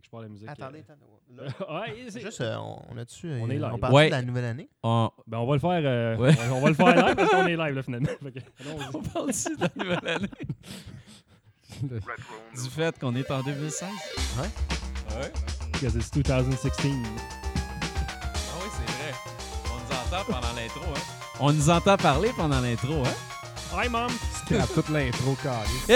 Je parle de la musique. Attendez. Ouais, Juste, on a-tu... On est live. On parle Ouais. de la nouvelle année? on va le faire Ouais. on va le faire live parce qu'on est live là, finalement. Fait que, On parle aussi de la nouvelle année. Du fait qu'on est en 2016. Ouais. Ouais. because it's 2016. Ah oui, c'est vrai. On nous entend pendant l'intro, hein? On nous entend parler pendant l'intro, hein? Hi, mom! Scrap toute l'intro, carré.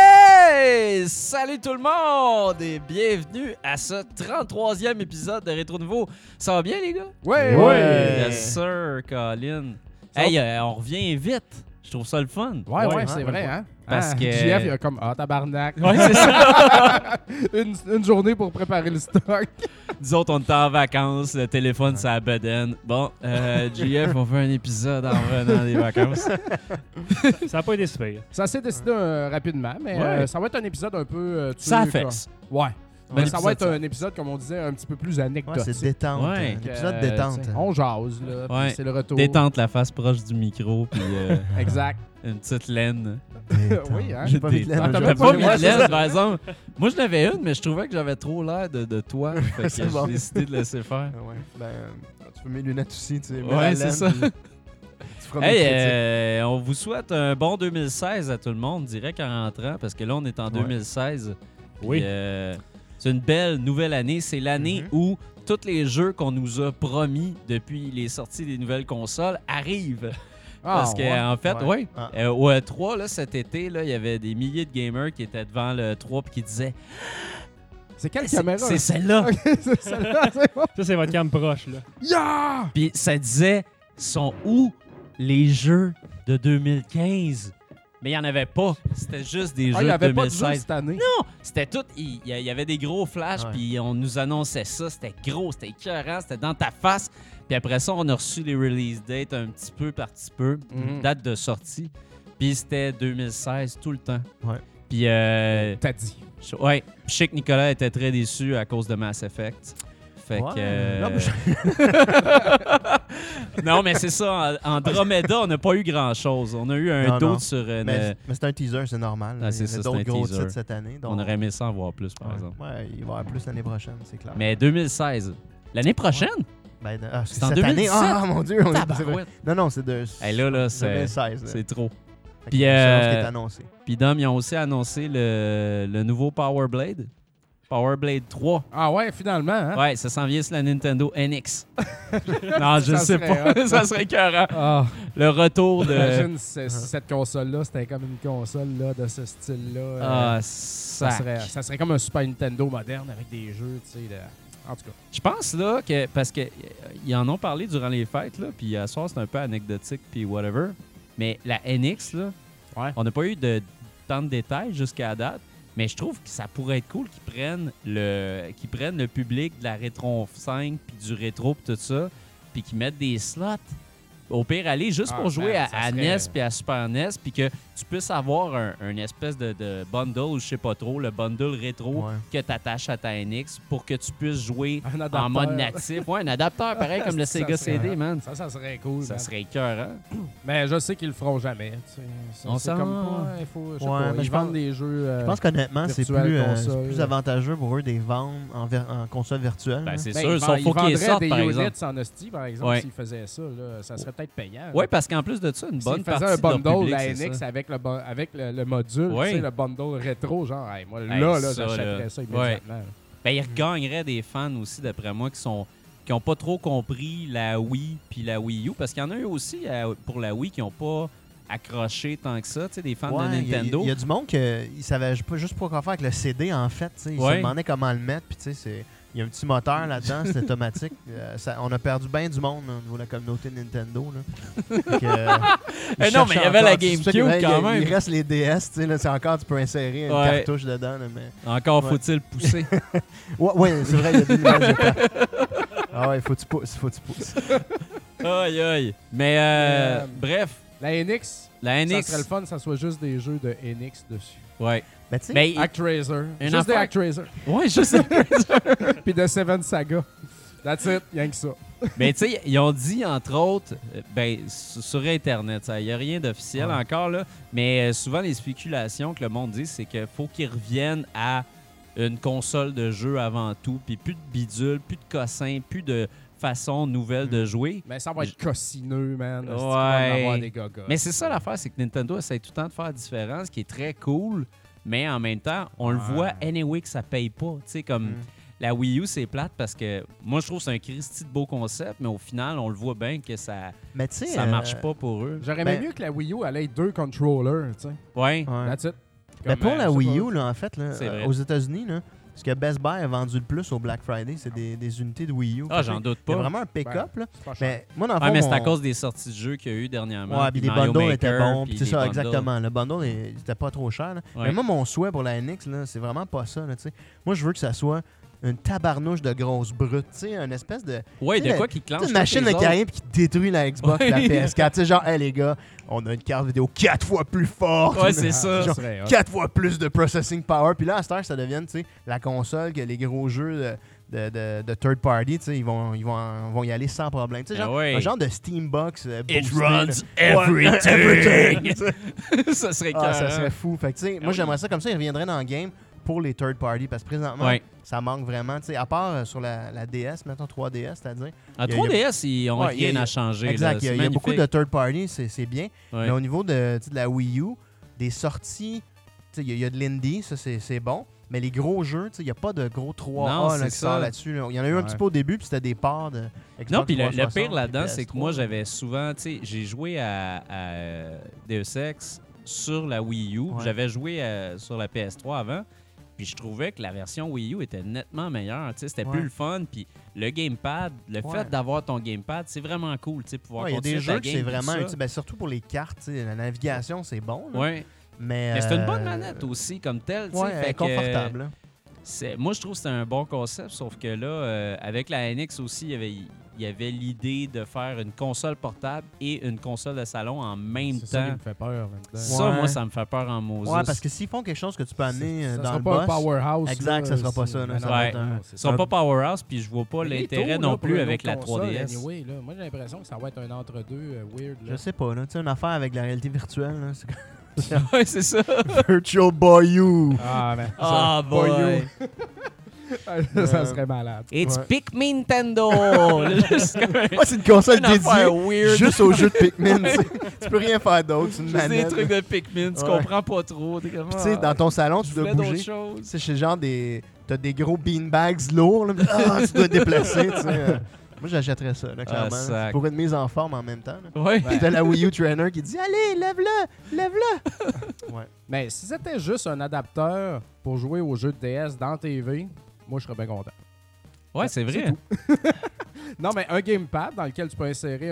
Hey! Salut tout le monde et bienvenue à ce 33e épisode de Rétro Nouveau. Ça va bien, les gars? Ouais! Ouais. Yes, sir, Colin. Ça Hey, on revient vite. Je trouve ça le fun. Ouais, c'est vrai, hein? Parce que- JF, il a comme, tabarnak. Ouais, c'est ça. une journée pour préparer le stock. Nous autres, on était en vacances, le téléphone, ça a bedaine. Bon, JF, on fait un épisode en revenant des vacances. Ça n'a pas été super. Ça s'est décidé rapidement, mais Ouais. ça va être un épisode un peu... Ça fait. Ouais. Bon Mais ça va être épisode, un épisode, comme on disait, un petit peu plus Ouais, anecdotique. c'est détente. Ouais. Un épisode détente. t'sais, on jase, là. puis Ouais. C'est le retour. Détente la face proche du micro, puis Exact. une petite laine. Oui, hein? J'ai pas mis de laine. Ah, t'as J'avais pas pas mis mis de de laine, laine, par exemple. Moi, je n'avais une, mais je trouvais que j'avais trop l'air de toi. Fait que C'est j'ai bon. décidé de laisser faire. Ah ouais. Ben, tu peux mes lunettes aussi, tu sais. mets Ouais, la c'est laine, ça. puis Tu feras mes critiques. Hey, on vous souhaite un bon 2016 à tout le monde, direct en rentrant, parce que là, on est en Ouais. 2016. Oui. Puis, c'est une belle nouvelle année. C'est l'année où tous les jeux qu'on nous a promis depuis les sorties des nouvelles consoles arrivent. Parce qu'en fait, Ouais. ouais, Ah. au E3, là, cet été, là, il y avait des milliers de gamers qui étaient devant le E3 et qui disaient C'est quelle C'est caméra? c'est celle-là. Ok, c'est celle-là, c'est bon. Ça, c'est votre cam proche, là. Yeah! Puis ça disait sont où les jeux de 2015? Mais il n'y en avait pas. C'était juste des Ah, jeux il n'y de avait pas de jeu 2016. cette année. Non, c'était tout. Il y avait des gros flashs, Ouais. puis on nous annonçait ça. C'était gros, c'était écœurant, c'était dans ta face. Puis après ça, on a reçu les release dates un petit peu par petit peu, Mhm. date de sortie. Puis c'était 2016 tout le temps. Ouais. Puis, T'as dit. ouais, je sais que Nicolas était très déçu à cause de Mass Effect. Fait Ouais. que. Non, mais Non, mais c'est ça. En Andromeda, on n'a pas eu grand-chose. On a eu un Non, non. doute sur une. mais c'est un teaser, c'est normal. Ah, Il c'est y ça, avait c'est d'autres un gros teaser. titres cette année. Donc... On aurait aimé ça en voir plus, par Ouais. exemple. Ouais, il va y avoir plus l'année prochaine, c'est clair. Mais 2016. L'année prochaine? Ben, C'est en cette année. 2017. Ah, mon Dieu. On est... Tabarouette. Non, non, c'est de... Hey, là, c'est 2016. là. c'est trop. Fait que Puis, c'est ce qui est annoncé. Puis, Dom, ils ont aussi annoncé le nouveau Power Blade. Power Blade 3. Ah ouais, finalement, hein? Ouais, ça s'en vient sur la Nintendo NX. Non, je Ça sais serait pas. hot. Ça serait écœurant. Ah, Le retour de... imagine si cette console-là, c'était comme une console là, de ce style-là. Ah, ça serait comme un Super Nintendo moderne avec des jeux, tu sais. En tout cas. Je pense là que parce que ils en ont parlé durant les fêtes là, puis à soir c'est un peu anecdotique puis whatever, mais la NX là, Ouais. on n'a pas eu tant de détails jusqu'à date, mais je trouve que ça pourrait être cool qu'ils prennent le public de la Rétron 5 puis du rétro puis tout ça, puis qu'ils mettent des slots. Au pire, aller juste Ah, pour jouer ben, à ça serait- NES puis à Super NES, puis que tu puisses avoir un espèce de bundle, ou je sais pas trop, le bundle rétro Ouais. que tu attaches à ta NX pour que tu puisses jouer Un adapteur. en mode natif. Ouais, un adapteur pareil comme le Ça Sega serait- CD, man. Ça serait cool. Ça man. serait écœurant. Mais je sais qu'ils le feront jamais. Tu sais. On C'est s'en- comme ouais, il faut, je sais Ouais, pas, mais ils je pense- vendent des jeux. Je pense qu'honnêtement, c'est virtuel console. plus avantageux pour eux de les vendre en console virtuelle. Ben, là. c'est ben, sûr, ils faut qu'ils vendraient sortent, des par units exemple. en hostie, par exemple, Ouais. s'ils faisaient ça. Là, ça serait peut-être payant. Oui, parce qu'en plus de ça, une bonne S'ils partie faisaient un de leur bundle, public, la c'est NX ça. avec le module, Ouais. tu sais, le bundle rétro, genre, hey, moi, Hey, là, ça, j'achèterais là. ça immédiatement. là. Ben, ils regagneraient des fans aussi, d'après moi, qui n'ont pas trop compris la Wii puis la Wii U. Parce qu'il y en a eu aussi pour la Wii qui n'ont pas accroché tant que ça, tu sais, des fans Ouais, de Nintendo. Il y a du monde qui ne savait pas juste pas quoi faire avec le CD, en fait. Tu sais. Ils Ouais. se demandaient comment le mettre. Puis, tu sais, il y a un petit moteur là-dedans, c'est automatique. On a perdu bien du monde là, au niveau de la communauté Nintendo. Là. Fait que, ils Eh non, mais il y cherchent avait la encore. C'est pour ça qu'il GameCube quand même. Il reste les DS, tu sais, là, c'est encore, tu peux insérer une Ouais. cartouche dedans. Là, mais... Encore Ouais. faut-il pousser. Ouais, c'est vrai, il y a des images de temps. Ah ouais, faut que tu pousses. Aïe, aïe. Mais bref, La NX, la ça NX. serait le fun que ça soit juste des jeux de NX dessus. Ouais. Mais tu sais, Ben, ActRaiser. Une Juste des affaire- ActRaiser. ouais, je sais. Puis de Seven Saga. That's it, rien que ça. Mais tu sais, ils ont dit, entre autres, ben, sur Internet, il n'y a rien d'officiel Ouais. encore, là, mais souvent les spéculations que le monde dit, c'est qu'il faut qu'ils reviennent à une console de jeu avant tout, puis plus de bidule, plus de cossin, plus de façon nouvelle de jouer. Mais ça va être cossineux, man. Ouais. Tu vas en avoir des gagas. Mais c'est ça l'affaire, c'est que Nintendo essaie tout le temps de faire la différence, qui est très cool, mais en même temps, on le voit anyway que ça paye pas. Tu sais, comme la Wii U, c'est plate parce que moi, je trouve que c'est un Christy de beau concept, mais au final, on le voit bien que ça marche pas pour eux. J'aurais aimé mieux que la Wii U, elle ait 2 controllers, tu sais. Ouais. That's it. Mais pour la je sais Wii pas. U, là, en fait, là, aux États-Unis, là, ce que Best Buy a vendu le plus au Black Friday, c'est des unités de Wii U. Ah, j'en doute Il y a pas. vraiment un pick-up. là. C'est pas cher. Mais moi, dans le fond, Ouais, mais c'est à cause des sorties de jeux qu'il y a eu dernièrement. Ouais, puis les Mario bundles Maker, étaient bons. puis Puis c'est les ça, bundles. exactement. Le bundle, il était pas trop cher. Là. Ouais. Mais moi, mon souhait pour la NX, là, c'est vraiment pas ça. Là, tu sais. Moi, je veux que ça soit une tabarnouche de grosses brutes. Tu sais, une espèce de. Ouais, tu sais, de quoi qui Tu clenche sais, une machine de toutes les carrière qui détruit la Xbox et la Ouais. PS4. Tu sais, genre, hey les gars, on a une carte vidéo 4 fois plus forte. Ouais, c'est ça. Genre, serait hot. 4 fois plus de processing power. Puis là, à cette heure, ça devienne, tu sais, la console, que les gros jeux de third party, tu sais, ils vont y aller sans problème. Tu sais, Ah genre, ouais. un genre de Steambox It boosté, runs là. Ouais, everything. tu sais. Ça serait Ah, ça carré. serait fou. Fait que, tu sais, moi, oui. j'aimerais ça comme ça, ils reviendraient dans le game pour les third party. Parce que présentement, Ouais. ça manque vraiment. Tu sais, à part sur la DS, mettons 3DS, c'est-à-dire. En Il y a- 3DS, ils ont Ouais, il y rien a- à changer. Exact. là. Il y a C'est beaucoup de magnifique. third party, c'est bien. Ouais. Mais au niveau de la Wii U, des sorties, tu sais, il y a de l'indie, ça c'est bon. Mais les gros jeux, tu sais, il n'y a pas de gros 3A Non, là, c'est qui ça. sort là-dessus. là. Il y en a eu un Ouais. petit peu au début, puis c'était des parts de Xbox Non, puis le 360, pire là-dedans, puis c'est que PS3. moi, j'avais souvent, tu sais, j'ai joué à Deus Ex sur la Wii U. Ouais. J'avais joué sur la PS3 avant. Puis je trouvais que la version Wii U était nettement meilleure. Tu sais, c'était Ouais. plus le fun. Puis le gamepad, le Ouais. fait d'avoir ton gamepad, c'est vraiment cool. Tu sais, pouvoir Ouais, il y a continuer des ta jeux que c'est game, tout vraiment ça. utile. Ben, surtout pour les cartes, tu sais, la navigation, c'est bon. là. Ouais. Mais Mais c'est une bonne manette aussi, comme telle. tu sais, Ouais, elle fait est que, confortable. là. moi, je trouve que c'est un bon concept, sauf que là, avec la NX aussi, il y avait l'idée de faire une console portable et une console de salon en même C'est ça qui temps. me fait peur. Maintenant. Ça, Ouais. moi, ça me fait peur en Moses. Ouais, parce que s'ils font quelque chose que tu peux amener Ça dans sera le pas un boss, powerhouse. Exact, ça sera pas ça, là. Ben Ça non, va être non, un- c'est Ils ça. sont pas powerhouse, puis je vois pas Mais il est l'intérêt tôt, non là, pour plus une avec autre la console, 3DS. anyway, là. Moi, j'ai l'impression que ça va être un entre-deux weird. Là. Je sais pas, là. Tu sais, une affaire avec la réalité virtuelle, là. C'est Ouais, c'est ça. Virtual Boy You. Ah, mais Ah, boy. ça serait malade. It's Ouais. Pikmin Nintendo. Juste comme un- Ouais, c'est une console une affaire dédiée weird. juste aux jeux de Pikmin. tu sais. Tu peux rien faire d'autre. C'est une Juste des manette. trucs de Pikmin, tu Ouais. comprends pas trop. T'es comme, Puis, tu sais, dans ton salon, tu je dois voulais d'autres bouger. choses. Tu sais, c'est genre des. T'as des gros beanbags lourds, là. Ah, tu dois te déplacer, tu sais. Moi, j'achèterais ça, là, clairement. sac. Pour une mise en forme en même temps. là. Ouais. Puis t'as la Wii U Trainer qui dit allez, lève-le, lève-le. Ouais. Mais si c'était juste un adapteur pour jouer aux jeux de DS dans TV, moi, je serais bien content. Ouais, c'est vrai. tout. Non, mais un gamepad dans lequel tu peux insérer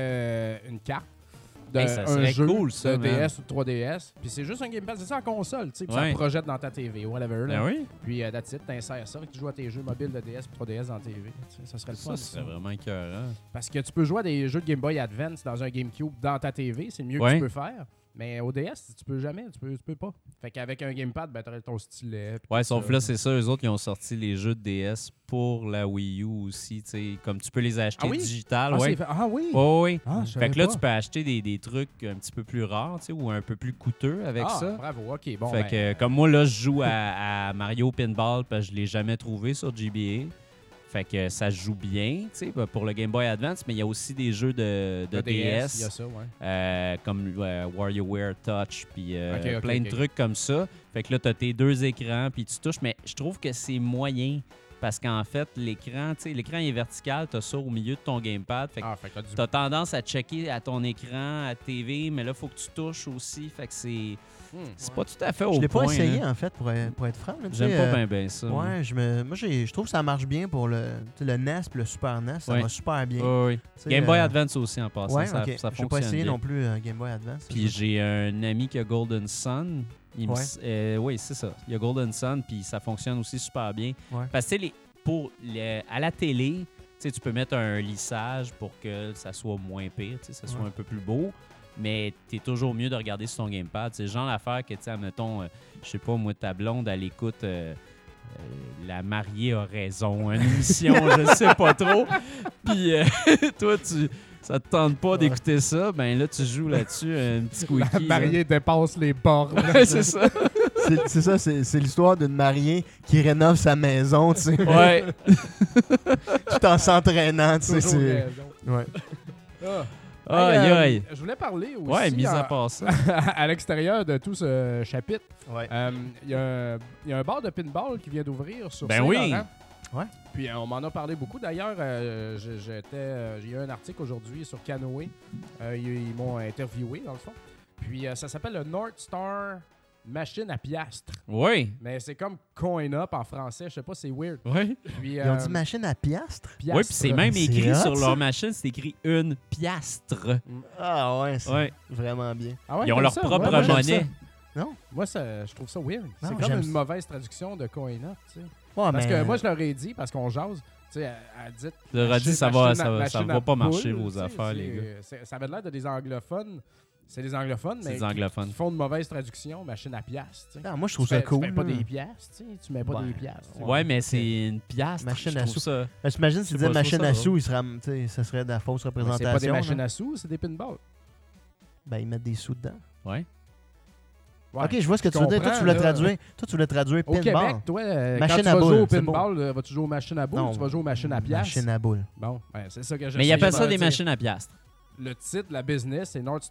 une carte de Hey, ça un serait jeu cool, ça, de man. DS ou de 3DS. Puis c'est juste un gamepad, c'est ça en console, tu sais, puis Ouais. ça projette dans ta TV, whatever. Là. Ben oui. Puis that's it, t'insères ça, tu joues à tes jeux mobiles de DS et 3DS dans TV. Tu sais, ça serait le fun. Ça serait vraiment écœurant. Parce que tu peux jouer à des jeux de Game Boy Advance dans un GameCube dans ta TV, c'est le mieux que Ouais. tu peux faire. Mais au DS, tu peux jamais, tu peux pas. Fait qu'avec un gamepad, ben t'aurais ton stylet. puis Ouais, tout sauf ça. là, c'est ça, eux autres, ils ont sorti les jeux de DS pour la Wii U aussi, tu sais, comme tu peux les acheter Ah oui? digital, Ah, ouais. oui! Ouais, ouais. Ah, je Fait savais que là, pas. tu peux acheter des trucs un petit peu plus rares, tu sais, ou un peu plus coûteux avec Ah, ça. bravo, ok, bon. Fait ben, que, comme moi, là, je joue à Mario Pinball parce que je l'ai jamais trouvé sur GBA. Fait que ça se joue bien, tu sais, pour le Game Boy Advance, mais il y a aussi des jeux de le DS, il y a ça, ouais. comme WarioWare Touch, puis Ok, plein ok. de trucs comme ça. Fait que là, tu as tes deux écrans, puis tu touches, mais je trouve que c'est moyen. Parce qu'en fait, l'écran, tu sais, l'écran est vertical, tu as ça au milieu de ton gamepad. Fait que Ah, fait que t'as du... tu as tendance à checker à ton écran, à TV, mais là, il faut que tu touches aussi. Fait que c'est pas tout à fait au Je l'ai pas point. essayé hein. en fait pour être franc. là, tu J'aime sais, pas bien ça. moi. Ouais, moi je trouve que ça marche bien pour le NES et le Super NES, ça Ouais. va super bien. Ouais, ouais. Tu sais, Game Boy Advance aussi en passant, Ouais, ça, ok. ça J'ai fonctionne pas essayé bien. non plus Game Boy Advance. Puis j'ai un ami qui a Golden Sun. Ouais. Oui, c'est ça. Il y a Golden Sun, puis ça fonctionne aussi super bien. Ouais. Parce que tu sais, à la télé, tu sais, tu peux mettre un lissage pour que ça soit moins pire, tu sais, ça soit Ouais. un peu plus beau. Mais t'es toujours mieux de regarder sur ton gamepad. C'est le genre d'affaire que, tu sais, admettons, je sais pas, moi, ta blonde, elle écoute La mariée a raison, une émission, je sais pas trop. Puis toi, ça te tente pas d'écouter ça, ben là, tu joues là-dessus, un petit La quickie. mariée dépasse les bornes. Ouais, c'est ça. C'est ça, c'est l'histoire d'une mariée qui rénove sa maison, tu sais. Ouais. Tout en s'entraînant, tu sais. Toujours c'est- raison. Ouais. Ah. Aïe, Hey, aïe. Je voulais parler aussi Ouais, mis à part ça. à l'extérieur de tout ce chapitre. Ouais. Il y a un bar de pinball qui vient d'ouvrir sur Ben oui. Saint-Laurent. Ouais. Puis on m'en a parlé beaucoup. D'ailleurs, j'ai eu un article aujourd'hui sur Canoë. Ils m'ont interviewé, dans le fond. Puis ça s'appelle le North Star Machine à piastres. Oui. Mais c'est comme Coin Up en français. Je sais pas, c'est weird. Oui. Puis, Ils ont dit machine à piastres? piastres. Oui, puis c'est même C'est écrit hot, sur ça. leur machine, c'est écrit une piastre. Ah ouais, c'est Ouais. vraiment bien. Ah ouais, Ils ont comme leur ça? propre Ouais, moi, j'aime monnaie. ça. Moi, je trouve ça weird. Non, C'est comme j'aime une ça. mauvaise traduction de Coin Up, tu sais. Ouais, Parce mais- que moi, je leur ai dit, parce qu'on jase, tu sais, elle dit... Je leur ai dit, ça va pas marcher, vos tu sais, affaires, les gars. Ça avait l'air de des anglophones. C'est des anglophones, C'est mais des anglophones. qui font de mauvaises traductions, machine à piastres, tu sais. Ah, moi, je trouve Tu ça fais- cool. Tu mets pas là. des piastres, tu sais. Tu mets pas Ouais. des piastres. Ouais, mais c'est une piastre. Machine je à trouve sous. ça. Ben, j'imagine si tu C'est disais pas machine ça, à ça, sous, ça serait de la fausse Mais représentation. c'est pas des là. machines à sous, c'est des pinballs. Ben, ils mettent des sous dedans. Ouais. Ouais. Ok, je vois ce que tu veux dire. Toi, comprends, tu voulais là. traduire. Toi, tu voulais traduire Au pinball. Québec, toi, Machine quand tu à vas jouer boules, au c'est beau. pinball, vas-tu jouer aux machines à boules ou tu vas jouer aux machines à piastres? Machine à boules. Bon, ben, c'est ça que j'ai Mais ils appellent ça des machines à piastres. Le titre de la business, c'est North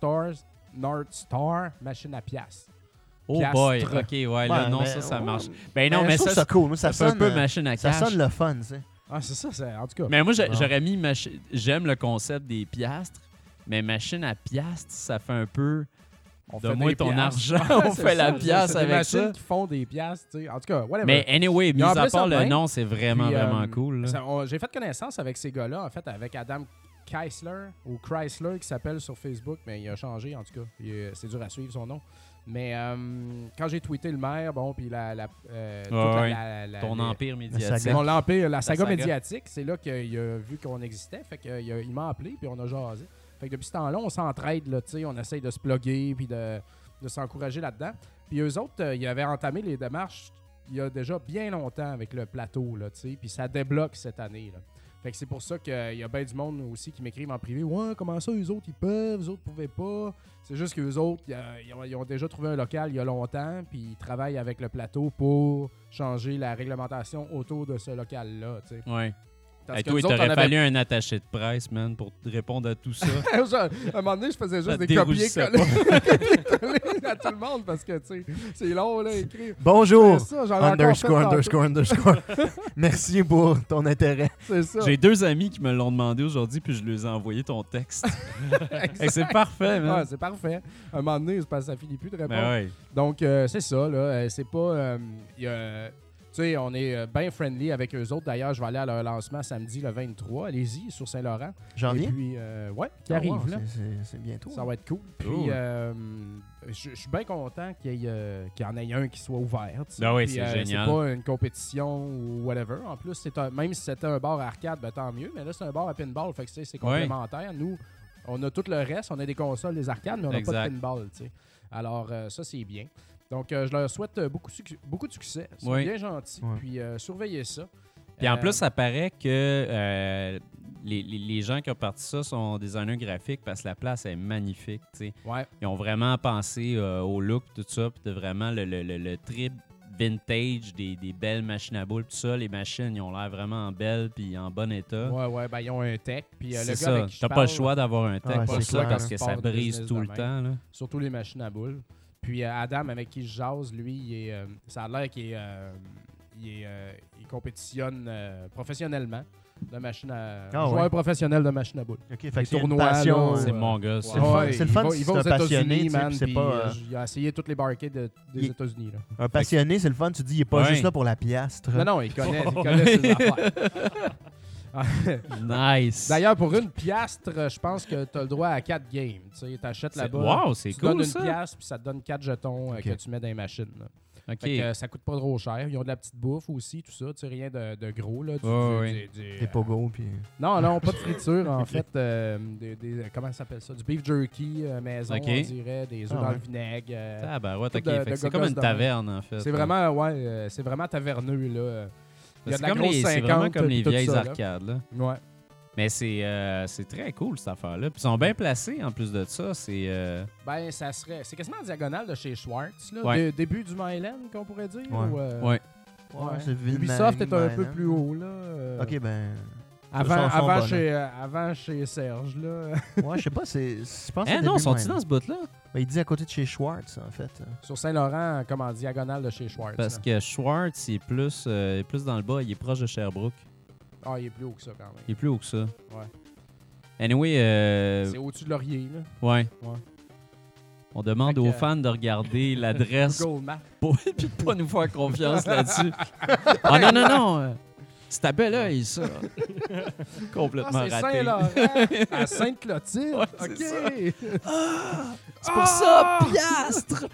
Star Machine à piastres. Oh Piastre. boy. Ok, ouais, là, Ouais, non, mais- ça ouais. marche. Ben non, mais je trouve ça, ça cool. Moi, ça ça fait un sonne, peu machine à ça cash. sonne le fun, tu sais. Ah, c'est ça, en tout cas. Mais moi, Ah. j'aurais mis j'aime le concept des piastres, mais machine à piastres, ça fait un peu. On Donne-moi des ton piastres. argent, Ouais, on c'est fait la ça, piastre c'est avec des machines ça. qui font des piastres, tu sais. En tout cas, whatever. Mais anyway, Ils mis ont à appelé ça part le de même. nom, c'est vraiment, Puis, vraiment cool. là. J'ai fait connaissance avec ces gars-là, en fait, avec Adam Chrysler, qui s'appelle sur Facebook, mais il a changé, en tout cas. C'est dur à suivre son nom. Mais quand j'ai tweeté le maire, bon, puis toute ouais. Ton empire médiatique. saga. la saga saga. médiatique, c'est là qu'il a vu qu'on existait, fait qu'il m'a appelé, puis on a jasé. Fait que depuis ce temps-là, on s'entraide, là, tu sais, on essaye de se plugger, puis de s'encourager là-dedans. Puis eux autres, ils avaient entamé les démarches il y a déjà bien longtemps avec le plateau, là, tu sais, puis ça débloque cette année, là. Fait que c'est pour ça qu'il y a bien du monde aussi qui m'écrivent en privé. Ouais, comment ça, eux autres, ils peuvent, eux autres, pouvaient pas. C'est juste qu'eux autres, ils ont déjà trouvé un local il y a longtemps, puis ils travaillent avec le plateau pour changer la réglementation autour de ce local-là, tu sais. Ouais. Parce Hey, que toi, il nous autres, t'aurait on avait- fallu un attaché de presse, man, pour te répondre à tout ça. À un moment donné, je faisais Ça juste des dérougissait copier-coller à tout le monde parce que, tu sais, c'est long, là, écrire. Bonjour. C'est ça, j'en ai encore fait Underscore, tantôt. underscore. Merci pour ton intérêt. C'est ça. J'ai 2 amis qui me l'ont demandé aujourd'hui, puis je leur ai envoyé ton texte. Hey, c'est parfait, man. Ouais, c'est parfait. À un moment donné, c'est parce que ça finit plus de répondre. Ben ouais. Donc, c'est ça, là. C'est pas... tu sais, on est bien friendly avec eux autres. D'ailleurs, je vais aller à leur lancement samedi, le 23. Allez-y, sur Saint-Laurent. Janvier? Et puis, ouais, qui Ah, arrive, wow, là. C'est bientôt. Ça va être cool. Puis, Cool. je suis bien content qu'il y en ait un qui soit ouvert. tu sais. Ah oui, Puis, c'est génial. C'est pas une compétition ou whatever. En plus, même si c'était un bar arcade, ben, tant mieux. Mais là, c'est un bar à pinball. Fait que tu sais, c'est complémentaire. Nous, on a tout le reste. On a des consoles, des arcades, mais on n'a pas Exact. de pinball. tu sais. Alors, ça, c'est bien. Donc, je leur souhaite beaucoup de succès. Ils sont Oui. bien gentils. Ouais. Puis, surveillez ça. Puis en plus, ça paraît que les gens qui ont parti ça sont designers graphiques parce que la place est magnifique. Tu sais. Ouais. Ils ont vraiment pensé au look, tout ça, puis de vraiment le trip vintage des belles machines à boules, tout ça. Les machines, ils ont l'air vraiment belles puis en bon état. Ouais, ben, ils ont un tech. Puis, le C'est gars avec ça. qui je T'as pas parle, le choix d'avoir un tech Ouais, pour c'est ça clair, parce hein. que ça Sport de brise business tout de le même. temps. Là. Surtout les machines à boules. Puis Adam, avec qui je jase, lui, ça a l'air qu'il il compétitionne professionnellement de machine à... Ah joueur ouais. professionnel de machine à boules. OK, fait Les que c'est une tournois, passion. là, C'est mon gars, ça. C'est le fun- c'est le fun il si va aux c'est un passionné, États-Unis, tu sais, man, puis c'est puis, pas, il a essayé toutes les barricades des il- États-Unis. Là. Un passionné, c'est le fun. Tu dis, il est pas Ouais. juste là pour la piastre. Non, il connaît ses affaires. Nice. D'ailleurs, pour une piastre, je pense que tu as le droit à 4 games. Tu achètes là-bas. Wow, c'est Tu donnes cool une ça. piastre, puis ça te donne 4 jetons Ok. que tu mets dans les machines. Là. OK. Fait que, ça coûte pas trop cher. Ils ont de la petite bouffe aussi, tout ça. Tu sais, rien de gros. Là. Ouais. Des pogos, puis... Non, pas de friture, en fait. Comment ça s'appelle ça? Du beef jerky maison, Ok. on dirait. Des œufs Ah dans ouais. le vinaigre. Ah, ben ouais, tout OK. de- Fait de que c'est comme gogos une de taverne, en fait. c'est vraiment taverneux, là. Il y a C'est de la comme grosse c'est 50, vraiment comme les puis tout vieilles ça, là. arcades, là. Ouais. Mais c'est très cool, cette affaire-là. Puis ils sont bien placés, en plus de ça. C'est... Ben, ça serait... C'est quasiment en diagonale de chez Schwartz, là. Ouais. Début du Myland, qu'on pourrait dire. Ouais. Ou, Ouais. Ouais, c'est Ville Ubisoft est un Marie, peu hein. plus haut, là. Ok, ben. Avant, sont bonnes, avant chez Serge, là. Ouais, je sais pas, je pense que Eh c'est non, début sont-ils même. dans ce bout-là? Ben, il dit à côté de chez Schwartz, en fait. Sur Saint-Laurent, comme en diagonale de chez Schwartz. Parce là. que Schwartz, il est plus dans le bas. Il est proche de Sherbrooke. Ah, il est plus haut que ça, quand même. Il est plus haut que ça. Ouais. Anyway, C'est au-dessus de Laurier, là. ouais. Ouais. On demande Fait que, aux fans de regarder l'adresse Google Maps. puis de pas nous faire confiance là-dessus. Ah non, non, non. C'est à bel oeil, ça. Complètement Ah, c'est raté. Saint-Laurent, à Sainte-Clotilde. Ouais, OK. c'est C'est pour ça, piastre!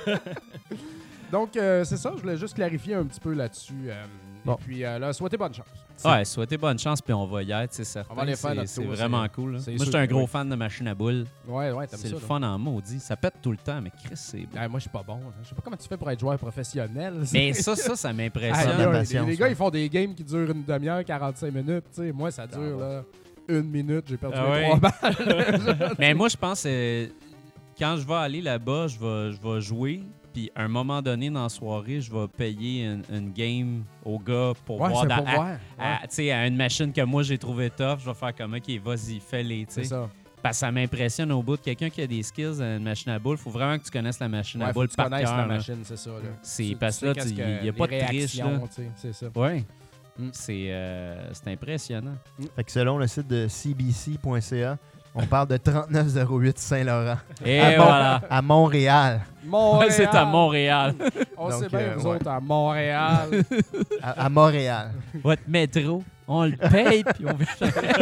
Donc, c'est ça. Je voulais juste clarifier un petit peu là-dessus. Bon. Et puis, là, souhaitez bonne chance. Ouais, souhaitez bonne chance, puis on va y être, c'est certain. On va aller faire notre C'est tour, vraiment c'est- cool. Là. c'est Moi, sûr j'étais un que gros oui. fan de machine à boules. Ouais, t'aimes C'est ça. le là. fun en maudit. Ça pète tout le temps, mais Chris, c'est beau. Ah, moi, je suis pas bon. Hein. Je sais pas comment tu fais pour être joueur professionnel. Mais ça Ah, m'impressionne. la les patience, gars, ouais. ils font des games qui durent une demi-heure, 45 minutes. Tu sais, moi, ça dure là, 1 minute. J'ai perdu Ah mes ouais. 3 balles. Mais moi, je pense que quand je vais aller là-bas, je vais jouer. Puis à un moment donné dans la soirée, je vais payer une game au gars pour Ouais, voir, c'est dans- pour voir. à- Ouais, tu sais, à une machine que moi j'ai trouvé tough. Je vais faire comme OK, vas-y, fais-les. tu c'est sais. ça. Parce que ça m'impressionne au bout de quelqu'un qui a des skills à une machine à boules. Faut vraiment que tu connaisses la machine Ouais, à faut boules que tu par connaisses cœur. la là. machine, c'est ça. Là. C'est Tu parce que sais là, qu'est-ce il que n'y a les pas de triche. Là. réactions, tu sais, c'est ça. Ouais. Mm. C'est impressionnant. Fait que selon le site de cbc.ca, on parle de 39,08 Saint-Laurent Et Ah bon? voilà. à Montréal. Montréal. C'est à Montréal. On Donc, sait bien, vous ouais. autres, à Montréal. À Montréal. Votre métro, on le paye puis on va jamais.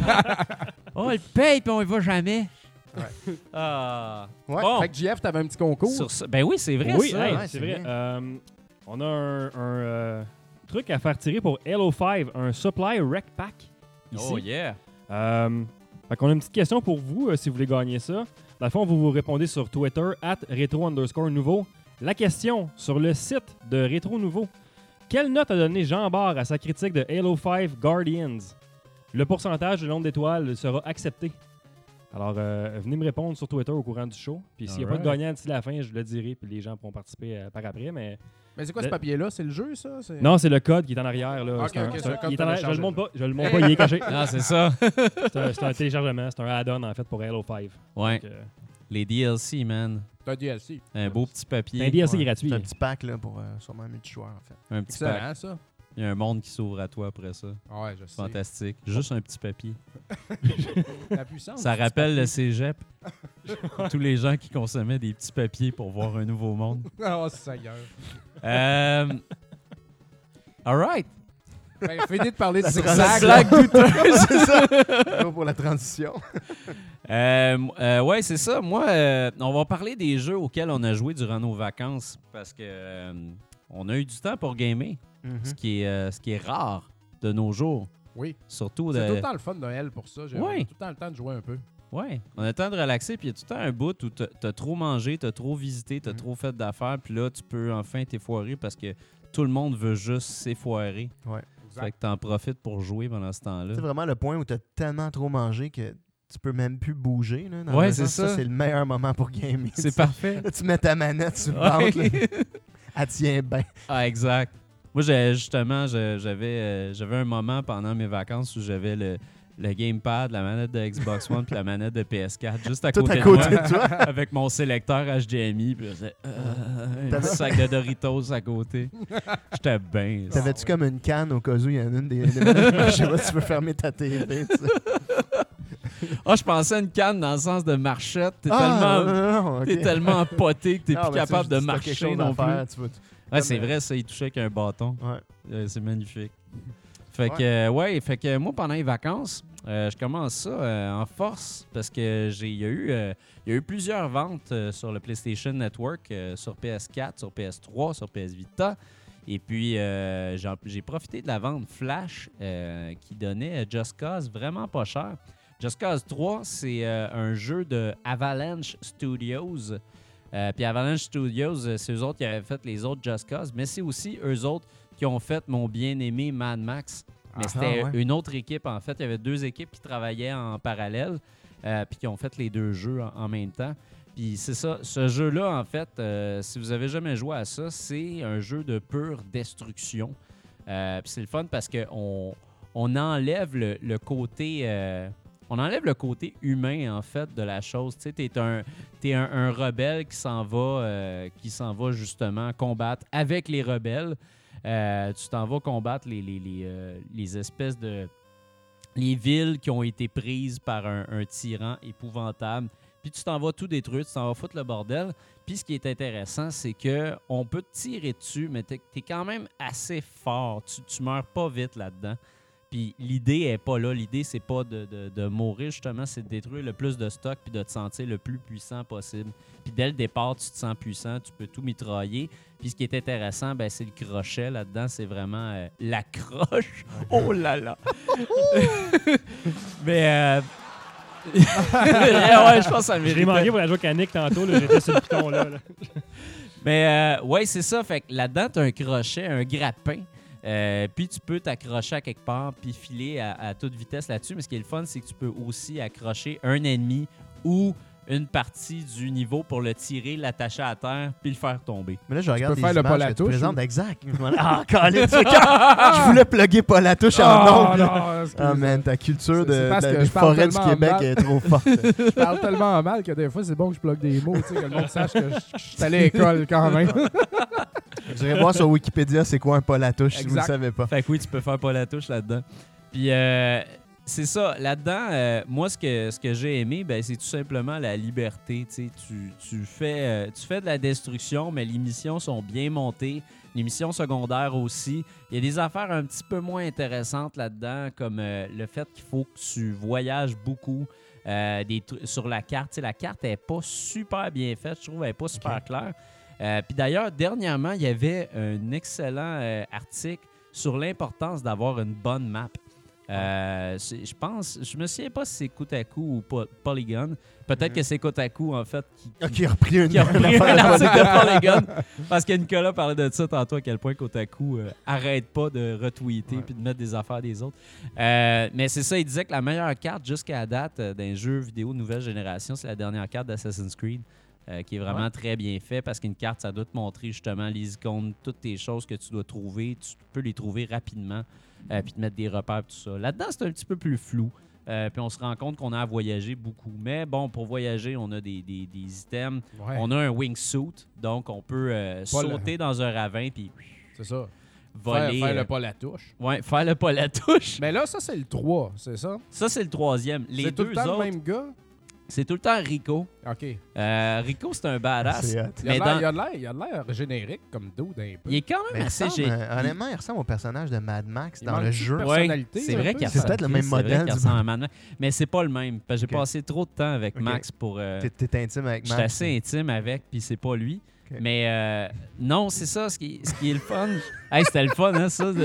On le paye puis on y va jamais. Ouais. Ah. Ouais. Bon. Fait que JF, t'avais un petit concours. Sur ça- Ben oui, c'est vrai Oui, ça. hey, Ouais, c'est c'est vrai. bien. On a un truc à faire tirer pour Halo 5, un Supply Rec Pack. Ici. Oh yeah. Fait qu'on a une petite question pour vous, si vous voulez gagner ça. Dans le fond, vous répondez sur Twitter, @retro_nouveau. La question, sur le site de Rétro Nouveau. Quelle note a donné Jean Barre à sa critique de Halo 5 Guardians? Le pourcentage de nombre d'étoiles sera accepté. Alors, venez me répondre sur Twitter au courant du show. Puis s'il n'y a pas de Alright. gagnant d'ici la fin, je le dirai, puis les gens pourront participer par après. Mais Mais c'est quoi ce papier-là? C'est le jeu, ça? C'est- non, c'est le code qui est en arrière. Là. Ok, C'est un- ok, c'est c'est le un- code il est en arrière. Je téléchargé. le montre pas. Je le montre pas, il est caché. Ah, c'est ça. C'est un téléchargement. C'est un add-on, en fait, pour Halo 5. Ouais. Donc, Les DLC, man. C'est un DLC. Un beau petit papier. c'est un DLC Ouais. gratuit. C'est un petit pack là, pour sûrement un multijoueur, en fait. Un petit pack. Excellent, ça. Il y a un monde qui s'ouvre à toi après ça. Ah ouais, je sais. Fantastique. Juste un petit papier. La puissance. Ça du rappelle le papier. cégep. Tous les gens qui consommaient des petits papiers pour voir un nouveau monde. Oh, Seigneur. All right. Ben, finis de parler de La zigzag. Blague douteuse. C'est ça. Go pour la transition. Ouais, c'est ça. Moi, on va parler des jeux auxquels on a joué durant nos vacances parce que on a eu du temps pour gamer, ce qui est rare de nos jours. Oui. Surtout C'est de... tout le temps le fun de Noël pour ça. J'ai Oui. tout le temps le temps de jouer un peu. Ouais, on a le temps de relaxer, puis il y a tout le temps un bout où t'as trop mangé, t'as trop visité, t'as Mhm. trop fait d'affaires, puis là, tu peux enfin t'effoirer parce que tout le monde veut juste s'effoirer. Fait que t'en profites pour jouer pendant ce temps-là. C'est vraiment le point où tu as tellement trop mangé que tu peux même plus bouger. Là, dans Ouais, un c'est sens. ça. C'est le meilleur moment pour gamer. C'est Tu- parfait. Là, tu mets ta manette sur le Ouais. ventre. là. Elle tient bien. Ah, exact. Moi, j'avais un moment pendant mes vacances où j'avais le gamepad, la manette de Xbox One puis la manette de PS4 juste à Tout côté, à côté de moi, de toi. avec mon sélecteur HDMI. Puis je faisais, un petit sac de Doritos à côté. J'étais bien. T'avais-tu comme une canne au cas où il y en a une des manettes? Je sais pas si tu peux fermer ta TV. tu sais. Ah, je pensais à une canne dans le sens de marchette. T'es ok. tellement empoté que t'es Ah, plus ben, capable tu sais, de si t'as quelque marcher chose à non plus. faire, tu vas- Ouais, c'est comme, vrai, ça, il touchait avec un bâton. Ouais. C'est magnifique. Fait que moi, pendant les vacances, je commence ça en force parce que il y a eu plusieurs ventes sur le PlayStation Network, sur PS4, sur PS3, sur PS Vita. Et puis, j'ai profité de la vente Flash qui donnait Just Cause vraiment pas cher. Just Cause 3, c'est un jeu de Avalanche Studios. Puis Avalanche Studios, c'est eux autres qui avaient fait les autres Just Cause, mais c'est aussi eux autres qui ont fait mon bien-aimé Mad Max. Mais c'était ouais. une autre équipe, en fait. Il y avait 2 équipes qui travaillaient en parallèle puis qui ont fait les 2 jeux en même temps. Puis c'est ça, ce jeu-là, en fait, si vous avez jamais joué à ça, c'est un jeu de pure destruction. Puis c'est le fun parce qu'on enlève le côté... on enlève le côté humain, en fait, de la chose. Tu sais, t'es un rebelle qui s'en va justement combattre avec les rebelles. Tu t'en vas combattre les espèces de... les villes qui ont été prises par un tyran épouvantable. Puis tu t'en vas tout détruire, tu t'en vas foutre le bordel. Puis ce qui est intéressant, c'est qu'on peut te tirer dessus, mais t'es quand même assez fort. Tu meurs pas vite là-dedans. Puis l'idée est pas là. L'idée, c'est pas de mourir, justement, c'est de détruire le plus de stock puis de te sentir le plus puissant possible. Puis dès le départ, tu te sens puissant, tu peux tout mitrailler. Puis ce qui est intéressant, ben, c'est le crochet là-dedans. C'est vraiment la croche. Oh là là! Mais... ouais, je pense que ça Je mérite. l'ai manqué pour la jouer avec Nick tantôt. Là, j'étais sur le piton là. Mais ouais, c'est ça. Fait que là-dedans, tu as un crochet, un grappin. Puis tu peux t'accrocher à quelque part puis filer à toute vitesse là-dessus. Mais ce qui est le fun, c'est que tu peux aussi accrocher un ennemi ou une partie du niveau pour le tirer, l'attacher à terre puis le faire tomber. Mais là, je regarde peux les faire le images Paul que tu Latouche, présentes. ou- Exact. Ah, Colin, je voulais plugger Paul Latouche en ondes. excuse. Ah, man, ta culture C'est de parce que des je parle forêts du tellement Québec mal. est trop forte. Je parle tellement mal que des fois, c'est bon que je bloque des mots, tu sais, que le monde sache que je suis allé à l'école quand même. Vous irez voir sur Wikipédia c'est quoi un Paul Latouche si vous ne le Exact. savez pas. Fait que oui, tu peux faire pas la touche là-dedans. Puis c'est ça, là-dedans, moi, ce que j'ai aimé, ben, c'est tout simplement la liberté. Tu fais de la destruction, mais les missions sont bien montées. Les missions secondaires aussi. Il y a des affaires un petit peu moins intéressantes là-dedans, comme le fait qu'il faut que tu voyages beaucoup sur la carte. Tu sais, la carte n'est pas super bien faite, je trouve, elle n'est pas super claire. Puis d'ailleurs, dernièrement, il y avait un excellent article sur l'importance d'avoir une bonne map. Je me souviens pas si c'est Kotaku ou Polygon. Peut-être que c'est Kotaku, en fait, Qui a repris une qui a repris un article de Polygon. Parce que Nicolas parlait de ça tantôt, à quel point Kotaku arrête pas de retweeter puis de mettre des affaires des autres. Mais c'est ça, il disait que la meilleure carte jusqu'à date d'un jeu vidéo de nouvelle génération, c'est la dernière carte d'Assassin's Creed. Qui est vraiment très bien fait parce qu'une carte, ça doit te montrer justement les icônes, toutes tes choses que tu dois trouver. Tu peux les trouver rapidement puis te mettre des repères tout ça. Là-dedans, c'est un petit peu plus flou. Puis on se rend compte qu'on a à voyager beaucoup. Mais bon, pour voyager, on a des items. Ouais, On a un wingsuit, donc on peut sauter dans un ravin puis c'est ça. voler. Faire le pas la touche. Ouais, faire le pas la touche. Mais là, ça, c'est le 3, c'est ça? Ça, c'est le 3e. Les C'est tout deux le temps autres, le même gars? c'est tout le temps Rico. OK. Rico, c'est un badass. C'est hot. Il a Mais il a l'air générique comme dos d'un peu. il est quand Mais même il assez ressemble, génial. honnêtement, il ressemble au personnage de Mad Max Il dans manque le de jeu. personnalité, c'est un vrai peu. qu'il C'est peut-être le même c'est vrai modèle qu'il du ressemble à Mad Max. Mais c'est pas le même. Parce que j'ai Ok. passé trop de temps avec Ok. Max pour. T'es intime avec J'étais Max. assez intime avec, puis c'est pas lui. Ok. Mais non, c'est ça, ce qui est le fun. Hey, c'était le fun, hein, ça,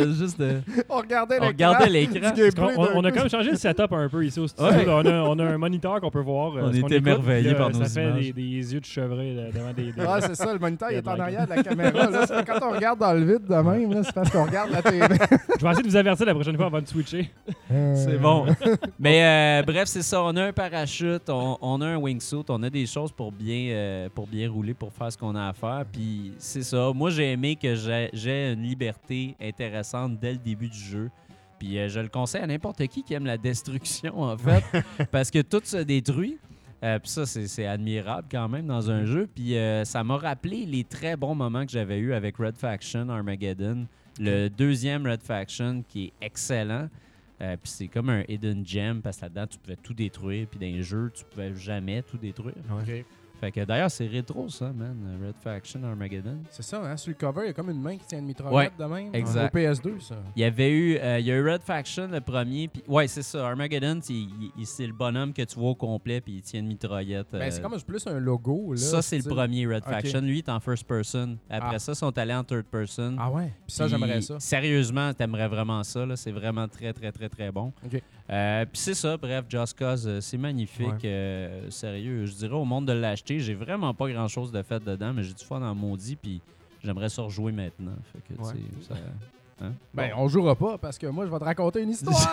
On regardait on regardait l'écran. On a quand même changé le setup un peu ici au studio. Ouais. Là. On a un moniteur qu'on peut voir. On ce qu'on était écoute, émerveillés puis là, par nos Ça fait images. des yeux de chevreuil devant des... Ah, c'est ça, le moniteur il est en Blague. arrière de la caméra. Là, ça fait quand on regarde dans le vide de même, là, c'est parce qu'on regarde la TV. Je vais essayer de vous avertir la prochaine fois avant de switcher. C'est bon. Mais bref, c'est ça. On a un parachute, on a un wingsuit, on a des choses pour bien rouler, pour faire ce qu'on a à faire. Puis c'est ça. Moi, j'ai aimé que j'ai une liberté intéressante dès le début du jeu. Puis je le conseille à n'importe qui aime la destruction, en fait, parce que tout se détruit. Puis ça, c'est admirable quand même dans un jeu. Puis ça m'a rappelé les très bons moments que j'avais eus avec Red Faction Armageddon. Le deuxième Red Faction qui est excellent. Puis c'est comme un hidden gem parce que là-dedans, tu pouvais tout détruire. Puis dans les jeux, tu pouvais jamais tout détruire. OK. Fait que d'ailleurs, c'est rétro ça, man. Red Faction Armageddon. C'est ça, hein? Sur le cover, il y a comme une main qui tient une mitraillette de même. exact. Au PS2, ça. Il y avait eu, il y a eu Red Faction le premier. Puis ouais, c'est ça. Armageddon, c'est le bonhomme que tu vois au complet. Puis il tient une mitraillette. Ben, c'est comme plus un logo. Là, ça, c'est le style. premier Red Ok. Faction. Lui, il est en first person. Après Ah. ça, ils sont allés en third person. Ah ouais? Puis ça, Puis, j'aimerais ça. Sérieusement, t'aimerais vraiment ça. Là. C'est vraiment très, très, très, très bon. OK. Puis c'est ça, bref, Just Cause, c'est magnifique. Sérieux, je dirais au monde de l'acheter. J'ai vraiment pas grand-chose de fait dedans, mais j'ai du fun en maudit, puis j'aimerais ça rejouer maintenant. Fait que, tu sais, Hein? Ben, on jouera pas parce que moi, je vais te raconter une histoire.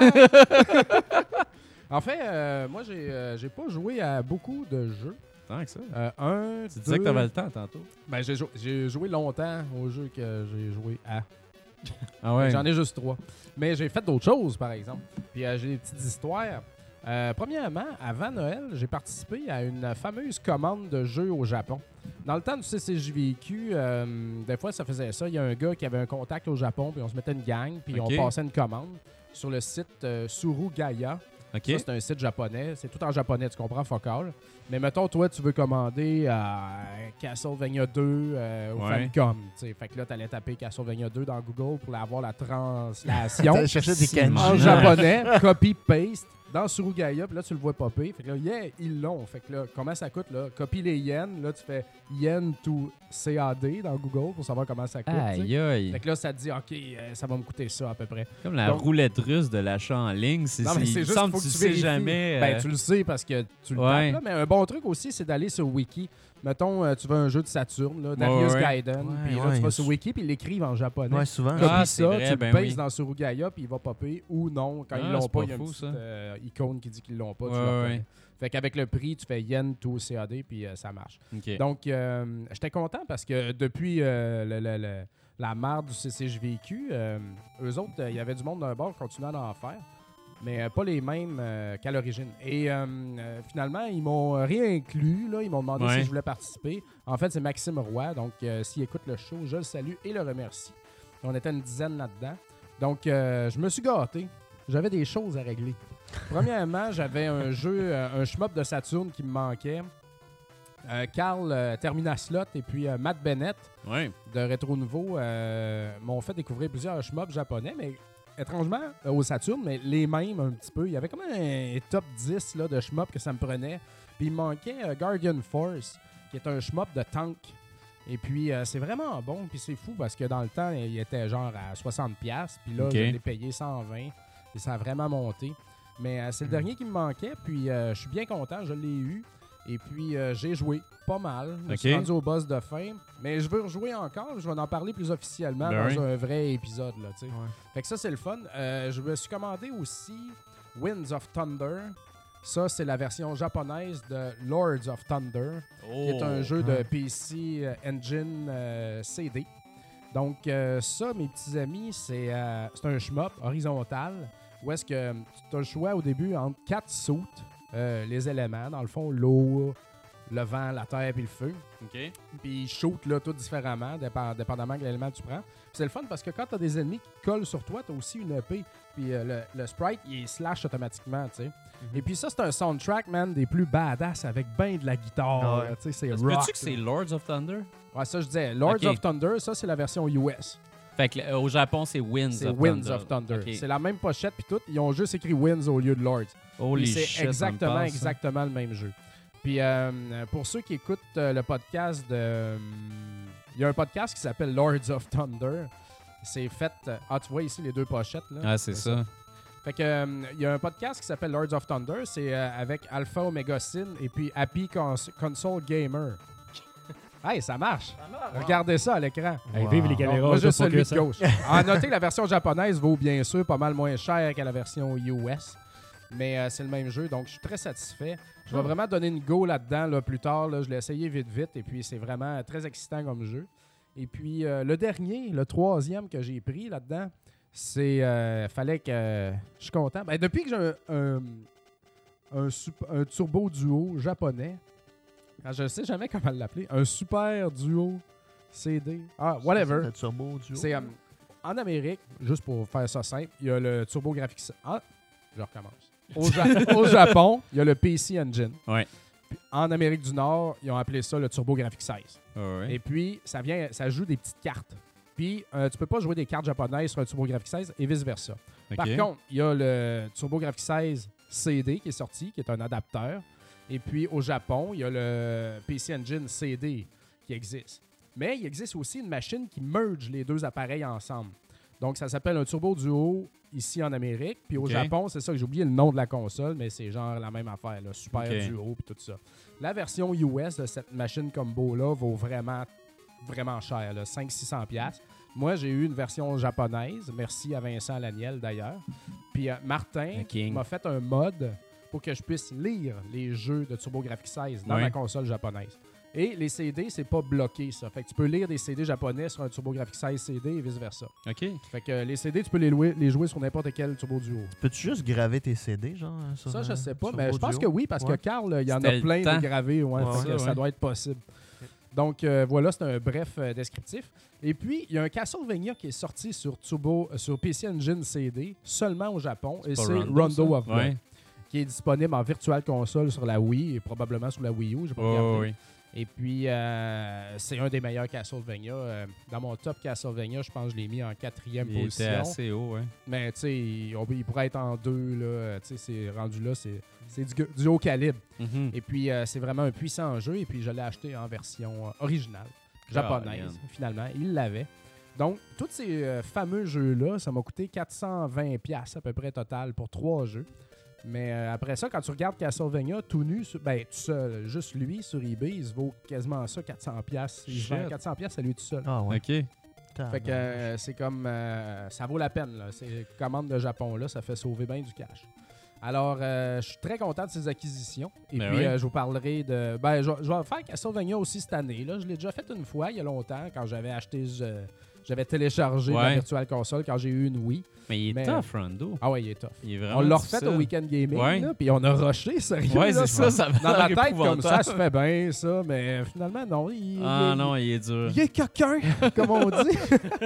En fait, moi, j'ai pas joué à beaucoup de jeux. Tant que ça. Tu disais que t'avais le temps tantôt. Ben, j'ai joué longtemps aux jeux que j'ai joué à. Ah ouais. J'en ai juste 3. Mais j'ai fait d'autres choses, par exemple. Puis j'ai des petites histoires. Premièrement, avant Noël, j'ai participé à une fameuse commande de jeux au Japon. Dans le temps du CCJVQ, des fois, ça faisait ça. Il y a un gars qui avait un contact au Japon, puis on se mettait une gang, puis Ok. on passait une commande sur le site Surugaya. OK. Ça, c'est un site japonais. C'est tout en japonais, tu comprends, focal. Mais mettons, toi, tu veux commander Castlevania 2 au Ouais. Famicom. T'sais. Fait que là, tu allais taper Castlevania 2 dans Google pour avoir la translation T'allais chercher des C'est kanji. en Ouais. japonais, copy-paste dans Surugaya, puis là, tu le vois popper. Fait que là, yeah, ils l'ont. Fait que là, comment ça coûte, là? Copie les yens. Là, tu fais yen to CAD dans Google pour savoir comment ça coûte. t'sais. Aïe, aïe. Fait que là, ça te dit, OK, ça va me coûter ça à peu près. Comme la Donc- roulette russe de l'achat en ligne. Non, mais il c'est me juste semble faut que que tu tu sais vérifies. jamais. Ben, tu le sais parce que tu le Ouais. tapes. Là. Mais un bon truc aussi, c'est d'aller sur Wiki. Mettons, tu veux un jeu de Saturn, là, Darius ouais. Gaiden. Ouais, Puis là, ouais, tu vas il- sur Wiki, puis ils l'écrivent en japonais. Ouais, souvent. Copie Ah, c'est ça, vrai, tu le ben pastes oui. dans Surugaya, puis il va popper. Ou non, quand Ah, ils l'ont c'est pas, pas il y a une fou, petite ça. icône qui dit qu'ils l'ont pas. tu Ouais, l'as pas. ouais. Fait qu'avec le prix, tu fais yen to CAD, puis ça marche. OK. Donc, j'étais content parce que depuis la marde du CCJVQ, eux autres, il y avait du monde d'un bord qui continuait à en faire, mais pas les mêmes qu'à l'origine. Et finalement, ils m'ont réinclus. Là, ils m'ont demandé Ouais. si je voulais participer. En fait, c'est Maxime Roy. Donc, s'il écoute le show, je le salue et le remercie. On était une dizaine là-dedans. Donc, je me suis gâté. J'avais des choses à régler. Premièrement, j'avais un jeu, un shmup de Saturn qui me manquait. Carl Terminaslot et puis Matt Bennett Ouais. de Rétro Nouveau m'ont fait découvrir plusieurs shmups japonais, mais étrangement au Saturn, mais les mêmes un petit peu. Il y avait comme un top 10 là, de shmups que ça me prenait. Puis il me manquait Guardian Force, qui est un shmup de tank. Et puis c'est vraiment bon, puis c'est fou parce que dans le temps, il était genre à 60$, puis là, Ok. je l'ai payé 120$, et ça a vraiment monté. Mais c'est le dernier qui me manquait, puis je suis bien content, je l'ai eu. Et puis, j'ai joué pas mal. Je suis Ok. rendu au boss de fin. Mais je veux rejouer encore. Je vais en parler plus officiellement Ben dans oui. un vrai épisode. Là, tu sais. Ouais. Fait que ça, c'est le fun. Je me suis commandé aussi Winds of Thunder. Ça, c'est la version japonaise de Lords of Thunder, qui est un jeu de ouais. PC Engine CD. Donc, ça, mes petits amis, c'est un shmup horizontal où est-ce que tu as le choix au début entre 4 suits. Les éléments, dans le fond, l'eau, le vent, la terre et le feu. OK. Puis ils shootent là, tout différemment, dépendamment de l'élément que tu prends. Puis c'est le fun parce que quand tu as des ennemis qui collent sur toi, tu as aussi une épée. Puis le sprite, il slash automatiquement, tu sais. Et puis ça, c'est un soundtrack, man, des plus badass avec ben de la guitare. Ah ouais. là, tu sais, c'est Est-ce rock. que tu que c'est là. Lords of Thunder? Ouais, ça, je disais. Lords Ok. of Thunder, ça, c'est la version US. Fait que au Japon, c'est Winds C'est of Winds Thunder. of Thunder. OK. C'est la même pochette, puis tout. Ils ont juste écrit Winds au lieu de Lords. Holy Puis c'est shit, ça me exactement, passe, ça. exactement le même jeu. Puis pour ceux qui écoutent le podcast de... Il y a un podcast qui s'appelle Lords of Thunder. C'est fait... tu vois ici les deux pochettes. Là. Ah, c'est ça. Fait que il y a un podcast qui s'appelle Lords of Thunder. C'est avec Alpha Omega Sin et puis Happy Console Gamer. Hey, ça marche! Regardez ça à l'écran. Hey, Wow. vive les Donc, caméras. moi, je celui autofocus, de hein. gauche. À noter, la version japonaise vaut bien sûr pas mal moins cher que la version US. Mais c'est le même jeu, donc je suis très satisfait. Je vais vraiment donner une go là-dedans là, plus tard. Là. Je l'ai essayé vite, et puis c'est vraiment très excitant comme jeu. Et puis le dernier, le troisième que j'ai pris là-dedans, c'est... fallait que... je suis content. Ben, depuis que j'ai un turbo duo japonais, je ne sais jamais comment l'appeler, un super duo CD. Ah, whatever. Le turbo duo. C'est en Amérique, juste pour faire ça simple, il y a le TurboGrafx. Ah, je recommence. Au Japon, il y a le PC Engine. Ouais. Puis, en Amérique du Nord, ils ont appelé ça le TurboGrafx 16. Ouais. Et puis, ça joue des petites cartes. Puis, tu peux pas jouer des cartes japonaises sur un TurboGrafx 16 et vice-versa. OK. Par contre, il y a le TurboGrafx 16 CD qui est sorti, qui est un adapteur. Et puis, au Japon, il y a le PC Engine CD qui existe. Mais il existe aussi une machine qui merge les deux appareils ensemble. Donc, ça s'appelle un Turbo Duo ici en Amérique. Puis au OK. Japon, c'est ça que j'ai oublié le nom de la console, mais c'est genre la même affaire, là, Super OK. Duo puis tout ça. La version US de cette machine combo-là vaut vraiment, vraiment cher, là, 500-600$. Moi, j'ai eu une version japonaise. Merci à Vincent Laniel, d'ailleurs. Puis Martin Le king. m'a fait un mode pour que je puisse lire les jeux de TurboGrafx 16 dans ma console japonaise. Et les CD, c'est pas bloqué, ça. Fait que tu peux lire des CD japonais sur un TurboGrafx 16 CD et vice-versa. OK. Fait que les CD, tu peux les jouer sur n'importe quel Turbo Duo. Peux-tu juste graver tes CD, genre? Ça, je sais pas, sur mais je pense Audio? que oui, parce que Ouais. Carl, il y en C'était a le plein temps. de gravés. Ouais, Ouais, fait que ça doit être possible. Donc, voilà, c'est un bref descriptif. Et puis, il y a un Castlevania qui est sorti sur PC Engine CD, seulement au Japon, et pas c'est Rondo, Rondo ça? of Blood, Ouais. qui est disponible en Virtual Console sur la Wii et probablement sur la Wii U, j'ai pas regardé. oui. Et puis, c'est un des meilleurs Castlevania. Dans mon top Castlevania, je pense que je l'ai mis en 4e Il était position. assez haut, ouais. Mais tu sais, il pourrait être en 2. Là, tu sais, c'est rendu là, c'est du haut calibre. Mhm. Et puis, c'est vraiment un puissant jeu. Et puis, je l'ai acheté en version originale, japonaise, Caroline. finalement. Il l'avait. Donc, tous ces fameux jeux-là, ça m'a coûté 420$ à peu près total pour 3 jeux. Mais après ça, quand tu regardes Castlevania tout nu, tout seul, juste lui sur eBay, il se vaut quasiment ça, 400$. Il se vend Shit. 400$ à lui tout seul. Ah ouais. OK. Fait que c'est comme... ça vaut la peine, là. Ces commandes de Japon, là, ça fait sauver bien du cash. Alors, je suis très content de ces acquisitions. Et Ben puis, oui. je vous parlerai de... Ben, je vais faire Castlevania aussi cette année. Là. Je l'ai déjà fait une fois, il y a longtemps, quand j'avais acheté... J'avais téléchargé la Ouais. Virtual Console quand j'ai eu une Wii. Mais il est Mais- tough, Rondo. Ah ouais, il est tough. Il est vraiment On l'a refait difficile. au Weekend Gaming, Ouais. là, puis on a rushé, sérieux. Ouais, là, c'est ça avait Dans ma l'air tête, comme ça, épouvantable. se fait bien, ça, mais finalement, non. Non, il est dur. Il est coquin, comme on dit.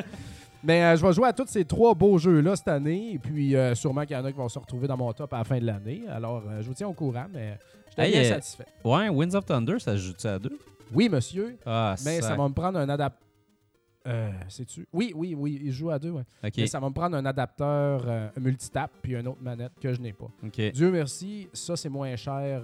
Mais je vais jouer à tous ces 3 beaux jeux-là cette année. Et puis, sûrement qu'il y en a qui vont se retrouver dans mon top à la fin de l'année. Alors, je vous tiens au courant, mais je suis Hey, bien satisfait. Ouais, Winds of Thunder, ça se joue-tu à 2? Oui, monsieur, Ah, mais ça sac. va me prendre un adaptateur. Sais-tu? Oui, il joue à 2, ouais. OK. Mais ça va me prendre un adapteur multitap puis une autre manette que je n'ai pas. OK. Dieu merci, ça c'est moins cher,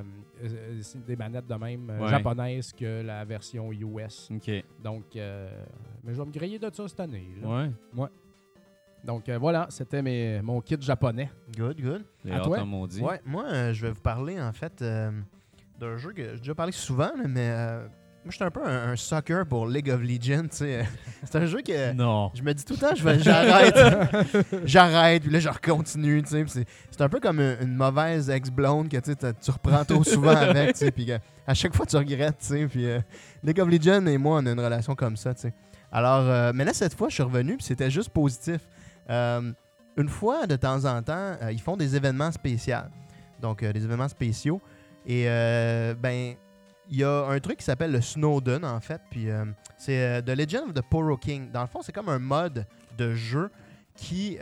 c'est des manettes de même Ouais. japonaises que la version US. OK. Donc, mais je vais me griller de ça cette année. Là. Ouais. Donc voilà, c'était mon kit japonais. Good, good. J'ai À hâte toi? en maudit. Ouais, moi, je vais vous parler, en fait, d'un jeu que j'ai déjà parlé souvent, là, mais moi, je suis un peu un sucker pour League of Legends, tu sais. C'est un jeu que... Non. Je me dis tout le temps, j'arrête. J'arrête, puis là, je recontinue, tu sais. Puis c'est un peu comme une mauvaise ex-blonde que tu sais, tu reprends trop souvent avec, tu sais. Puis à chaque fois, tu regrettes, tu sais. Puis League of Legends et moi, on a une relation comme ça, tu sais. Alors, mais là, cette fois, je suis revenu, puis c'était juste positif. Une fois, de temps en temps, ils font des événements spéciaux. Donc, des événements spéciaux. Et, ben... Il y a un truc qui s'appelle le Snowden, en fait, puis c'est The Legend of the Poro King. Dans le fond, c'est comme un mode de jeu qui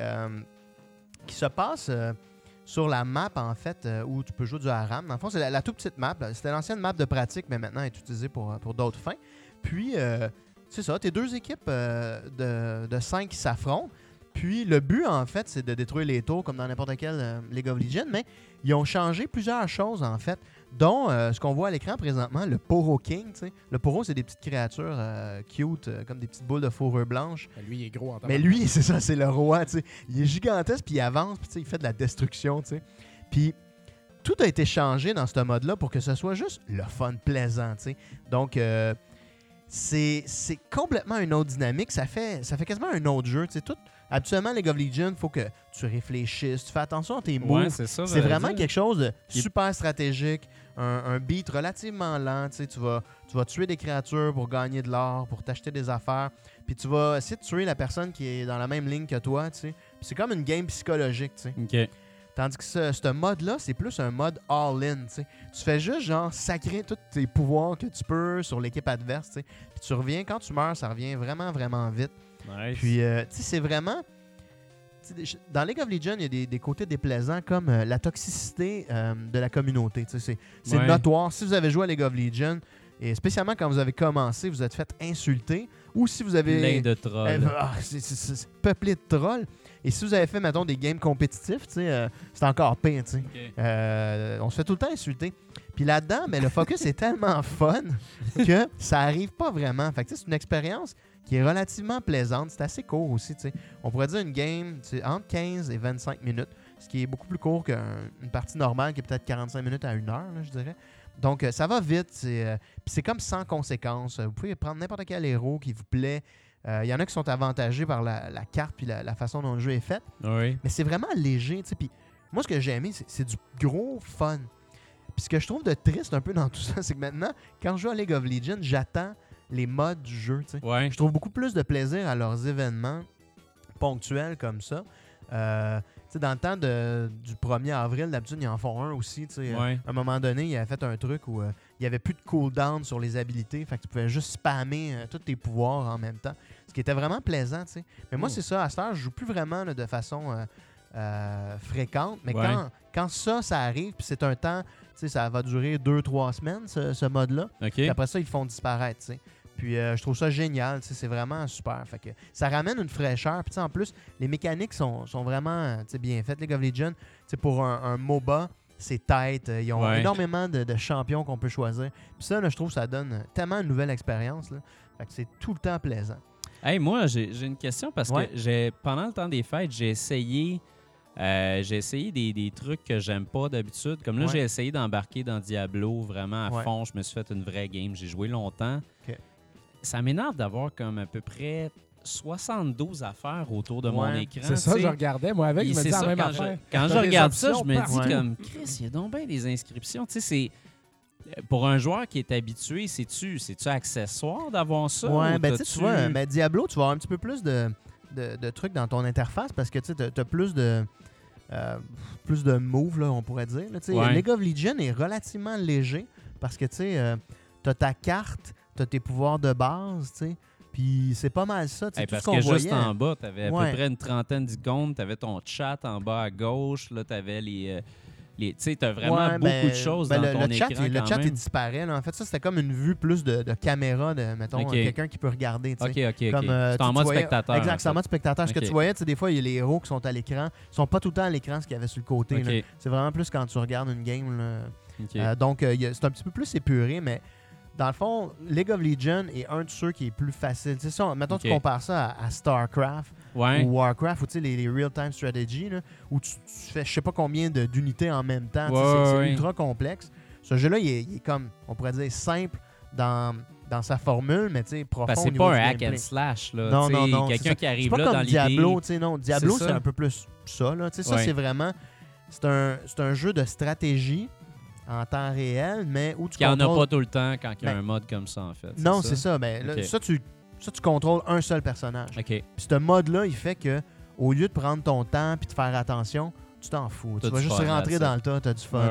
se passe sur la map, en fait, où tu peux jouer du haram. Dans le fond, c'est la toute petite map. C'était l'ancienne map de pratique, mais maintenant elle est utilisée pour d'autres fins. Puis, c'est ça, t'es 2 équipes de 5 qui s'affrontent. Puis, le but, en fait, c'est de détruire les tours, comme dans n'importe quel League of Legends, mais ils ont changé plusieurs choses, en fait, dont ce qu'on voit à l'écran présentement, le Poro King. T'sais. Le Poro, c'est des petites créatures cute, comme des petites boules de fourrure blanche. Lui, il est gros en temps. Mais lui, c'est ça, c'est le roi. T'sais. Il est gigantesque, puis il avance, puis il fait de la destruction. T'sais. Puis tout a été changé dans ce mode-là pour que ce soit juste le fun plaisant. T'sais. Donc, c'est complètement une autre dynamique. Ça fait quasiment un autre jeu. Tout, habituellement, League of Legends, il faut que tu réfléchisses, tu fais attention à tes moves. Ouais, c'est ça. C'est j'allais vraiment dire. quelque chose de Il- super stratégique, un beat relativement lent. Tu vas tuer des créatures pour gagner de l'or, pour t'acheter des affaires. Puis tu vas essayer de tuer la personne qui est dans la même ligne que toi. Tu sais. Puis c'est comme une game psychologique. Tu sais. OK. Tandis que ce mode-là, c'est plus un mode all-in. Tu sais. Tu fais juste genre sacrer tous tes pouvoirs que tu peux sur l'équipe adverse. Tu sais. Puis tu reviens, quand tu meurs, ça revient vraiment, vraiment vite. Nice. Puis, tu sais, c'est vraiment... Dans League of Legends, il y a des côtés déplaisants comme la toxicité de la communauté. Tu sais, c'est Ouais. notoire. Si vous avez joué à League of Legends, et spécialement quand vous avez commencé, vous êtes fait insulter, ou si vous avez... Plein de trolls. c'est peuplé de trolls. Et si vous avez fait, mettons, des games compétitifs, tu sais, c'est encore pire. Tu sais. OK. On se fait tout le temps insulter. Puis là-dedans, mais le focus est tellement fun que ça arrive pas vraiment. Fait que tu sais, c'est une expérience qui est relativement plaisante. C'est assez court aussi. Tu sais. On pourrait dire une game entre 15 et 25 minutes, ce qui est beaucoup plus court qu'une partie normale qui est peut-être 45 minutes à 1 heure, là, je dirais. Donc, ça va vite. Puis c'est comme sans conséquence. Vous pouvez prendre n'importe quel héros qui vous plaît. Il y en a qui sont avantagés par la carte puis la façon dont le jeu est fait. Oui. Mais c'est vraiment léger. Puis moi, ce que j'ai aimé, c'est du gros fun. Puis ce que je trouve de triste un peu dans tout ça, c'est que maintenant, quand je joue à League of Legends, j'attends les modes du jeu. T'sais. Ouais. Je trouve beaucoup plus de plaisir à leurs événements ponctuels comme ça. Dans le temps du 1er avril, d'habitude, ils en font un aussi. Ouais. À un moment donné, il avait fait un truc où il n'y avait plus de cooldown sur les habilités. Fait que tu pouvais juste spammer tous tes pouvoirs en même temps. Ce qui était vraiment plaisant. T'sais. Mais moi, c'est ça. À cette heure, je joue plus vraiment là, de façon fréquente. Mais quand ça arrive, puis c'est un temps, ça va durer 2-3 semaines, ce mode-là. OK. Puis après ça, ils le font disparaître. T'sais. Puis je trouve ça génial, c'est vraiment super. Fait que ça ramène une fraîcheur. Puis en plus, les mécaniques sont vraiment bien faites. League of Legends, pour un MOBA, c'est tight. Ils ont énormément de champions qu'on peut choisir. Puis ça, là, je trouve que ça donne tellement une nouvelle expérience. Là. Fait que c'est tout le temps plaisant. Hey, moi, j'ai une question parce que pendant le temps des fêtes, j'ai essayé des trucs que j'aime pas d'habitude. Comme là, j'ai essayé d'embarquer dans Diablo vraiment à fond. Je me suis fait une vraie game. J'ai joué longtemps. Okay. Ça m'énerve d'avoir comme à peu près 72 affaires autour de mon écran. C'est ça, je regardais. Moi, avec, je me disais la même affaire. Quand je regarde ça, je me dis comme, Chris, il y a donc bien des inscriptions. Tu sais, c'est... Pour un joueur qui est habitué, c'est-tu accessoire d'avoir ça? Ouais, ben tu vois, Diablo, tu vas avoir un petit peu plus de trucs dans ton interface parce que tu as plus de moves, là, on pourrait dire. Là, League of Legends est relativement léger parce que tu as ta carte, tu as tes pouvoirs de base, tu sais. Puis c'est pas mal ça. Tout parce ce qu'on que voyait, juste en bas, tu avais à peu près une trentaine d'icônes. Tu avais ton chat en bas à gauche. Là, tu avais tu sais, tu as vraiment beaucoup de choses dans ton écran. Le chat, il disparaît. Là. En fait, ça, c'était comme une vue plus de caméra de, mettons, quelqu'un qui peut regarder. OK. C'est en mode spectateur. Exact, c'est en mode spectateur. Ce que tu voyais, des fois, il y a les héros qui sont à l'écran. Ils sont pas tout le temps à l'écran, ce qu'il y avait sur le côté. Là. C'est vraiment plus quand tu regardes une game. Là. Donc, c'est un petit peu plus épuré, mais dans le fond, League of Legends est un de ceux qui est plus facile. Mettons, tu compares ça à StarCraft ou Warcraft, ou les real-time strategy, là, où tu fais je sais pas combien d'unités en même temps. C'est ultra complexe. Ce jeu-là, il est comme, on pourrait dire, simple dans sa formule, mais profond. C'est pas un hack and slash. Là, non. Quelqu'un qui arrive là dans l'idée. Diablo, non. Diablo, c'est un peu plus ça. Là. Ça, c'est vraiment... C'est un jeu de stratégie en temps réel, mais où tu contrôles... Il n'y en a pas tout le temps quand il y a un mode comme ça, en fait. Non, c'est ça. Mais là, ça, tu contrôles un seul personnage. Puis ce mode-là, il fait que au lieu de prendre ton temps et de faire attention, tu t'en fous. Tu vas juste rentrer dans le tas, tu as du fun.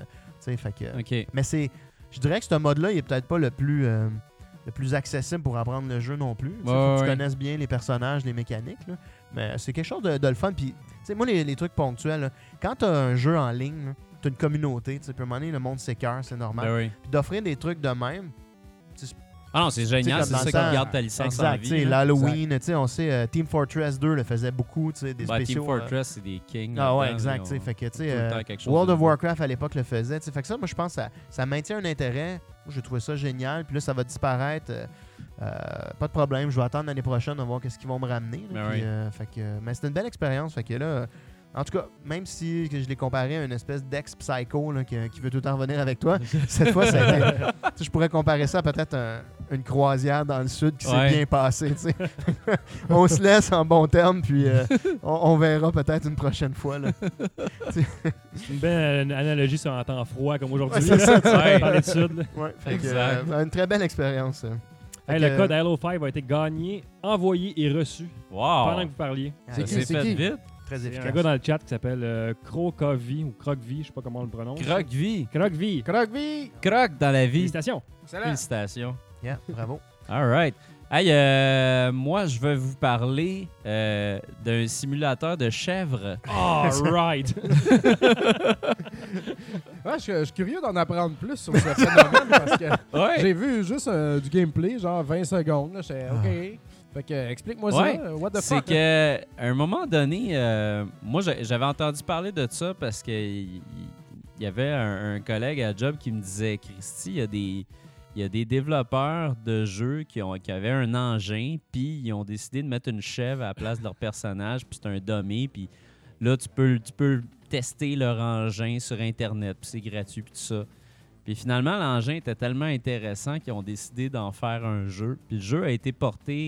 Mais je dirais que ce mode-là, il est peut-être pas le plus accessible pour apprendre le jeu non plus. Il faut que tu connaisses bien les personnages, les mécaniques. Là. Mais c'est quelque chose de le fun. Puis, moi, les trucs ponctuels, là, quand tu as un jeu en ligne, tu as une communauté. Puis à un moment donné, le monde s'écœure, c'est normal. Puis d'offrir des trucs de même. Ah non, c'est génial, c'est ça qui garde ta licence en vie. L'Halloween, on sait, Team Fortress 2 le faisait beaucoup, des spéciaux. Team Fortress, c'est des kings. Ah ouais, exact. Fait que, World of Warcraft à l'époque le faisait. Fait que ça, moi, je pense que ça maintient un intérêt. Moi, j'ai trouvé ça génial. Puis là, ça va disparaître. Pas de problème. Je vais attendre l'année prochaine de voir qu'est-ce qu'ils vont me ramener. Mais c'est une belle expérience. Fait que là... En tout cas, même si je l'ai comparé à une espèce d'ex-psycho là, qui veut tout le temps revenir avec toi, cette fois, je pourrais comparer ça à peut-être une croisière dans le sud qui s'est bien passée. On se laisse en bon terme, puis on verra peut-être une prochaine fois. Là. C'est une belle analogie sur un temps froid comme aujourd'hui. C'est ça, parler de sud. Une très belle expérience. Le code Halo 5 a été gagné, envoyé et reçu pendant que vous parliez. C'est fait vite. Très efficace. Il y a un gars dans le chat qui s'appelle Crocovi ou Crocvi, je sais pas comment on le prononce. Crocvi. Croc dans la vie. Félicitations. Félicitations. Yeah, bravo. All right. Hey, moi, je vais vous parler d'un simulateur de chèvre. All right. Je suis curieux d'en apprendre plus sur ce phénomène parce que j'ai vu juste du gameplay, genre 20 secondes. Là, j'étais OK. Fait que, explique-moi ça. What the fuck? C'est qu'à un moment donné, moi, j'avais entendu parler de ça parce qu'il y avait un collègue à job qui me disait, Christy, il y a des développeurs de jeux qui avaient un engin, puis ils ont décidé de mettre une chèvre à la place de leur personnage, puis c'est un dummy, puis là, tu peux tester leur engin sur Internet, puis c'est gratuit, puis tout ça. Puis finalement, l'engin était tellement intéressant qu'ils ont décidé d'en faire un jeu. Puis le jeu a été porté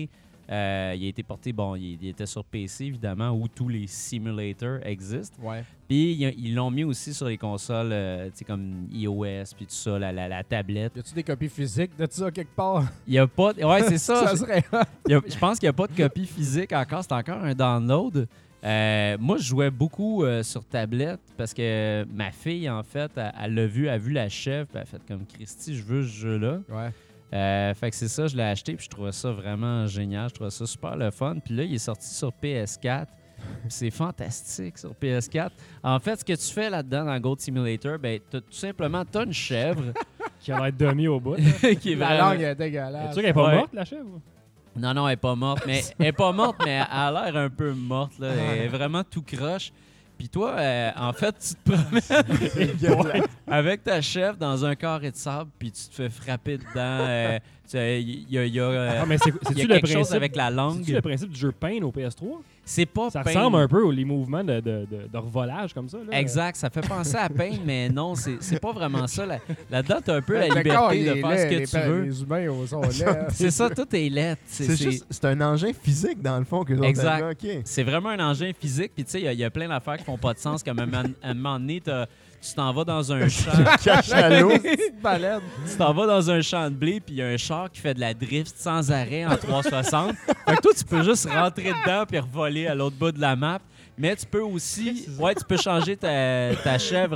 Il a été porté, il était sur PC, évidemment, où tous les simulators existent. Ouais. Puis ils l'ont mis aussi sur les consoles, tu sais, comme iOS, puis tout ça, la tablette. Y a-tu des copies physiques de ça quelque part? Il y a pas... Ouais, c'est ça. Ça serait... Je pense qu'il n'y a pas de copie physique encore. C'est encore un download. Moi, je jouais beaucoup sur tablette parce que ma fille, en fait, elle l'a vu, elle a vu la chèvre, puis elle a fait comme Christy, je veux ce jeu-là. Ouais. Fait que c'est ça, je l'ai acheté, puis je trouvais ça vraiment génial. Je trouvais ça super le fun. Puis là, il est sorti sur PS4. C'est fantastique sur PS4. En fait, ce que tu fais là-dedans dans Goat Simulator, ben, tout simplement, t'as une chèvre Qui a l'air dummy au bout. là. qui est La vraiment... langue est Es-tu dégueulasse. sûr qu'elle est pas Ouais. morte, la chèvre? Non, elle est pas morte. Mais elle est pas morte, mais elle a l'air un peu morte. Là. Elle est vraiment tout croche. Puis toi, en fait, tu te promènes avec ta chèvre dans un carré de sable, puis tu te fais frapper dedans. Il y a, Ah, mais il y a c'est-tu le quelque chose principe, avec la langue. c'est-tu le principe du jeu Pain au PS3? C'est pas Ça Pain. ressemble un peu aux les mouvements de revolage comme ça. Là. Exact, ça fait penser à Pain, mais non, c'est pas vraiment ça. Là-dedans, t'as un peu la Le corps, liberté il de est faire laid, ce que tu veux. Les humains sont laids. C'est ça, tout est laid. C'est un engin physique, dans le fond, que l'autres Exact. avaient. OK. C'est vraiment un engin physique. Puis tu sais, il y a plein d'affaires qui font pas de sens. Comme à un moment donné, tu t'en vas dans un champ. Cachalot. Petite baleine. Tu t'en vas dans un champ de blé, puis il y a un char qui fait de la drift sans arrêt en 360. Fait que toi, tu peux juste rentrer dedans puis revoler à l'autre bout de la map. Mais tu peux aussi... Ouais, tu peux changer ta chèvre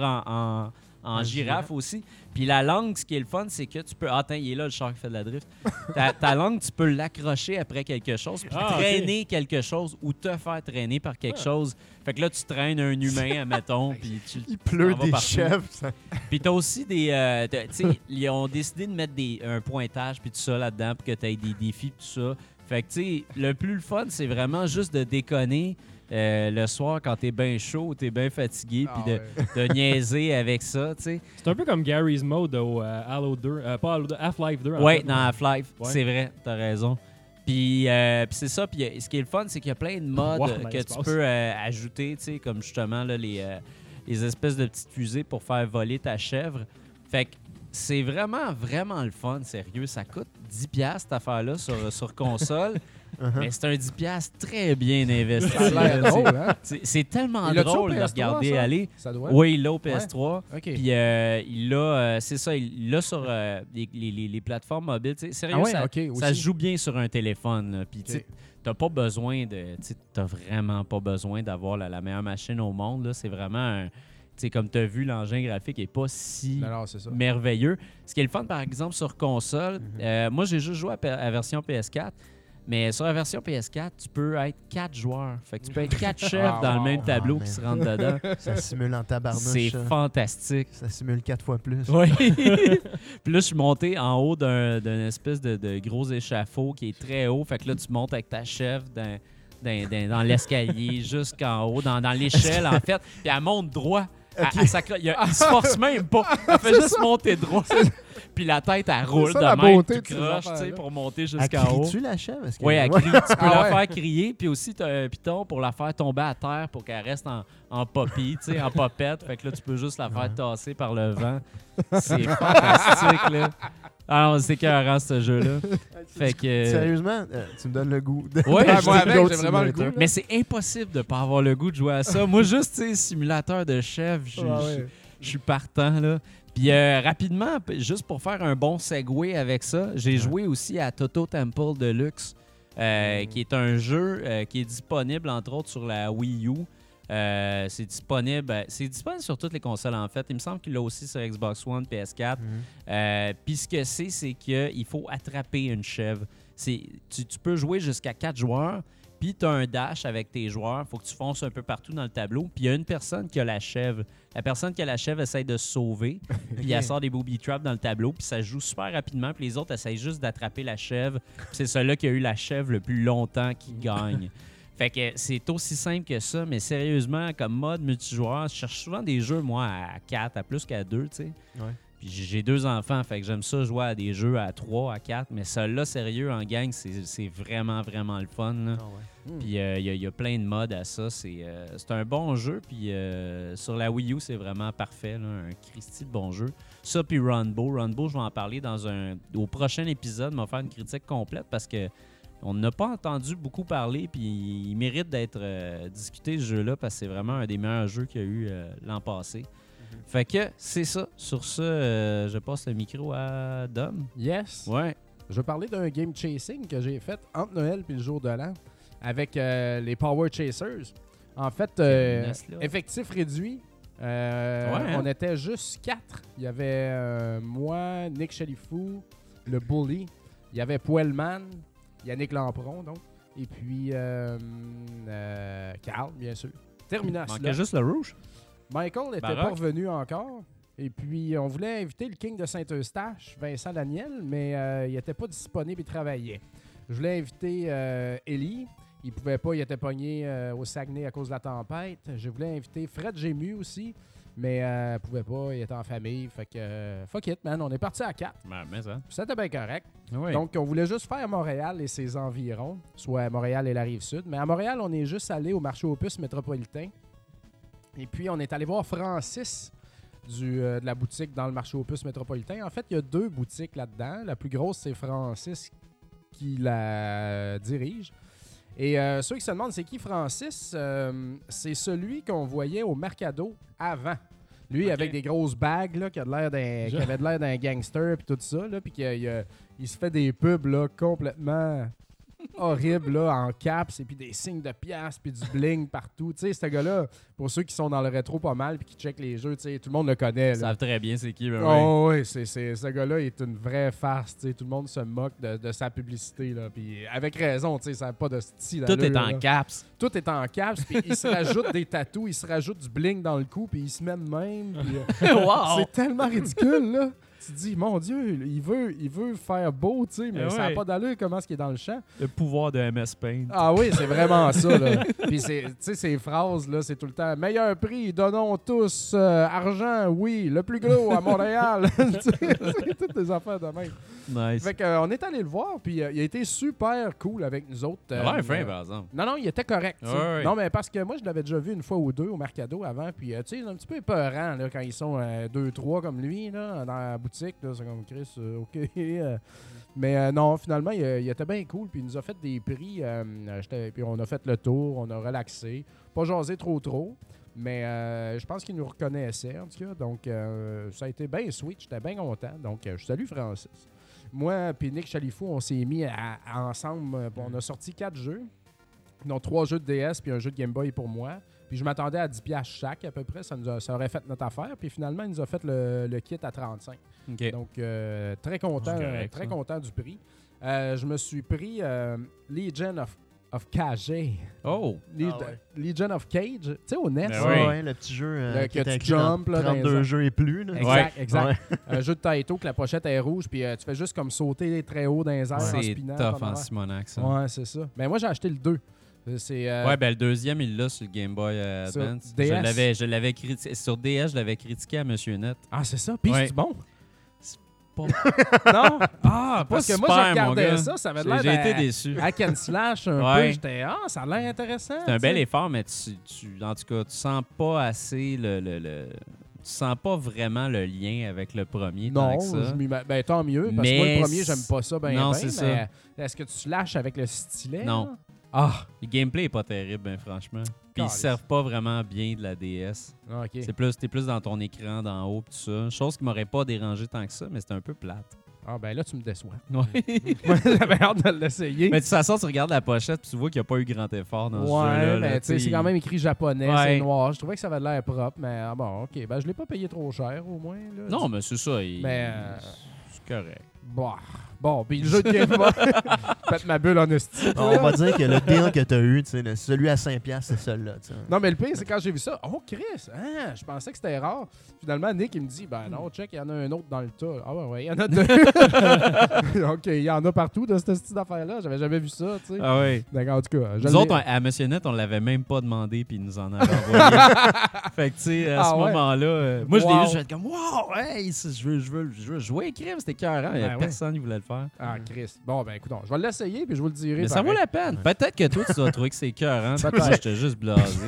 en girafe aussi. Puis la langue, ce qui est le fun, c'est que tu peux... Attends, il est là, le char qui fait de la drift. Ta langue, tu peux l'accrocher après quelque chose, puis traîner quelque chose ou te faire traîner par quelque chose. Fait que là, tu traînes un humain, admettons, puis tu... Il pleut t'en vas des partout. chèvres. ça. Puis t'as aussi des... tu sais, ils ont décidé de mettre un pointage puis tout ça là-dedans pour que tu aies des défis tout ça. Fait que, tu sais, le plus le fun, c'est vraiment juste de déconner le soir quand t'es bien chaud, t'es bien fatigué, puis de niaiser avec ça, tu sais. C'est un peu comme Gary's Mode au Halo 2. Pas Halo 2, Half-Life 2. en Ouais, fait. dans Half-Life, Ouais. c'est vrai, t'as raison. Puis c'est ça, puis ce qui est le fun, c'est qu'il y a plein de modes Wow, dans que tu l'espace. peux ajouter, tu sais, comme justement là, les espèces de petites fusées pour faire voler ta chèvre. Fait que c'est vraiment, vraiment le fun, sérieux. Ça coûte 10$ cette affaire-là sur console, mais c'est un 10$ très bien investi. Ça a l'air là, drôle, hein? c'est tellement Il l'a-tu au drôle de PS3, regarder ça? aller. Ça doit. Oui, il l'a au PS3. OK. Puis il l'a, c'est ça, il l'a sur les plateformes mobiles. Tu sais, sérieux, Ah ouais, ça, OK, aussi. ça se joue bien sur un téléphone. Là. Puis tu sais, OK. t'as pas besoin de, tu sais, t'as vraiment pas besoin d'avoir la meilleure machine au monde. Là. C'est vraiment un, tu sais, comme tu as vu, l'engin graphique est pas si Non, c'est ça. merveilleux. Ce qui est le fun, par exemple, sur console, moi j'ai juste joué à la version PS4. Mais sur la version PS4, tu peux être 4 joueurs. Fait que tu peux être 4 chefs dans le même tableau Ah, qui man. se rentrent dedans. Ça simule en tabarnouche. C'est ça. fantastique. Ça simule 4 fois plus. Oui. Puis là, je suis monté en haut d'un espèce de gros échafaud qui est très haut. Fait que là, tu montes avec ta chef dans l'escalier jusqu'en haut, dans l'échelle, en fait. Puis elle monte droit. Elle se force même pas. Elle fait juste monter droit. Puis la tête, elle roule ça, de la même, beauté tu de ces croches, tu sais, affaires-là. pour monter Elle jusqu'en haut. crie-tu la chèvre? Est-ce que- Oui, elle crie. Tu peux Ah la ouais. faire crier, puis aussi, tu as un piton pour la faire tomber à terre pour qu'elle reste en poppy, tu sais, en popette. Fait que là, tu peux juste la faire tasser par le vent. C'est fantastique, là. Ah non, c'est écœurant, ce jeu-là. Fait que... Sérieusement, tu me donnes le goût. Ouais, Ah, je moi, dis- avec, j'ai vraiment le goût. là. mais c'est impossible de pas avoir le goût de jouer à ça. Moi, juste, tu sais, simulateur de chef, Ah ouais. je suis partant, là. Puis rapidement, juste pour faire un bon segue avec ça, j'ai joué aussi à Toto Temple Deluxe, qui est un jeu qui est disponible, entre autres, sur la Wii U. C'est disponible sur toutes les consoles, en fait. Il me semble qu'il l'a aussi sur Xbox One, PS4. Puis ce que c'est qu'il faut attraper une chèvre. Tu peux jouer jusqu'à 4 joueurs, puis tu as un dash avec tes joueurs. Il faut que tu fonces un peu partout dans le tableau. Puis il y a une personne qui a la chèvre. La personne qui a la chèvre essaie de se sauver, puis elle sort des booby traps dans le tableau, puis ça joue super rapidement, puis les autres essayent juste d'attraper la chèvre. Puis c'est celui-là qui a eu la chèvre le plus longtemps qui gagne. Fait que c'est aussi simple que ça, mais sérieusement, comme mode multijoueur, je cherche souvent des jeux, moi, à 4, à plus qu'à 2, tu sais. Ouais. Puis j'ai 2 enfants, fait que j'aime ça jouer à des jeux à 3, à 4, mais celui-là, sérieux, en gang, c'est vraiment, vraiment le fun, là. Puis il y a plein de modes à ça. C'est un bon jeu. Puis sur la Wii U, c'est vraiment parfait. Là, un Christy de bon jeu. Ça, puis Runbow. Runbow, je vais en parler au prochain épisode. Je vais faire une critique complète parce que On n'a pas entendu beaucoup parler, puis il mérite d'être discuté, ce jeu-là, parce que c'est vraiment un des meilleurs jeux qu'il y a eu l'an passé. Fait que c'est ça. Sur ce, je passe le micro à Dom. Yes. Ouais. Je vais parler d'un game chasing que j'ai fait entre Noël et le jour de l'an avec les Power Chasers. En fait, effectif réduit. On était juste 4. Il y avait moi, Nick Chalifou, le Bully. Il y avait Poelman, Yannick Lampron, donc. Et puis Carl, bien sûr. Terminas. Manquait juste le rouge. Michael n'était Baroque. pas revenu encore. Et puis, on voulait inviter le King de Saint-Eustache, Vincent Daniel, mais il n'était pas disponible, il travaillait. Je voulais inviter Ellie. Il pouvait pas, il était pogné au Saguenay à cause de la tempête. Je voulais inviter Fred Gému aussi, mais il pouvait pas, il était en famille. Fait que, fuck it, man, on est parti à 4. Mais ça. C'était bien correct. Oui. Donc, on voulait juste faire Montréal et ses environs, soit Montréal et la Rive-Sud. Mais à Montréal, on est juste allé au marché aux puces métropolitain. Et puis, on est allé voir Francis de la boutique dans le marché aux puces métropolitain. En fait, il y a 2 boutiques là-dedans. La plus grosse, c'est Francis qui la dirige. Et ceux qui se demandent c'est qui Francis, c'est celui qu'on voyait au Mercado avant. Lui, avec des grosses bagues, là, qui avait de l'air d'un gangster, puis tout ça, là, puis il se fait des pubs là, complètement horribles, là, en caps, et puis des signes de piastres, puis du bling partout. Tu sais, ce gars-là, pour ceux qui sont dans le rétro pas mal, puis qui checkent les jeux, tu sais, tout le monde le connaît. Ils Là. savent très bien c'est qui. Ben Oh oui, ce gars-là est une vraie farce. T'sais. Tout le monde se moque de sa publicité. Là. Puis avec raison, ça n'a pas de style. Tout est en caps. Tout est en caps. Puis il se rajoute des tatous, il se rajoute du bling dans le cou, puis il se met de même. Puis, Wow! c'est tellement ridicule, là. Tu te dis, mon Dieu, il veut faire beau, tu sais, mais ça n'a pas d'allure comment est-ce qu'il est dans le champ. Le pouvoir de MS Paint. Ah oui, c'est vraiment ça, là. Puis, tu sais, ces phrases, là, c'est tout le temps « Meilleur prix, donnons tous argent, oui, le plus gros à Montréal. » C'est toutes des affaires de même. Nice. Fait qu'on est allé le voir, puis il a été super cool avec nous autres. Ouais, fin, par exemple. Non, il était correct. tu sais. Ouais. Non, mais parce que moi, je l'avais déjà vu une fois ou 2 au Mercado avant, puis tu sais, c'est un petit peu épeurant là, quand ils sont 2-3 comme lui là, dans la boutique. Là, c'est comme Chris, OK. Mais non, finalement, il était bien cool, puis il nous a fait des prix. Puis on a fait le tour, on a relaxé. Pas jasé trop. Mais je pense qu'il nous reconnaissait, en tout cas. Donc, ça a été bien sweet. J'étais bien content. Donc, je salue Francis. Moi et Nick Chalifou, on s'est mis ensemble. On a sorti 4 jeux. Donc, 3 jeux de DS puis un jeu de Game Boy pour moi. Puis je m'attendais à 10$ chaque, à peu près. Ça aurait fait notre affaire. Puis finalement, il nous a fait le kit à 35$. OK. Donc, très content, C'est correct, très ça. content du prix. Je me suis pris Legion of Cage. Oh! Legion of Cage. Tu sais, au NES. Ben Ouais, oui. ouais, le petit jeu Que qui était tu écrit dans jumps, là, dans les 32 airs. jeux et plus. Là. Exact. Ouais. Un jeu de Taito que la pochette est rouge, puis tu fais juste comme sauter très haut dans les airs en C'est spinant. tough en en arrière. Simonac, ça. Ouais, c'est ça. Mais moi, j'ai acheté le 2. C'est, Ouais, ben le deuxième, il l'a sur le Game Boy Sur Advance. DS. Je l'avais critiqué. Sur DS, je l'avais critiqué à Monsieur Net. Ah, c'est ça? Puis Ouais. c'est bon? Pas- Non? Ah, parce que moi, super, je regardais mon gars. ça avait l'air J'ai été déçu. hack and slash un Ouais. peu. J'étais, ça a l'air intéressant. C'est un tu sais. bel effort, mais en tout cas, tu sens pas assez tu sens pas vraiment le lien avec le premier. tant Non, que ça. ben, tant mieux, parce que moi, le premier, j'aime pas ça Non, ben, c'est mais est-ce que tu lâches avec le stylet? Non. là? Ah, Le gameplay est pas terrible, ben, franchement. Puis ils Calisse. servent pas vraiment bien de la DS. OK. T'es plus dans ton écran d'en haut pis tout ça. Chose qui m'aurait pas dérangé tant que ça, mais c'était un peu plate. Ah, ben là, tu me déçois. Ouais. Moi, j'avais hâte de l'essayer. Mais de toute façon, tu regardes la pochette pis tu vois qu'il n'y a pas eu grand effort dans ce Ouais, jeu-là. mais là, tu sais, c'est t'sais. quand même écrit japonais, Ouais. c'est noir. Je trouvais que ça avait l'air propre, mais bon, OK. Ben, je l'ai pas payé trop cher, au moins. Là. Non, mais c'est ça. Mais, c'est correct. Bah. Bon, puis le jeu de Game Boy. Faites ma bulle en esti. On va dire que le deal que tu as eu, tu sais, celui à 5$, c'est celui-là. tu sais. Non, mais le pire, c'est quand j'ai vu ça. Oh, Chris! Hein, je pensais que c'était rare. Finalement, Nick, il me dit, ben non, check, il y en a un autre dans le tas. Ah ouais, il y en a 2. OK, il y en a partout de cette style d'affaire-là. J'avais jamais vu ça, tu sais. Ah oui. D'accord, en tout cas. je Nous l'ai- autres, à Monsieur Net, on l'avait même pas demandé, puis ils nous en avaient envoyé. Fait que, tu sais, à Ah ce ouais? moment-là, moi, je l'ai Wow. vu, je vais être comme, wow, hey, je veux jouer crime, c'était écœurant. Il y Ben a ouais. personne qui voulait le faire. Ah, Chris. Bon, ben écoute, je vais l'essayer, puis je vous le dirai. Mais ça vaut pareil. la peine. Peut-être que toi, tu dois trouver que c'est écœurant. Puis Peut-être. moi, j'étais juste blasé.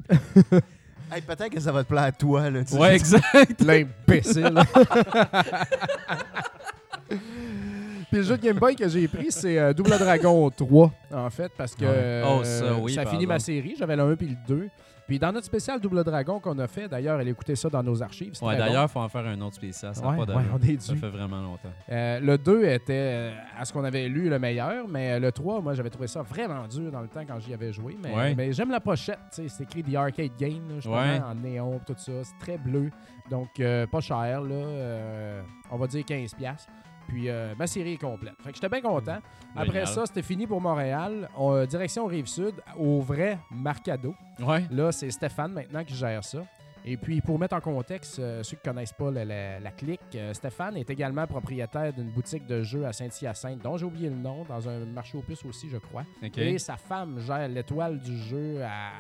Hey, peut-être que ça va te plaire à toi. Là, tu sais. Ouais, exact. L'imbécile. Puis le jeu de Game Boy que j'ai pris, c'est Double Dragon 3, en fait, parce que ça finit ma série. J'avais le 1 puis le 2. Puis dans notre spécial Double Dragon qu'on a fait, d'ailleurs, elle écoutait ça dans nos archives. Ouais, d'ailleurs, il faut en faire un autre spécial. Ça n'a pas d'allure. on est Ça dû. fait vraiment longtemps. Le 2 était, à ce qu'on avait lu, le meilleur, mais le 3, moi, j'avais trouvé ça vraiment dur dans le temps quand j'y avais joué. Mais j'aime la pochette, tu sais, c'est écrit The Arcade Game, là, justement, en néon, tout ça. C'est très bleu, donc pas cher, là. On va dire $15. Puis ma série est complète. Fait que j'étais bien content. Après Génial. ça, c'était fini pour Montréal. Direction Rive-Sud, au vrai Marcado. Ouais. Là, c'est Stéphane maintenant qui gère ça. Et puis, pour mettre en contexte, ceux qui ne connaissent pas la clique, Stéphane est également propriétaire d'une boutique de jeux à Saint-Hyacinthe, dont j'ai oublié le nom, dans un marché aux puces aussi, je crois. Okay. Et sa femme gère l'étoile du jeu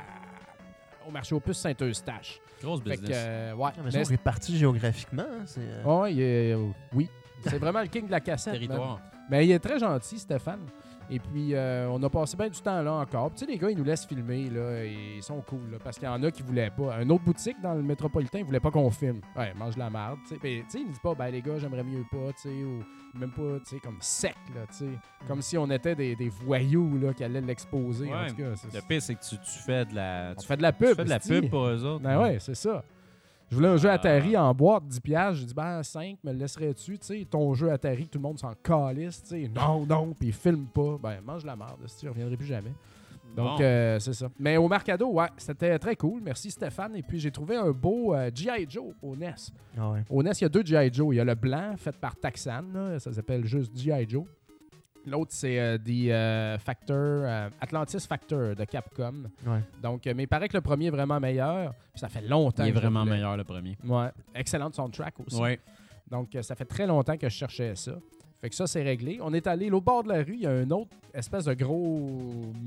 au marché aux puces Saint-Eustache. Grosse Fait business. que, ouais. Mais ils sont répartis géographiquement. Hein, Oui. C'est vraiment le king de la cassette. Territoire. Mais il est très gentil, Stéphane. Et puis, on a passé bien du temps là encore. Puis, tu sais, les gars, ils nous laissent filmer, là, et ils sont cool, là, parce qu'il y en a qui voulaient pas. Une autre boutique dans le métropolitain, ils voulaient pas qu'on filme. Ouais, mange la merde, tu sais. Puis, tu sais, ils disent pas, ben, les gars, j'aimerais mieux pas, tu sais, ou même pas, tu sais, comme sec, là, tu sais. Comme si on était des voyous, là, qui allaient l'exposer. Ouais. En tout cas, Le pire, c'est que tu fais de la... on fait de la pub. Tu fais de la c'ti. pub pour eux autres. Ben ouais, c'est ça. Je voulais un jeu Atari en boîte, 10$. J'ai dit, ben 5, me le laisserais-tu, tu sais, ton jeu Atari, que tout le monde s'en calisse, tu sais. Non, puis il filme pas. Ben, mange la merde, je reviendrai plus jamais. Donc, Bon. c'est ça. Mais au Marcado, ouais, c'était très cool. Merci Stéphane. Et puis, j'ai trouvé un beau G.I. Joe au NES. Ah ouais. Au NES, il y a 2 G.I. Joe. Il y a le blanc, fait par Taxan, là, ça s'appelle juste G.I. Joe. L'autre, c'est Atlantis Factor de Capcom. Ouais. Donc, mais il paraît que le premier est vraiment meilleur. Puis ça fait longtemps Il est que je vraiment voulais. meilleur, le premier. Ouais. Excellente soundtrack aussi. Ouais. Donc, ça fait très longtemps que je cherchais ça. Fait que ça, c'est réglé. On est allé l'autre bord de la rue. Il y a un autre espèce de gros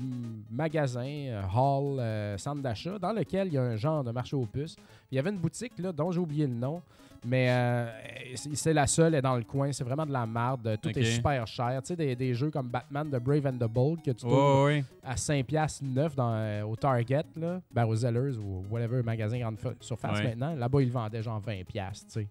magasin, hall, centre d'achat, dans lequel il y a un genre de marché aux puces. Il y avait une boutique là, dont j'ai oublié le nom. Mais c'est la seule, elle est dans le coin. C'est vraiment de la merde. Tout Ok. est super cher. Tu sais, des jeux comme Batman, The Brave and the Bold que tu trouves Ouais. à 5$ neuf au Target, là, ben aux Zellers ou whatever, magasin grande surface Ouais. maintenant. Là-bas, ils le vendaient genre 20$, tu sais.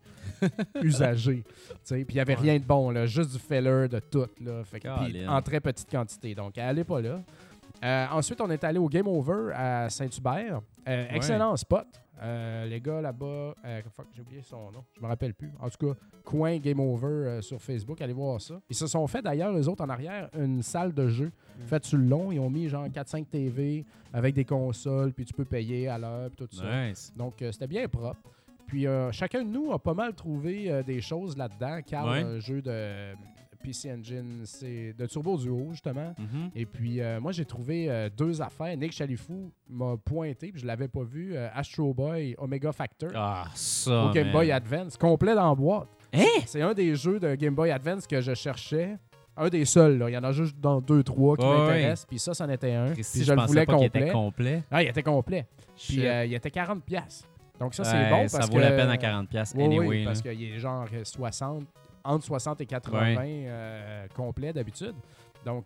Usagé. Tu sais. Puis il n'y avait rien de bon, là, juste du filler de tout. Là. Fait que, puis Colin. en très petite quantité. Donc, allez pas là. Ensuite, on est allé au Game Over à Saint-Hubert. Excellent spot. Les gars là-bas, fuck, j'ai oublié son nom, je me rappelle plus. En tout cas, Coin Game Over sur Facebook, allez voir ça. Ils se sont fait d'ailleurs, eux autres en arrière, une salle de jeu faite sur le long. Ils ont mis genre 4-5 TV avec des consoles, puis tu peux payer à l'heure, puis tout ça. Nice. Donc, c'était bien propre. Puis, chacun de nous a pas mal trouvé des choses là-dedans. Carl, Ouais. un jeu de PC Engine, c'est de Turbo Duo, justement. Mhm. Et puis, moi, j'ai trouvé 2 affaires. Nick Chalifou m'a pointé, puis je l'avais pas vu, Astro Boy Omega Factor Ah, ça, au Game man. Boy Advance, complet dans la boîte. Hein? C'est un des jeux de Game Boy Advance que je cherchais. Un des seuls, là. Il y en a juste dans 2-3 qui Ouais, m'intéressent, puis ça, c'en était un. Christy, Puis je le pensais voulais pas qu'il complet. était complet. Ah, il était complet. Puis Shit. il était 40$. Donc ça, c'est Ouais, bon parce que... ça vaut la peine à 40$. Oui, Anyway, oui, là. parce qu'il est genre 60, entre 60 et 80 complet d'habitude. Donc,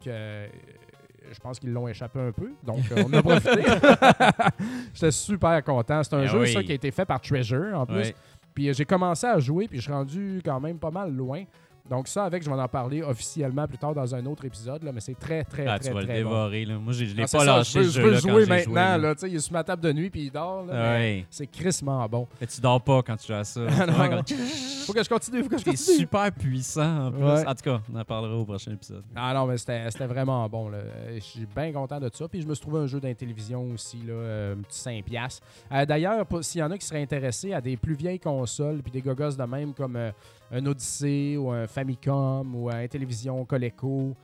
je pense qu'ils l'ont échappé un peu. Donc, on en a profité. J'étais super content. C'est un Ah jeu, oui. ça, qui a été fait par Treasure, en plus. Ouais. Puis j'ai commencé à jouer, puis je suis rendu quand même pas mal loin. Donc ça, je vais en parler officiellement plus tard dans un autre épisode, là, mais c'est très, très, Ah, très, tu vas le très bon. dévorer, là. Moi, je l'ai Ah, c'est pas ça, lâché, je ce veux le jeu-là, jouer quand j'ai maintenant. là. Là. Tu sais, il est sur ma table de nuit, puis il dort. Là, mais Ouais. c'est crissement bon. Mais tu dors pas quand tu joues à ça. Ah, non. Ouais, quand- Faut que je continue, faut que je T'es continue. super puissant, en plus. Ouais. En tout cas, on en parlera au prochain épisode. Ah non, mais c'était vraiment bon. Là. Je suis bien content de ça. Puis je me suis trouvé un jeu d'Intellivision aussi, là, un petit 5$. D'ailleurs, s'il y en a qui seraient intéressés à des plus vieilles consoles, puis des gogos de même comme un Odyssey ou un Famicom ou un Intellivision Coleco,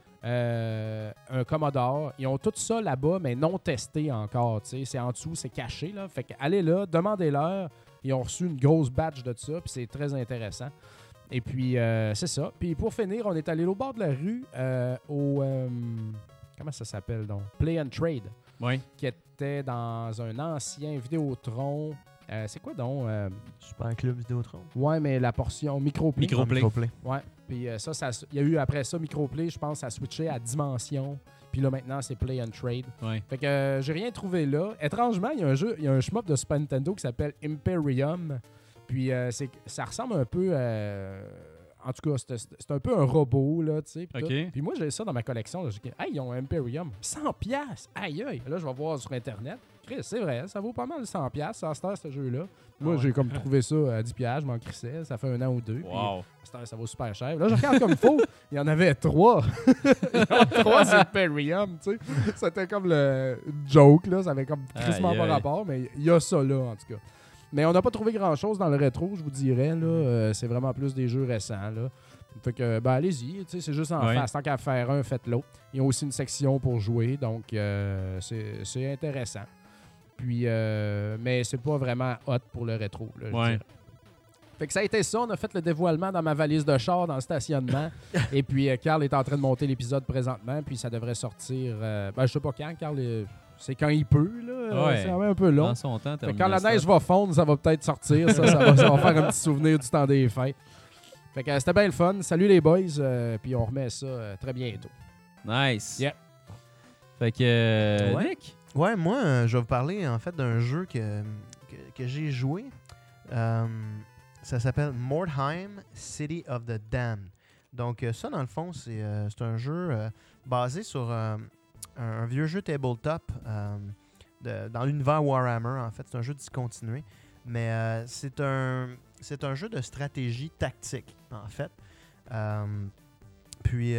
un Commodore, ils ont tout ça là-bas, mais non testé encore. Tu sais. C'est en dessous, c'est caché. Là. Fait que allez là, demandez-leur. Ils ont reçu une grosse batch de ça, puis c'est très intéressant. Et puis, c'est ça. Puis pour finir, on est allé au bord de la rue au... comment ça s'appelle donc? Play and Trade, Oui. qui était dans un ancien Vidéotron. C'est quoi donc? Super Club Vidéotron. Ouais, mais la portion Microplay. Microplay. Microplay. Ouais. Puis il y a eu après ça Microplay, je pense, ça a switché à Dimension. Puis là, maintenant, c'est Play and Trade. Ouais. Fait que j'ai rien trouvé là. Étrangement, il y a un shmup de Super Nintendo qui s'appelle Imperium. Puis ça ressemble un peu en tout cas, c'est un peu un robot, là, tu sais. Puis OK. tout. Puis moi, j'ai ça dans ma collection. Là, j'ai dit, hey, ils ont un Imperium. 100$! Aïe, aïe! Là, je vais voir sur Internet. Chris, c'est vrai, ça vaut pas mal 100$ à cette heure, ce jeu-là. Moi, j'ai comme trouvé ça à 10$, je m'en crissais. Ça fait 1 an ou 2. Puis, Wow. à cette heure, ça vaut super cher. Là, je regarde comme il faut. Il y en avait 3. Il y en avait 3 Imperium, tu sais. C'était comme le joke, là. Ça avait comme crissement Aïe, pas aïe. rapport, mais il y a ça, là, en tout cas. Mais on n'a pas trouvé grand-chose dans le rétro, je vous dirais. Là. C'est vraiment plus des jeux récents. Là. Fait que, ben, allez-y. C'est juste en Ouais. face. Tant qu'à faire un, faites l'autre. Ils ont aussi une section pour jouer. Donc, c'est intéressant. Puis, mais c'est pas vraiment hot pour le rétro. Là, je Ouais. dirais. Fait que ça a été ça. On a fait le dévoilement dans ma valise de char dans le stationnement. Et puis, Carl est en train de monter l'épisode présentement. Puis, ça devrait sortir... je sais pas quand, Carl... c'est quand il peut, là. Ouais. C'est quand même un peu long. Dans son temps, Fait que terminer quand la ça. neige va fondre, ça va peut-être sortir. Ça va faire un petit souvenir du temps des fêtes. Fait que c'était bien le fun. Salut les boys. Puis on remet ça très bientôt. Nice. Yeah. Fait que, Ouais. Nick? Ouais, moi, je vais vous parler en fait d'un jeu que j'ai joué. Ça s'appelle Mordheim, City of the Damned. Donc, ça, dans le fond, c'est un jeu basé sur un vieux jeu tabletop dans l'univers Warhammer. En fait, c'est un jeu discontinué. Mais c'est un jeu de stratégie tactique, en fait. Puis,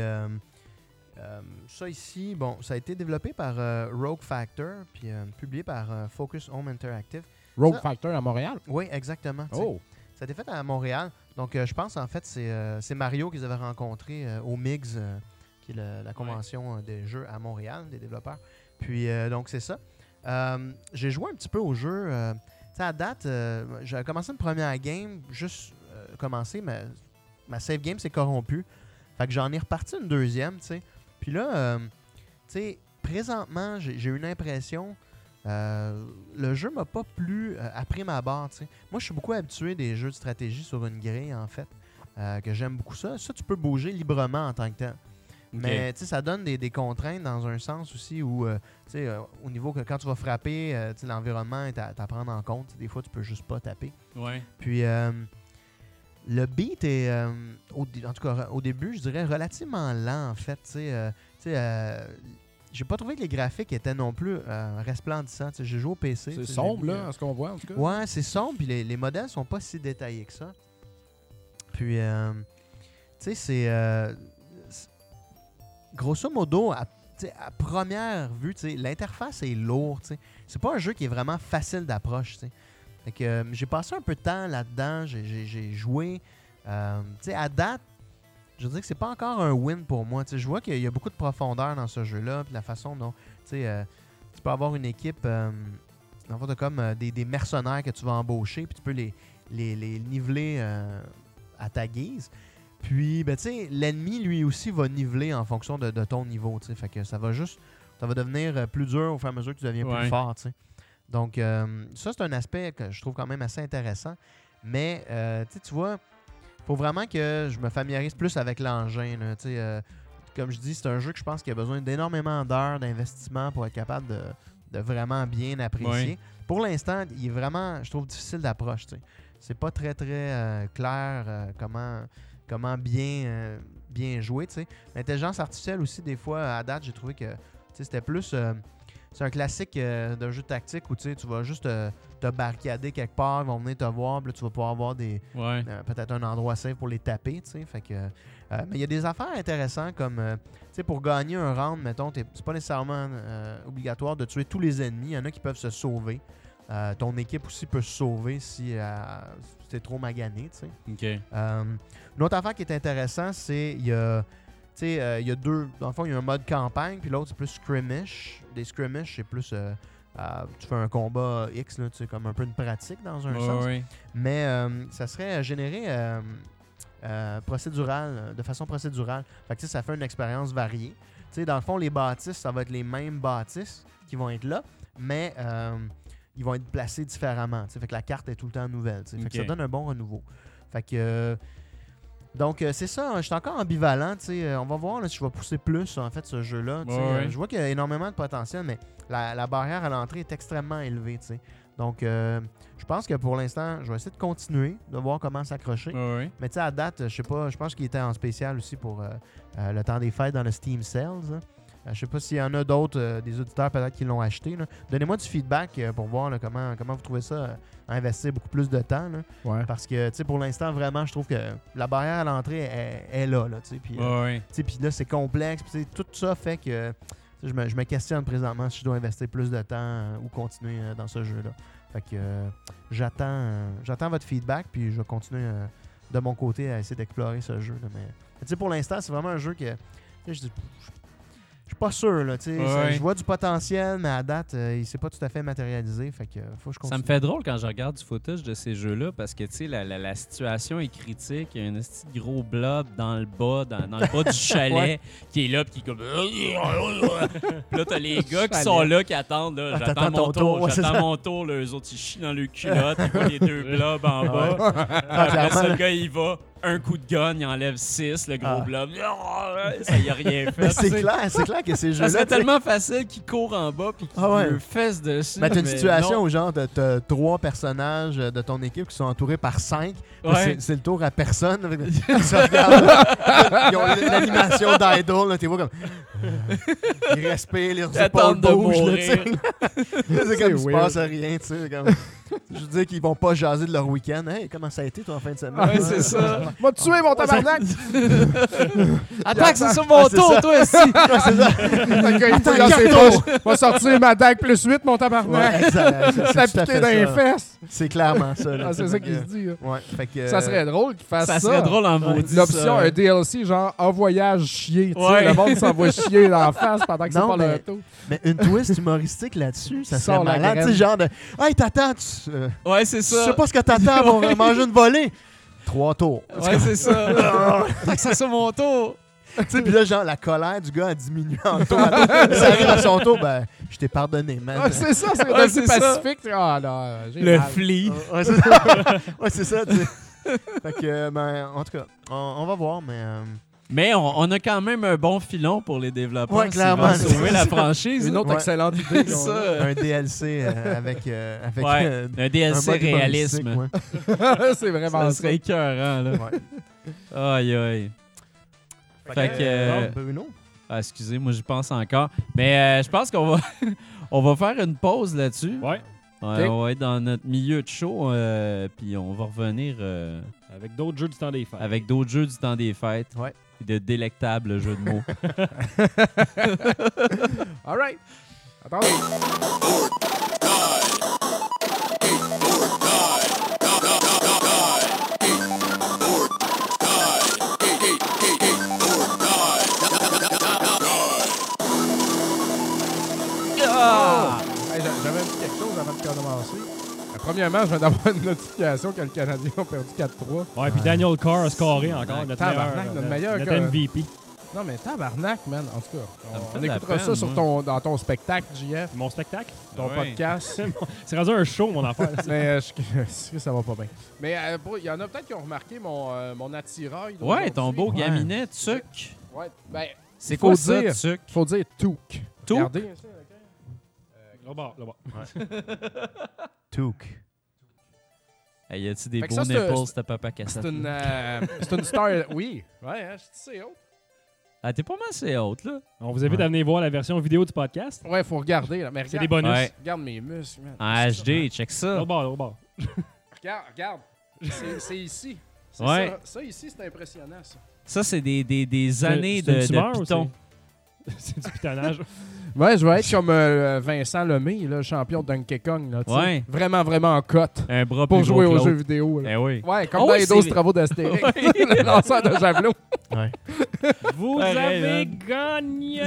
ça ici, bon, ça a été développé par Rogue Factor, puis publié par Focus Home Interactive. Rogue Ça- Factor à Montréal. Oui, exactement. tu sais. Oh. Ça a été fait à Montréal. Donc, je pense, en fait, c'est Mario qu'ils avaient rencontré au MIGS, qui est la convention des jeux à Montréal, des développeurs. Puis, donc, c'est ça. J'ai joué un petit peu au jeu. Tu sais, à date, j'ai commencé une première game, juste commencé, mais ma save game s'est corrompue. Fait que j'en ai reparti une deuxième, tu sais. Puis là, tu sais, présentement, j'ai eu une impression... le jeu m'a pas plu à prime abord. T'sais. Moi, je suis beaucoup habitué des jeux de stratégie sur une grille, en fait, que j'aime beaucoup ça. Ça, tu peux bouger librement en tant que tel. Mais ça donne des contraintes dans un sens aussi où, au niveau que quand tu vas frapper, l'environnement est à prendre en compte. Des fois, tu peux juste pas taper. Ouais. Puis, le beat est, en tout cas, au début, je dirais relativement lent, en fait. J'ai pas trouvé que les graphiques étaient non plus resplendissants. T'sais, j'ai joué au PC. C'est t'sais, sombre, j'ai vu, là, à ce qu'on voit, en tout cas. Ouais, c'est sombre, puis les modèles sont pas si détaillés que ça. Puis, tu sais, grosso modo, à première vue, l'interface est lourde. T'sais. C'est pas un jeu qui est vraiment facile d'approche. T'sais. Fait que j'ai passé un peu de temps là-dedans, j'ai joué. À date, je veux dire que c'est pas encore un win pour moi. Je vois qu'il y a beaucoup de profondeur dans ce jeu-là, puis la façon dont tu peux avoir une équipe, en fait, comme des mercenaires que tu vas embaucher, puis tu peux les niveler à ta guise. Puis, ben, l'ennemi, lui aussi, va niveler en fonction de ton niveau. Fait que ça va devenir plus dur au fur et à mesure que tu deviens plus fort. T'sais. Donc, ça, c'est un aspect que je trouve quand même assez intéressant. Mais, tu vois, faut vraiment que je me familiarise plus avec l'engin. Comme je dis, c'est un jeu que je pense qu'il a besoin d'énormément d'heures d'investissement pour être capable de vraiment bien apprécier. Pour l'instant, il est vraiment, je trouve, difficile d'approche. C'est pas très, très clair comment bien jouer. L'intelligence artificielle aussi, des fois, à date, j'ai trouvé que c'était plus... c'est un classique d'un jeu tactique où tu vas juste te barricader quelque part, ils vont venir te voir, puis là, tu vas pouvoir avoir peut-être un endroit safe pour les taper. Fait que, mais il y a des affaires intéressantes comme pour gagner un round, mettons, c'est pas nécessairement obligatoire de tuer tous les ennemis. Il y en a qui peuvent se sauver. Ton équipe aussi peut se sauver si t'es trop magané. OK. Une autre affaire qui est intéressante, c'est il y a deux. Dans le fond, il y a un mode campagne, puis l'autre, c'est plus skirmish. Des skirmish, c'est plus. Tu fais un combat X, là, comme un peu une pratique dans un sens. Mais ça serait généré de façon procédurale. Fait que ça fait une expérience variée. Dans le fond, les bâtisses, ça va être les mêmes bâtisses qui vont être là, mais ils vont être placés différemment. Fait que la carte est tout le temps nouvelle. Fait que ça donne un bon renouveau. Fait que. Donc, c'est ça, je suis encore ambivalent. On va voir là, si je vais pousser plus en fait ce jeu-là. Je vois qu'il y a énormément de potentiel, mais la barrière à l'entrée est extrêmement élevée. Donc, je pense que pour l'instant, je vais essayer de continuer, de voir comment s'accrocher. Ouais. Mais tu sais, à date, je sais pas, je pense qu'il était en spécial aussi pour le temps des fêtes dans le Steam Sales. Hein. Je sais pas s'il y en a d'autres, des auditeurs peut-être qui l'ont acheté. Là. Donnez-moi du feedback pour voir là, comment vous trouvez ça, investir beaucoup plus de temps. Là. Ouais. Parce que, tu sais, pour l'instant, vraiment, je trouve que la barrière à l'entrée est là. Tu sais, puis Ouais. puis là, c'est complexe. Puis tout ça fait que je me questionne présentement si je dois investir plus de temps ou continuer dans ce jeu-là. Fait que j'attends votre feedback, puis je vais continuer de mon côté à essayer d'explorer ce jeu. Là. Mais tu sais, pour l'instant, c'est vraiment un jeu que je suis pas sûr. Là, Ouais. je vois du potentiel, mais à date, il s'est pas tout à fait matérialisé. Fait que faut que je continue. Ça me fait drôle quand je regarde du footage de ces jeux-là parce que tu sais la situation est critique. Il y a un petit gros blob dans le bas, dans le bas du chalet Ouais. qui est là pis qui est comme. Puis là, t'as les gars qui Chalet. sont là qui attendent. Là, Ah, j'attends t'attends mon ton tour. tour, ouais, c'est J'attends ça. mon tour. Là, eux autres, ils chient dans le culotte. Ils voient les deux blobs en bas. Ah, Après ça, clairement. le gars, il va. Un coup de gun, il enlève 6, le gros Ah. blob. Ça y a rien fait. Mais c'est tu sais. clair que ces Ça jeux-là. serait tu sais, tellement facile qu'il court en bas puis qu'il Ah ouais. le fesse dessus. Mais t'as une mais situation non. où genre t'as 3 personnages de ton équipe qui sont entourés par 5. Ouais. C'est le tour à personne. Ils se regardent. Ils ont l'animation d'idol. Tu vois comme. Ils respirent, leurs Ils épaules attendent de bougent. là, mourir. tu sais. C'est comme il se weird. passe rien. Tu sais, comme... Je veux dire qu'ils vont pas jaser de leur week-end. Hey, comment ça a été toi en fin de semaine? Ouais, c'est ça. M'a tué, mon tabarnak! Attaque, c'est sur mon Ouais, c'est tour, ça. toi aussi. Ouais, c'est ça. Le gars, il Attends, fouille dans ses carton. poches. Va sortir ma dague plus 8, mon tabarnak! Ouais, exact. C'est T'as tout à piqué fait dans les ça. fesses! C'est clairement ça. là, Ah, tu sais, c'est ça fait qu'il se que- dit. Là. Ouais, fait que, Ça serait drôle qu'il fasse ça. Ça serait drôle en maudit. L'option, ça. un DLC, genre en voyage chier. Tu sais, Ouais. le monde s'envoie chier dans la face pendant que c'est Non, pas mais- leur tour. Mais une twist humoristique là-dessus, ça Il serait sort la malade. Tu sais, graine. genre de. Hey, t'attends, tu Ouais, c'est ça. sais pas ce que t'attends pour manger une volée. 3 tours. Ouais, c'est ça. Attaque, c'est sur mon tour. Tu sais, puis là, genre, la colère du gars a diminué en tour. Ça arrive à son tour, ben, je t'ai pardonné, man. Ah, c'est ça, c'est Ouais, le c'est plus ça. pacifique. Ah non, j'ai Le mal. flea. Ouais, c'est ça. Ouais, c'est ça, tu sais. Fait que, ben, en tout cas, on va voir, mais. Mais on a quand même un bon filon pour les développeurs. Ouais, clairement. s'ils veulent sauver la franchise. Une autre Ouais. excellente idée. C'est qu'on ça. Un DLC avec Ouais, un DLC mode réalisme. humoristique, ouais. a. C'est vraiment Ça ça. serait écœurant, là. Ouais. Aïe, aïe. Fait que... Bruno? Ah, excusez, moi, j'y pense encore. Mais je pense qu'on va... on va faire une pause là-dessus. Ouais. Ouais, Ok. on va être dans notre milieu de show, puis on va revenir Avec d'autres jeux du temps des fêtes. avec d'autres jeux du temps des fêtes. Ouais. Et de délectables jeux de mots. All right. Attendez. Hey, j'avais dit quelque chose avant de commencer. Premièrement, je viens d'avoir une notification que le Canadien a perdu 4-3. Ouais, puis Daniel Carr a scoré encore. Notre Tabarnak, notre meilleur notre que- MVP. Non, mais tabarnak, man. En tout cas, Ça me fait on de la écoutera peine, ça sur moi. dans ton spectacle, JF, Mon spectacle. ton Ouais. podcast. C'est rendu un show, mon affaire. Mais ça va pas bien. Mais il y en a peut-être qui ont remarqué mon attirail. Ouais, ton beau Ouais. gaminet, Tuc. Ouais, ben, C'est Faut quoi ça, dire. Tuc? faut dire Touk. Touk? Regardez ça, ok? Là-bas, là-bas. Touk. Hey, y a-tu des Fait que beaux ça, c'est- nipples, ta papa C'est cassette? c'est une star. Oui, ouais, hein, je sais haut. Ah, t'es pas mal assez haute, là. On vous invite à venir voir la version vidéo du podcast. Ouais, faut regarder. Là. Mais C'est regarde, des bonus. Ouais. regarde mes muscles, man. En HD, check ça. Là-bas, là-bas. Regarde. C'est ici. C'est Ouais. ça ici, c'est impressionnant, ça. Ça, c'est des années C'est une de tumeur ou piton. C'est du pitonnage. Ouais, je vais être comme Vincent Lemay, là, champion de Donkey Kong. Là, tu sais. Ouais. Vraiment, vraiment en cote Un bras pour plus jouer gros aux que jeux l'autre. vidéo. Là. Eh oui. Ouais, comme Ah dans oui, les c'est 12 vrai. travaux d'Astérix. Le lanceur de javelot. Ouais. Vous Pareil, avez man. gagné!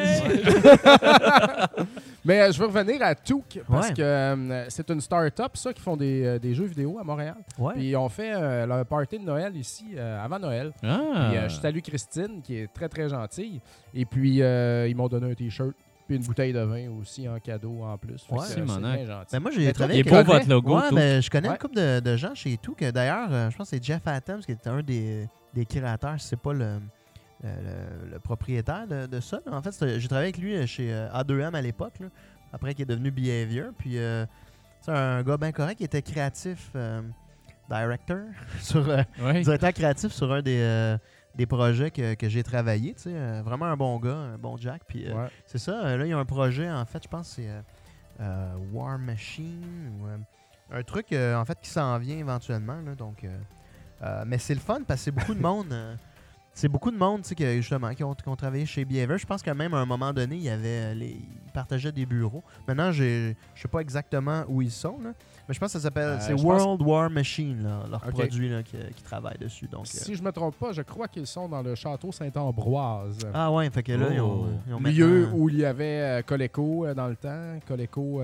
Mais je veux revenir à Touk parce Ouais. que c'est une start-up, ça, qui font des jeux vidéo à Montréal. Ouais. Puis ils ont fait leur party de Noël ici avant Noël. Ah. Puis je salue Christine, qui est très, très gentille. Et puis, ils m'ont donné un T-shirt puis une bouteille de vin aussi en cadeau en plus. Fait Ouais. que, C'est c'est monac. bien gentil. Ben moi, Mais j'ai toi, travaillé Il est avec beau votre logo, Ouais, tout. ben, je connais Ouais. une couple de gens chez tout. Que d'ailleurs, je pense que c'est Jeff Adams qui était un des créateurs, si c'est pas le propriétaire de ça. En fait, j'ai travaillé avec lui chez A2M à l'époque, là, après qu'il est devenu Behavior. Puis C'est un gars bien correct qui était créatif, director, sur, Ouais. directeur créatif sur un des projets que j'ai travaillé. Tu sais, vraiment un bon gars, un bon Jack. Puis Ouais. c'est ça, là, il y a un projet, en fait, je pense que c'est War Machine ou un truc, en fait, qui s'en vient éventuellement. Là, donc, mais c'est le fun parce que c'est beaucoup de monde. C'est beaucoup de monde, tu sais, justement, qui ont travaillé chez Behavior. Je pense que même à un moment donné, il y avait ils partageaient des bureaux. Maintenant, je sais pas exactement où ils sont, là, mais je pense que ça s'appelle c'est je World War Machine, là, leur Ok. produit là, qui travaille dessus. Donc, Si je me trompe pas, je crois qu'ils sont dans le château Saint-Ambroise. ah ouais, fait que là, ils ont Lieu maintenant- où il y avait Coleco dans le temps. Coleco,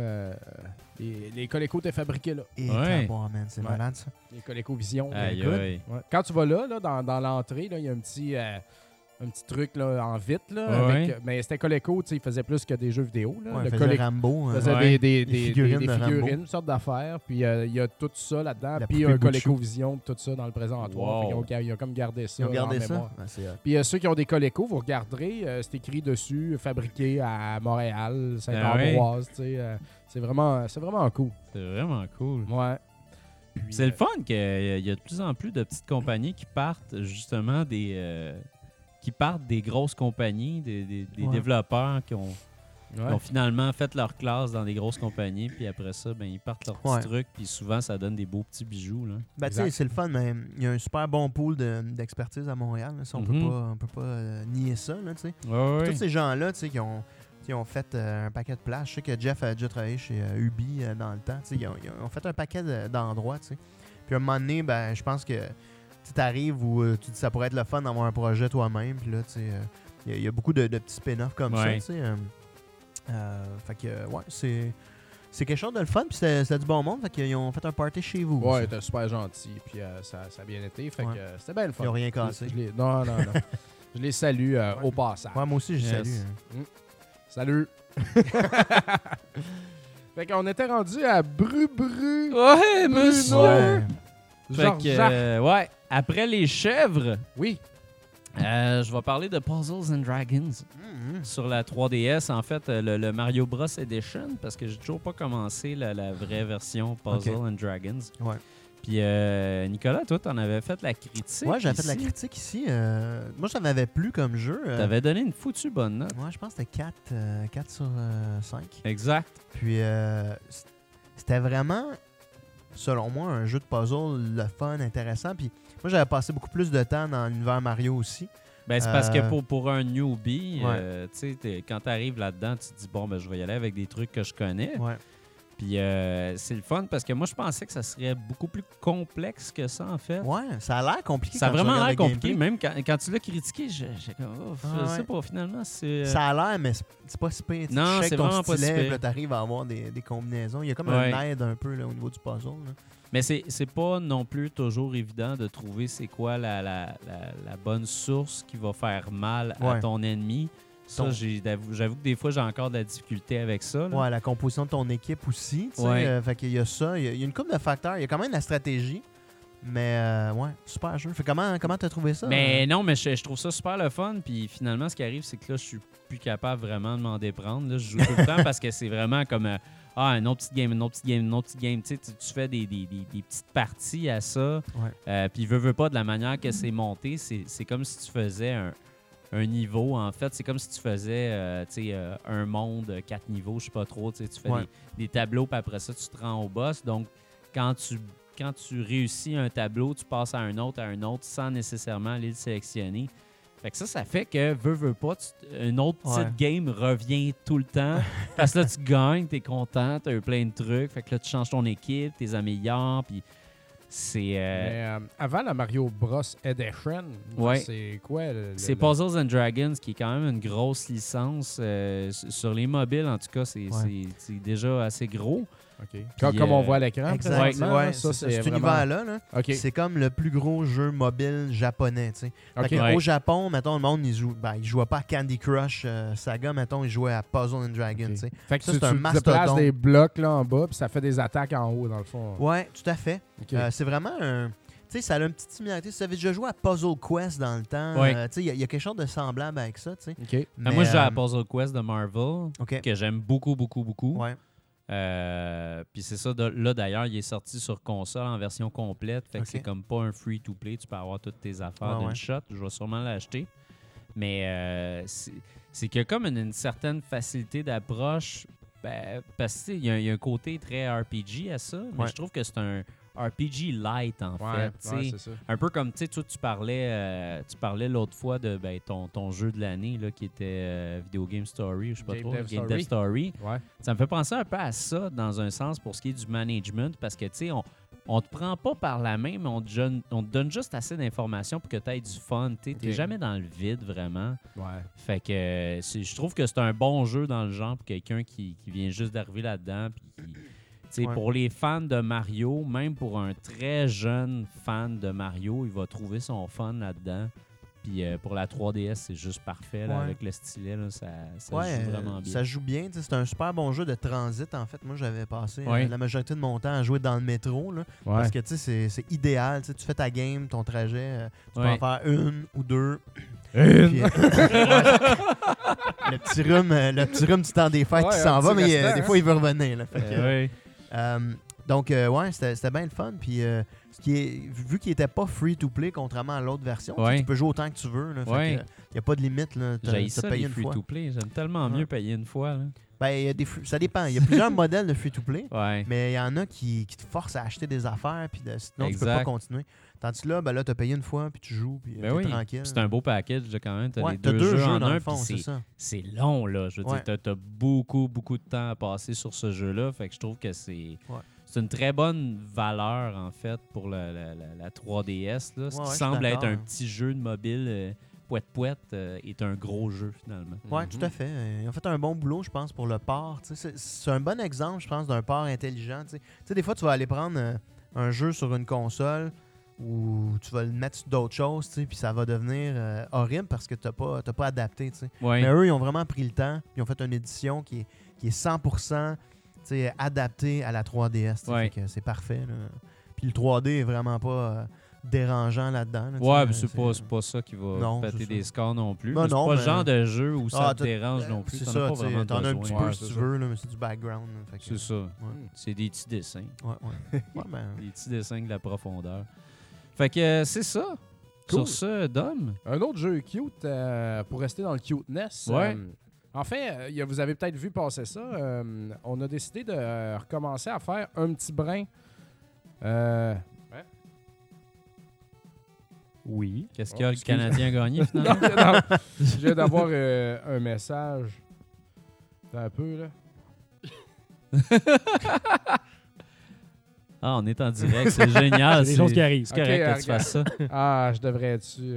les Coleco étaient fabriqués là. Et Ouais. tabac, man, c'est Ouais. malade ça. Les Coleco Vision. Aïe, Écoute. aïe. Ouais. Quand tu vas là dans l'entrée, là, il y a un petit truc là, en vitre. Là, Ouais. avec, mais c'était Coleco, tu sais, il faisait plus que des jeux vidéo. Là. Ouais, Le faisait Coleco Rambo. faisait Ouais. des figurines de Rambo. figurines, une sorte d'affaires. Puis il y a tout ça là-dedans. La Puis poupée un Coleco Bouchou. Vision, tout ça dans le présentoir. Wow. Fait ils ont comme gardé ça. Ils ont gardé en ça. mémoire. Ouais, c'est, Puis ceux qui ont des Coleco, vous regarderez, c'est écrit dessus, fabriqué à Montréal, Saint-Ambroise. Tu sais, c'est vraiment cool. C'est vraiment cool. Ouais. Puis, C'est le fun qu'il y a de plus en plus de petites compagnies qui partent justement des grosses compagnies, des Ouais. développeurs qui ont ouais. finalement fait leur classe dans des grosses compagnies, puis après ça, ben, ils partent leur petit Ouais. truc, puis souvent, ça donne des beaux petits bijoux. Là. Ben, tu sais, Exact. c'est le fun, mais il y a un super bon pool d'expertise à Montréal. Là, ça, on Mhm. peut pas nier ça. Là, tu sais. Ouais, Tous ces gens-là, tu sais, qui ont fait un paquet de places. Je sais que Jeff a déjà travaillé chez Ubi dans le temps. Tu sais, ils ont fait un paquet d'endroits. Tu sais. Puis à un moment donné, ben, je pense que tu arrives où tu dis ça pourrait être le fun d'avoir un projet toi-même. Puis là, tu sais, il y a beaucoup de petits spin-offs comme ça. Ouais. Tu sais, fait que, ouais, c'est quelque chose de le fun. Puis c'était du bon monde. Fait qu'ils ont fait un party chez vous. Ouais, aussi. t'es super gentil. Puis ça a bien été. Fait Ouais. que c'était bien le fun. Ils ont rien cassé. Non. Je les salue au passage. Ouais, moi aussi, je Yes. salue. hein. Salut. Fait qu'on était rendu à Bru-Bru. Ouais, monsieur! Ouais. Fait Georges que, Jacques. ouais, après les chèvres, Oui. je vais parler de Puzzles and Dragons Mhm. sur la 3DS. En fait, le Mario Bros. Edition, parce que j'ai toujours pas commencé la vraie version Puzzles Ok. and Dragons. Ouais. Puis, Nicolas, toi, t'en avais fait la critique. Ouais, j'avais fait de la ici. critique ici. Moi, ça m'avait plu comme jeu. T'avais donné une foutue bonne note. Ouais, je pense que c'était 4 sur 5. Exact. Puis, c'était vraiment, selon moi, un jeu de puzzle, le fun, intéressant. Puis, moi, j'avais passé beaucoup plus de temps dans l'univers Mario aussi. Ben, c'est parce que Euh, pour un newbie, ouais. tu sais, quand t'arrives là-dedans, tu te dis, bon, ben, je vais y aller avec des trucs que je connais. Ouais. Puis c'est le fun parce que moi, je pensais que ça serait beaucoup plus complexe que ça, en fait. Ouais, ça a l'air compliqué. Ça a quand tu vraiment regardes l'air le compliqué. gameplay. Même quand tu l'as critiqué, j'ai comme, oh, je Ah, sais ouais. pas, finalement, c'est... Ça a l'air, mais c'est pas si pire. Tu Non, checkes c'est ton vraiment pas si stylet, pire. puis là, t'arrives à avoir des combinaisons. Il y a comme Ouais. un aide un peu là, au niveau du puzzle. Là. Mais c'est pas non plus toujours évident de trouver c'est quoi la bonne source qui va faire mal à Ouais. ton ennemi. Ça, Ton- j'avoue que des fois, j'ai encore de la difficulté avec ça. là. Ouais, la composition de ton équipe aussi. Tu sais, Ouais. fait qu'il y a ça. Il y a une couple de facteurs. Il y a quand même la stratégie. Mais ouais, super jeu. Fait comment t'as trouvé ça? Mais non, mais je trouve ça super le fun. Puis finalement, ce qui arrive, c'est que là, je suis plus capable vraiment de m'en déprendre. Là, je joue tout le temps parce que c'est vraiment comme une autre petite game, une autre petite game, une autre petite game. Tu sais, tu fais des petites parties à ça. Ouais. Puis veux pas de la manière que c'est monté. C'est comme si tu faisais un niveau. En fait, c'est comme si tu faisais un monde, 4 niveaux, je sais pas trop. Tu fais Ouais. des tableaux, puis après ça, tu te rends au boss. Donc, quand tu réussis un tableau, tu passes à un autre sans nécessairement aller le sélectionner. Fait que ça fait que, veux pas, une autre petite Ouais. game revient tout le temps. Parce que là, tu gagnes, t'es content, t'as eu plein de trucs. Fait que là, tu changes ton équipe, t'es améliores, puis c'est... Mais avant la Mario Bros. Edition, Ouais. c'est quoi? C'est Puzzles and Dragons, qui est quand même une grosse licence. Sur les mobiles, en tout cas, c'est déjà assez gros. OK. Comme on voit à l'écran. Exact. présentement, Ouais, là, ça, c'est cet vraiment- univers-là, là, OK. c'est comme le plus gros jeu mobile japonais. Tu sais. Fait OK. que Ouais. Au Japon, mettons, le monde, il jouait pas à Candy Crush Saga, mettons, il jouait à Puzzle and Dragon. OK. Tu sais. Fait que Ça, tu c'est un déplaces mastodonte. des blocs là en bas, puis ça fait des attaques en haut, dans le fond. Ouais, tout à fait. OK. C'est vraiment un. Tu sais, ça a une petite similarité. Si tu avais déjà joué à Puzzle Quest dans le temps, Ouais. tu sais, il y a quelque chose de semblable avec ça. Tu sais. OK. Mais, Moi, je joue à Puzzle Quest de Marvel, OK. que j'aime beaucoup, beaucoup, beaucoup. Ouais. Puis c'est ça, là d'ailleurs, il est sorti sur console en version complète. Fait que Ok. c'est comme pas un free-to-play. Tu peux avoir toutes tes affaires d'une shot. Je vais sûrement l'acheter. Mais c'est qu'il y a comme une certaine facilité d'approche. Parce qu'il y a un côté très RPG à ça. Mais Ouais. je trouve que c'est un RPG light, en Ouais, fait. tu sais. c'est ça. Un peu comme, tu sais, toi, tu parlais l'autre fois de ton jeu de l'année là, qui était Video Game Story, je sais pas Game trop, Dev Game Story. Dev Story. Ouais. Ça me fait penser un peu à ça, dans un sens, pour ce qui est du management, parce que, tu sais, on te prend pas par la main, mais on te donne juste assez d'informations pour que tu aies du fun. Tu n'es Ok. jamais dans le vide, vraiment. Ouais. Fait que je trouve que c'est un bon jeu dans le genre pour quelqu'un qui vient juste d'arriver là-dedans. Puis tu sais, Ouais. pour les fans de Mario, même pour un très jeune fan de Mario, il va trouver son fun là-dedans. Puis pour la 3DS, c'est juste parfait là, Ouais. avec le stylet. Là, ça Ouais, joue vraiment bien. ça joue bien. Tu sais, c'est un super bon jeu de transit, en fait. Moi, j'avais passé Ouais. la majorité de mon temps à jouer dans le métro. Là, Parce que tu sais, c'est idéal. Tu sais, tu fais ta game, ton trajet. Tu peux Ouais. en faire une ou deux. Une. Puis, le petit rhume du temps des fêtes Ouais, qui un s'en va, petit mais restant, des hein. fois, il veut revenir. Là, fait que, Ouais. donc, ouais, c'était bien le fun. Puis, vu qu'il n'était pas free-to-play, contrairement à l'autre version, tu sais, Ouais. tu peux jouer autant que tu veux. Là, Ouais. il n'y a pas de limite. J'ai Tu ça, as les payé une fois. free-to-play. J'aime tellement mieux Ouais. payer une fois. Là. Ben, il y a ça dépend. Il y a plusieurs modèles de free-to-play. Ouais. Mais il y en a qui te forcent à acheter des affaires, puis sinon, tu peux Exact. pas continuer. Tandis que là, ben là, tu as payé une fois, puis tu joues, puis Ben t'es oui. tranquille. C'est un beau package là, quand même. T'as Ouais, les t'as deux jeux en dans un. le fond, Puis c'est ça. c'est long, là. Je veux Ouais. dire, t'as beaucoup de temps à passer sur ce jeu-là. Fait que je trouve que c'est une très bonne valeur, en fait, pour la 3DS. Là. Ce Ouais, qui je suis semble être d'accord, un hein. petit jeu de mobile poète-poète est un gros jeu, finalement. Oui, tout à fait. Ils ont fait un bon boulot, je pense, pour le port. Tu sais, c'est un bon exemple, je pense, d'un port intelligent. Tu sais, des fois, tu vas aller prendre un jeu sur une console ou tu vas le mettre sur d'autres choses, tu sais, puis ça va devenir horrible parce que tu n'as pas adapté. Tu sais. Ouais. Mais eux, ils ont vraiment pris le temps. Ils ont fait une édition qui est 100% tu sais, adaptée à la 3DS. Tu sais. Ouais. Fait que c'est parfait. Là. Puis le 3D est vraiment pas dérangeant là-dedans. Là, tu Ouais, sais, mais c'est pas ça qui va Non, péter c'est des ça. scores non plus. Ben Mais c'est non, pas le mais- genre de jeu où ça te t'as- dérange non plus. C'est T'en as ça, pas tu sais, vraiment t'en as un besoin. petit Ouais, peu c'est si tu ça. veux, là, mais c'est du background. là. Fait que- C'est ça. Ouais. C'est des petits dessins. Ouais, ouais. Ouais, ben, Des petits dessins de la profondeur. Fait que c'est ça. Cool. Sur ce, Dom. Un autre jeu cute, pour rester dans le cuteness. Ouais. Enfin, vous avez peut-être vu passer ça. On a décidé de recommencer à faire un petit brin. Oui. Qu'est-ce qu'il y a, Oh, le excuse. Canadien a gagné, Non, finalement? non. Je viens d'avoir un message. Attends un peu, là. Ah, on est en direct, c'est génial. C'est des choses qui arrivent. C'est correct Ok, que tu fasses ça. Ah, je devrais être-tu...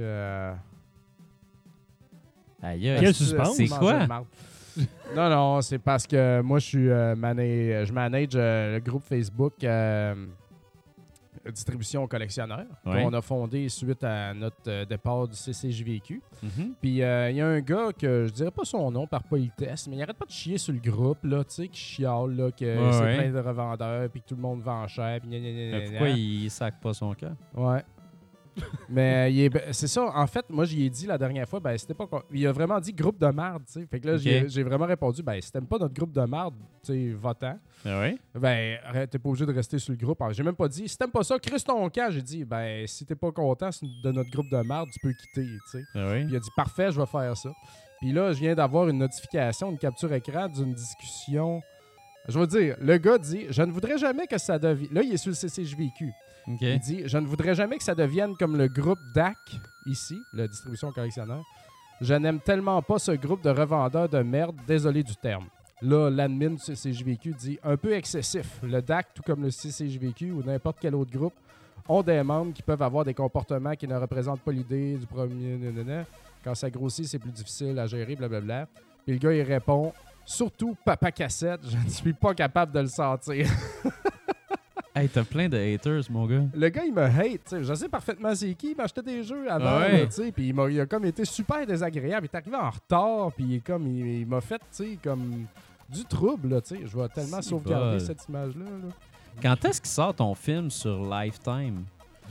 Aïe, aïe. Quel suspense. C'est quoi? Non, non, c'est parce que moi, je suis je manage le groupe Facebook Distribution collectionneur Ouais. qu'on a fondé suite à notre départ du CCJVQ. Mhm. Puis il y a un gars que je dirais pas son nom par politesse, mais il arrête pas de chier sur le groupe, là, tu sais, qui chiale, là, que Ouais, c'est ouais. plein de revendeurs, puis que tout le monde vend cher, puis gna, gna, gna, Mais gna, pourquoi gna. il sac pas son cœur? Ouais. Mais c'est ça, en fait, moi, j'y ai dit la dernière fois, ben, c'était pas. Il a vraiment dit groupe de marde, tu sais. Fait que là, Ok. j'ai vraiment répondu, ben, si t'aimes pas notre groupe de marde, tu sais, votant, Ah oui? ben, t'es pas obligé de rester sur le groupe. Alors, j'ai même pas dit, si t'aimes pas ça, crisse ton camp. J'ai dit, ben, si t'es pas content de notre groupe de marde, tu peux quitter, tu sais. Ah oui? Puis il a dit, parfait, je vais faire ça. Puis là, je viens d'avoir une notification, une capture écran d'une discussion. Je veux dire, le gars dit, je ne voudrais jamais que ça devienne. Là, il est sur le CCJVQ. OK. Il dit, je ne voudrais jamais que ça devienne comme le groupe DAC, ici, la distribution collectionneur. Je n'aime tellement pas ce groupe de revendeurs de merde, désolé du terme. Là, l'admin du CCJVQ dit, un peu excessif. Le DAC, tout comme le CCJVQ ou n'importe quel autre groupe, ont des membres qui peuvent avoir des comportements qui ne représentent pas l'idée du premier... nanana. Quand ça grossit, c'est plus difficile à gérer, blablabla. Puis le gars, il répond, surtout Papa Cassette, je ne suis pas capable de le sentir. Hey, t'as plein de haters, mon gars. Le gars, il me hate. T'sais. Je sais parfaitement c'est qui. Il m'achetait des jeux avant. Ah ouais. là, t'sais, puis il a comme été super désagréable. Il est arrivé en retard. Puis il m'a fait comme du trouble. Là, t'sais. Je vais tellement Si sauvegarder bol. cette image-là. Là. Quand est-ce qu'il sort ton film sur Lifetime?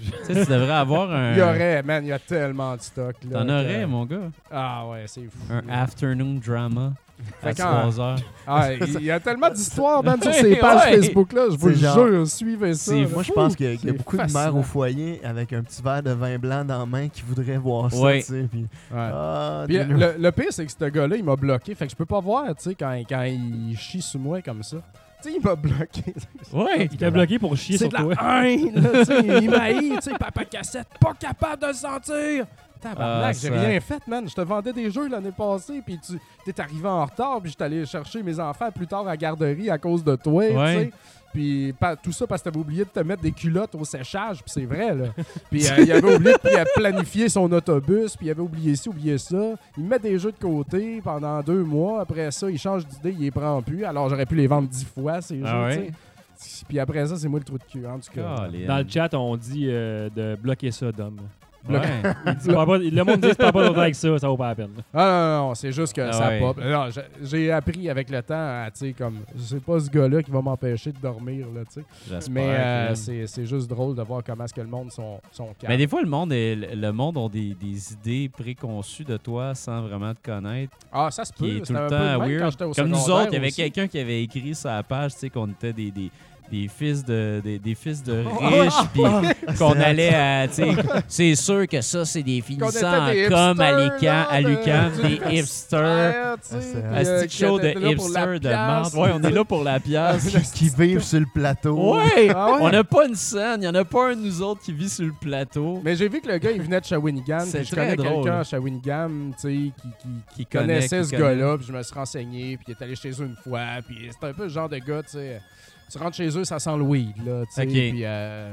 Tu sais, tu devrais avoir un... Il y aurait, man, il y a tellement de stock. Là, T'en que- aurais, mon gars. Ah ouais, c'est fou. Un afternoon drama à Fait quand- 3 heures. Ah, il y a tellement d'histoires, man, sur Ouais, ces pages ouais. Facebook-là. Je vous le C'est genre- jure, suivez ça. c'est là. Moi, je pense qu'il y a C'est beaucoup de fascinant. mères au foyer avec un petit verre de vin blanc dans la main qui voudraient voir ça, Ouais. tu sais. Puis, Ouais. ah, Puis dis-nous. le pire, c'est que ce gars-là, il m'a bloqué. Fait que je peux pas voir, tu sais, quand il chie sur moi comme ça. Tu sais, il m'a bloqué. Ouais. Il t'a bloqué pour chier C'est sur de toi. la haine, là, tu sais. Il m'a haï, tu sais, Papa Cassette, pas capable de le sentir. Tabarnak, j'ai ça- rien fait, man. Je te vendais des jeux l'année passée, puis t'es arrivé en retard, puis j'étais allé chercher mes enfants plus tard à la garderie à cause de toi, tu Ouais. sais. Puis tout ça parce que t'avais oublié de te mettre des culottes au séchage, puis c'est vrai, là. Puis il avait oublié de planifier son autobus, puis il avait oublié ci, oublié ça. Il met des jeux de côté pendant 2 mois. Après ça, il change d'idée, il les prend plus. Alors j'aurais pu les vendre 10 fois, ces Ah jeux, ouais? tu sais. Puis après ça, c'est moi le trou de cul, en tout cas. Colin. Dans le chat, on dit de bloquer ça, Dom. Ouais. Le monde dit que tu parles pas d'autre avec ça, ça vaut pas la peine. Ah non, c'est juste que Ah ça ouais. pop. Non, j'ai appris avec le temps à, tu sais, comme, c'est pas ce gars-là qui va m'empêcher de dormir, là, tu sais. J'espère. Mais que- c'est juste drôle de voir comment est-ce que le monde sont calmes. Mais des fois, le monde a des idées préconçues de toi sans vraiment te connaître. Ah, ça se peut. Qui est tout C'était le un peu temps de même quand weird. j'étais au Comme nous secondaire autres, il y avait aussi. quelqu'un qui avait écrit sur la page, tu sais, qu'on était des fils de Oh, riches, puis qu'on C'est- allait à, tu sais, c'est sûr que ça, c'est des finissants était des comme à hipsters, l'UQAM, là, des hipsters. Ouais, tu sais, Ah, c'est- puis, Un petit show qui de était là pour la hipsters de pièce. marde. Ouais, on est là pour la pièce. qui vivent sur le plateau. Ouais! Ah ouais? On n'a pas une scène, il n'y en a pas un de nous autres qui vit sur le plateau. Mais j'ai vu que le gars, il venait de Shawinigan. C'est puis je très connais drôle. quelqu'un à Shawinigan, tu sais, Qui connaissait qui ce gars-là, puis je me suis renseigné, puis il est allé chez eux une fois, puis c'est un peu le genre de gars, tu sais, tu rentres chez eux, ça sent le weed, là, tu sais, Ok. puis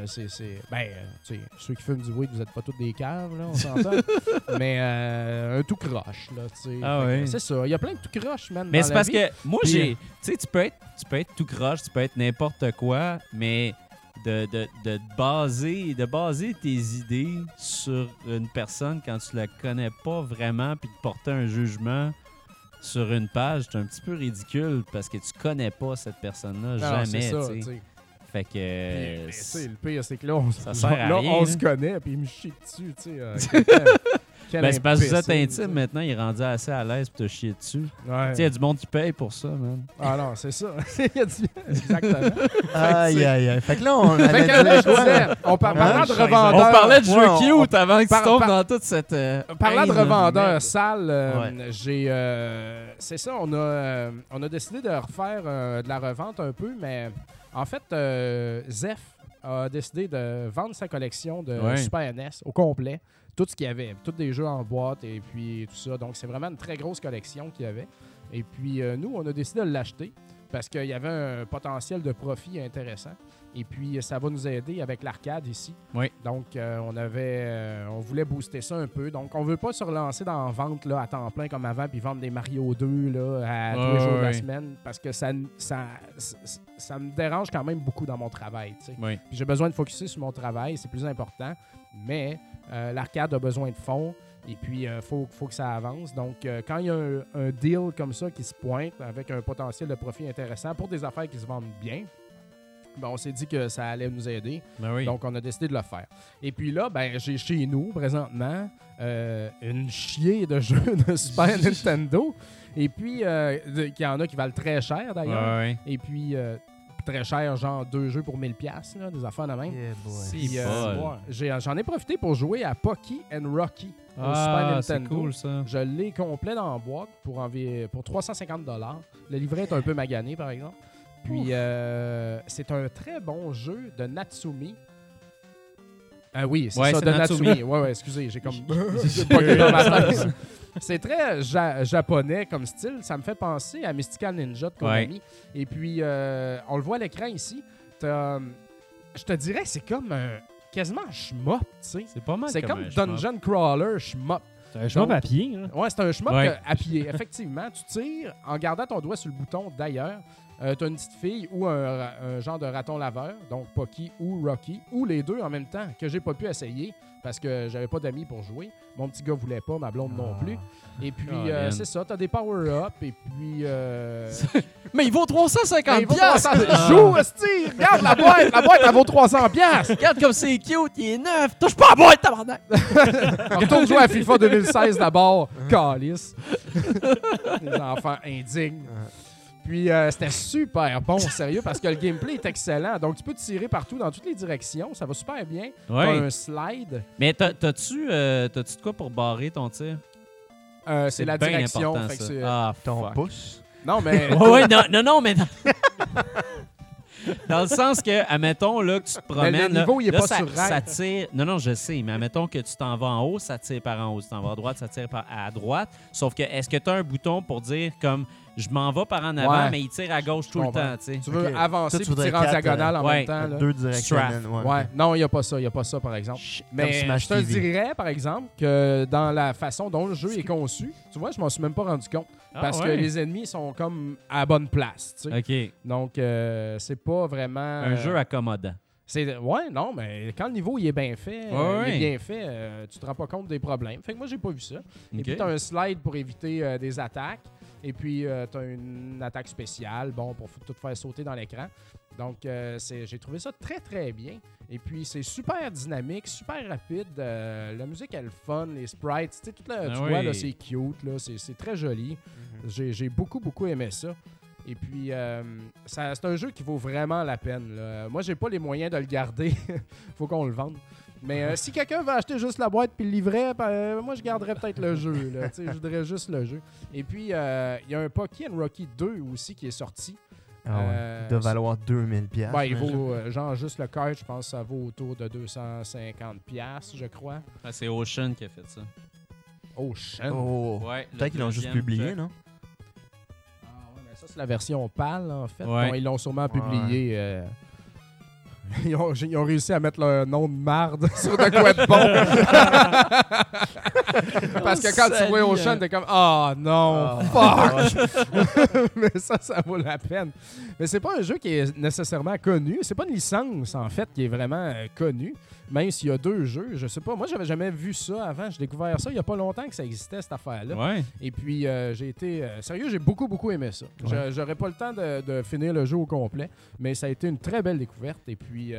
tu sais, ceux qui fument du weed, vous êtes pas tous des caves, là, on s'entend, mais un tout croche, là, tu sais. Ah Fait que ouais. C'est ça, il y a plein de tout croche, man, Mais dans c'est la parce vie. que moi, Puis, tu sais, tu peux être tout croche, tu peux être n'importe quoi, mais de baser tes idées sur une personne quand tu la connais pas vraiment, puis de porter un jugement sur une page, c'est un petit peu ridicule parce que tu connais pas cette personne-là Non, jamais, c'est ça, tu tu sais. sais. Fait que Puis, mais, tu sais, le pire, c'est que là, ça sert à là, rien, on là. se connaît, puis il me chie dessus, tu sais. Ben, c'est parce que vous êtes imbécile, intime maintenant, il est rendu assez à l'aise pour te chier dessus. Ouais. Tu sais, il y a du monde qui paye pour ça, man. Ah non, c'est ça. Il y a du... Exactement. Aïe, aïe, aïe. Fait que là, on Fait avait que là, dit je disais, parlant de Chaise. revendeur... On parlait de jeux Ouais, on- cute avant que tu par- tombes par- dans toute cette... Parlant de haine, revendeur merde. sale, Ouais. j'ai... c'est ça, on a décidé de refaire de la revente un peu, mais en fait, Zef a décidé de vendre sa collection de Ouais. Super NES au complet. Tout ce qu'il y avait, tous des jeux en boîte et puis tout ça. Donc, c'est vraiment une très grosse collection qu'il y avait. Et puis, nous, on a décidé de l'acheter parce qu'il y avait un potentiel de profit intéressant. Et puis, ça va nous aider avec l'arcade ici. Oui. Donc, on voulait booster ça un peu. Donc, on veut pas se relancer dans la vente là, à temps plein comme avant puis vendre des Mario 2 là, à tous les jours de la semaine parce que ça me dérange quand même beaucoup dans mon travail. Tu sais. Oui. Puis j'ai besoin de focusser sur mon travail, c'est plus important. Mais l'arcade a besoin de fonds et puis il faut que ça avance. Donc, quand il y a un deal comme ça qui se pointe avec un potentiel de profit intéressant pour des affaires qui se vendent bien, ben, on s'est dit que ça allait nous aider. Ben oui. Donc, on a décidé de le faire. Et puis là, ben, j'ai chez nous, présentement, une chier de jeux de Super Nintendo. Et puis, qu'il y en a qui valent très cher, d'ailleurs. Ouais. Et puis, très cher, genre 2 jeux pour 1000$, là, des affaires de même. Yeah, boy. Si Puis, bol. ouais, j'en ai profité pour jouer à Pocky and Rocky au Ah, Super c'est Nintendo. cool, ça. Je l'ai complet dans la boîte pour 350$. Le livret est un peu magané, par exemple. Puis, c'est un très bon jeu de Natsumi. Oui, c'est Ouais, ça, c'est de Natsumi. Natsumi. Ouais, excusez, j'ai comme... j'ai bugué dans ma tête. C'est très japonais comme style. Ça me fait penser à Mystical Ninja de Konami. Et puis, on le voit à l'écran ici. Je te dirais que c'est comme quasiment un shmup, tu sais. C'est pas mal C'est comme un shmup. Dungeon Crawler shmup. C'est un chemin Donc- papier. Hein? Ouais, c'est un shmup Ouais. à pied. Effectivement, tu tires en gardant ton doigt sur le bouton d'ailleurs. t'as une petite fille ou un genre de raton laveur, donc Pocky ou Rocky, ou les deux en même temps, que j'ai pas pu essayer parce que j'avais pas d'amis pour jouer. Mon petit gars voulait pas, ma blonde non plus. Et puis, c'est ça, t'as des power-ups, et puis... Mais il vaut 350 piastres! Joue, esti! Regarde la boîte, elle vaut 300 piastres! Regarde comme c'est cute, il est neuf! Touche pas à la boîte, tabarnak! Retourne jouer à FIFA 2016 d'abord. Calice. Les enfants indignes. Puis c'était super bon, sérieux, parce que le gameplay est excellent. Donc tu peux tirer partout dans toutes les directions, ça va super bien. Ouais. T'as un slide. Mais t'as-tu de quoi pour barrer ton tir? C'est la bien direction. important, Fait que ça. c'est- Ah, Ton fuck. pouce. Non, mais... Ouais, non, mais... Dans le sens que, admettons, là, que tu te promènes... Mais le niveau, il est là, pas ça, sur ça rail. tire... Non, je sais, mais admettons que tu t'en vas en haut, ça tire par en haut. Si tu t'en vas à droite, ça tire à droite. Sauf que, est-ce que tu as un bouton pour dire, comme, je m'en vais par en avant, Ouais. mais il tire à gauche tout le comprends. temps, tu sais? Tu veux Ok. avancer Toi, tu puis voudrais tirer en 4, diagonale en ouais, même temps. Là. Deux directions. Strafe. Ouais. Non, il n'y a pas ça. Il n'y a pas ça, par exemple. Comme Mais Smash je te TV. dirais, par exemple, que dans la façon dont le jeu est conçu, tu vois, je m'en suis même pas rendu compte. Ah, Parce ouais. que les ennemis sont comme à la bonne place. Tu sais. OK. Donc, c'est pas vraiment... Un jeu accommodant. Ouais, non, mais quand le niveau il est bien fait, il est bien fait, tu te rends pas compte des problèmes. Fait que moi, j'ai pas vu ça. Et OK. puis, tu as un slide pour éviter des attaques. Et puis, tu as une attaque spéciale, bon, pour tout faire sauter dans l'écran. Donc, j'ai trouvé ça très, très bien. Et puis, c'est super dynamique, super rapide. La musique, elle est fun, les sprites, tu sais, tout là, tu oui. vois, là, c'est cute, là, c'est très joli. J'ai beaucoup, beaucoup aimé ça. Et puis, c'est un jeu qui vaut vraiment la peine. Là. Moi, j'ai pas les moyens de le garder. Faut qu'on le vende. Mais si quelqu'un veut acheter juste la boîte puis le livret, moi, je garderais peut-être le jeu. Là. Je voudrais juste le jeu. Et puis, il y a un Pocky and Rocky 2 aussi qui est sorti. Ah ouais. Il doit valoir 2000 piastres. Ben, il vaut, genre, juste le cart, je pense que ça vaut autour de 250 piastres, je crois. Ah, c'est Ocean qui a fait ça. Ocean. Oh. Ouais, Peut-être qu'ils l'ont juste publié, non? Ah ouais, mais ça, c'est la version pâle, en fait. Ouais. Bon, ils l'ont sûrement Ouais. publié. Ils ont réussi à mettre leur nom de marde sur de quoi de bon. Parce que quand tu vois Ocean, t'es comme « Ah non, fuck! » Mais ça vaut la peine. Mais c'est pas un jeu qui est nécessairement connu. C'est pas une licence, en fait, qui est vraiment connue. Même s'il y a 2 jeux, je sais pas. Moi, j'avais jamais vu ça avant. J'ai découvert ça il y a pas longtemps que ça existait, cette affaire-là. Ouais. Et puis, j'ai été... sérieux, j'ai beaucoup, beaucoup aimé ça. Ouais. J'aurais pas le temps de finir le jeu au complet, mais ça a été une très belle découverte. Et puis,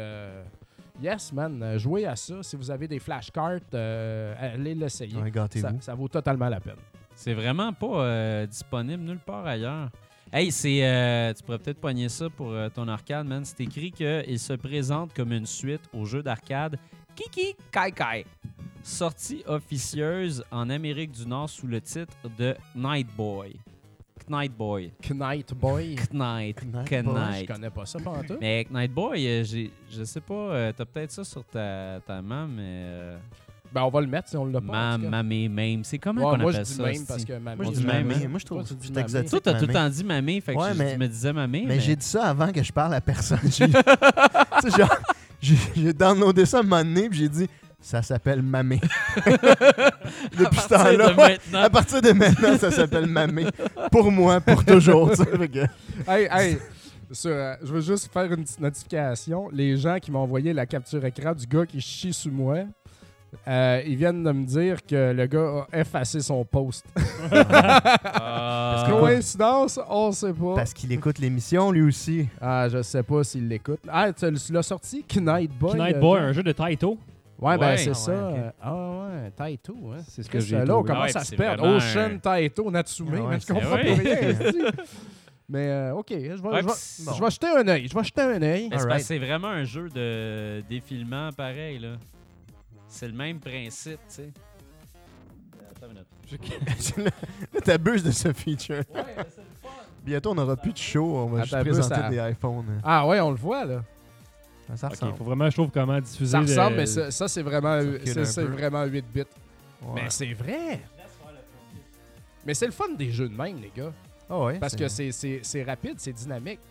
yes, man, jouez à ça. Si vous avez des flashcards, allez l'essayer. Ouais, gâtez-vous. Ça vaut totalement la peine. C'est vraiment pas disponible nulle part ailleurs. Hey, tu pourrais peut-être pogner ça pour ton arcade, man. C'est écrit qu'il se présente comme une suite au jeu d'arcade Kiki Kai Kai. Sortie officieuse en Amérique du Nord sous le titre de Night Boy. Knight Boy. Knight Boy. Knight. Knight Boy, Je connais pas ça, pas en tout. Mais Knight Boy, je sais pas, t'as peut-être ça sur ta main, mais... Ben, on va le mettre si on l'a pas. en tout cas. Mamé, même. C'est comment Ouais, qu'on moi, appelle je dis ça? même c'ti? parce que Moi, On je dit dis mamé. mamé. Moi, je trouve Toi, tu que dis c'est mamé. exotique. Toi, t'as tout le mamé. temps dit mamé, fait que Ouais, je mais- me disais mamé. Mais j'ai dit ça avant que je parle à personne. Tu sais, genre, j'ai downloadé ça à un moment donné, puis j'ai dit, ça s'appelle Mamé. Depuis ce temps-là, ouais, à partir de maintenant, ça s'appelle Mamé. Pour moi, pour toujours. Tu sais, fait que- Hey, je veux juste faire une petite notification. Les gens qui m'ont envoyé la capture écran du gars qui chie sur moi, ils viennent de me dire que le gars a effacé son post. Ah. Coïncidence? On sait pas. Parce qu'il écoute l'émission, lui aussi. Ah, je sais pas s'il l'écoute. Ah, tu l'as sorti? Knight Boy? Knight Boy, un jeu de Taito. Ouais, ben Ouais. c'est Ah ça. ouais, ok. Ah ouais, Taito, hein. C'est ce que Qu'est-ce j'ai là, on trouvé. commence Ouais, à se c'est perdre. vraiment Ocean, Taito, Natsume, Ah ouais, mais je c'est comprends vrai. plus rien. esti. Mais OK, je vais Ouais, jeter un œil. Je vais jeter un œil. Mais c'est parce Alright. que c'est vraiment un jeu de défilement pareil, là. C'est le même principe, tu sais. Attends une minute. Là, t'abuses de ce feature. Bientôt, on n'aura plus de show. On va juste T'abuses présenter à- des iPhones. Ah ouais, on le voit, là. Ça Ok, ressemble. faut vraiment que je trouve comment diffuser. Ça ressemble, le- mais ça c'est vraiment, recule un c'est peu. vraiment 8 bits. Ouais. Mais c'est vrai. Mais c'est le fun des jeux de même, les gars. Ah ouais, Parce que c'est rapide, c'est dynamique.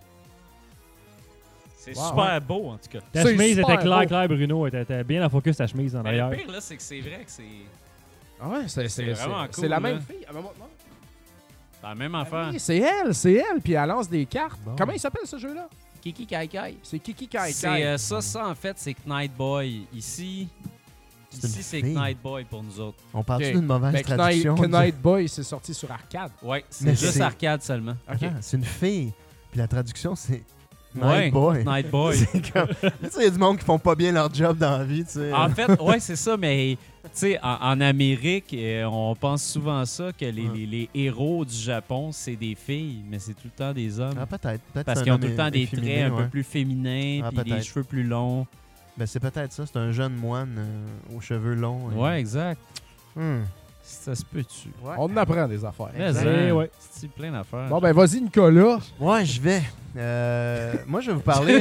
C'est Wow. super beau, en tout cas. Ta c'est chemise super était claire, beau. claire, Bruno. Était bien en focus, ta chemise en Mais le arrière. pire, là, c'est que c'est vrai que c'est... Ah ouais, c'est vraiment c'est cool, la là. même fille. Ah, ben, montre-moi. C'est la même affaire. Oui, c'est elle, puis elle lance des cartes. Bon. Comment il s'appelle ce jeu-là? Kiki Kai Kai. C'est Kiki Kai C'est Kai. ça en fait, c'est Knight Boy. Ici, C'est une c'est fille. Knight Boy pour nous autres. On parle Ok. d'une mauvaise Ben, traduction? Knight Boy, c'est sorti sur arcade. Ouais, c'est Mais juste c'est- arcade seulement. OK. Attends, c'est une fille. Puis la traduction, c'est Ouais, Night Boy. Knight Boy. C'est comme... Tu sais, il y a du monde qui font pas bien leur job dans la vie, tu sais. En fait, ouais, c'est ça, mais tu sais, en Amérique, on pense souvent à ça, que les héros du Japon, c'est des filles, mais c'est tout le temps des hommes. Ah, peut-être. Peut-être Parce c'est qu'ils un ont tout le homme temps des efféminé, traits un ouais. peu plus féminins, Ah, puis des peut-être. cheveux plus longs. Ben, c'est peut-être ça. C'est un jeune moine aux cheveux longs. Ouais, exact. Hmm. Ça se peut-tu? Ouais. On en apprend des affaires. Mais Exact. hein, Ouais. c'est plein d'affaires. Bon, ben vas-y, Nicolas. Ouais, je vais. Moi, je vais vous parler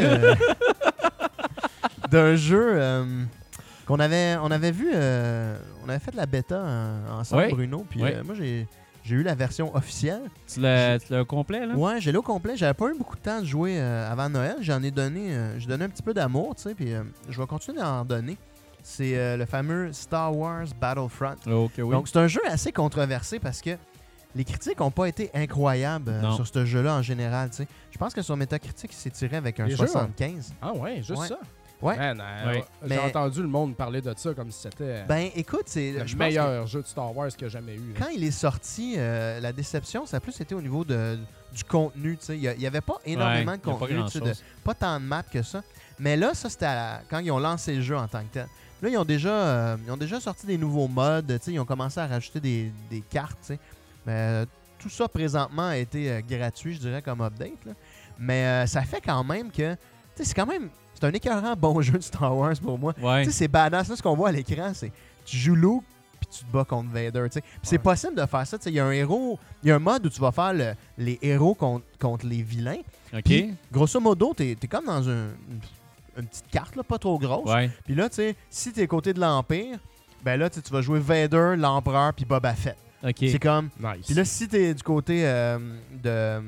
d'un jeu on avait vu. On avait fait de la bêta ensemble, Ouais. Bruno. Puis Ouais. moi, j'ai eu la version officielle. Tu l'as au complet, là? Ouais, j'ai l'ai au complet. J'avais pas eu beaucoup de temps de jouer avant Noël. J'ai donné un petit peu d'amour, tu sais. Puis je vais continuer à en donner. C'est le fameux Star Wars Battlefront. Ok, oui. Donc, c'est un jeu assez controversé parce que les critiques n'ont pas été incroyables Non. sur ce jeu-là en général. Tu sais. Je pense que sur Metacritic, il s'est tiré avec un Les jeux, 75. Ah ouais, juste Ouais. ça. Ouais. Man, Ouais. j'ai Mais- entendu le monde parler de ça comme si c'était Ben, écoute, c'est le je pense meilleur jeu de Star Wars qu'il y a jamais eu. que là. quand il est sorti, la déception, ça a plus été au niveau du contenu. Tu sais. Il n'y avait pas énormément de Ouais, y a pas contenu, tu sais, grand-chose. pas tant de maps que ça. Mais là, ça, c'était quand ils ont lancé le jeu en tant que tel. Là, ils ont déjà sorti des nouveaux modes. Tu sais, ils ont commencé à rajouter des cartes. Tu sais. Mais tout ça, présentement, a été gratuit, je dirais, comme update. Là. Mais ça fait quand même que... Tu sais, c'est quand même... C'est un écœurant bon jeu de Star Wars pour moi. Ouais. Tu sais, c'est badass. Là, ce qu'on voit à l'écran, c'est... Tu joues Luke, puis tu te bats contre Vader. Tu sais. Puis c'est Ouais. possible de faire ça. Tu sais, il y a un héros... Il y a un mode où tu vas faire les héros contre les vilains. Ok. Puis, grosso modo, t'es comme dans une petite carte, là, pas trop grosse. Ouais. Puis là, tu sais, si t'es côté de l'Empire, ben là, tu vas jouer Vader, l'Empereur, puis Boba Fett. Ok. C'est comme... Nice. Puis là, si t'es du côté de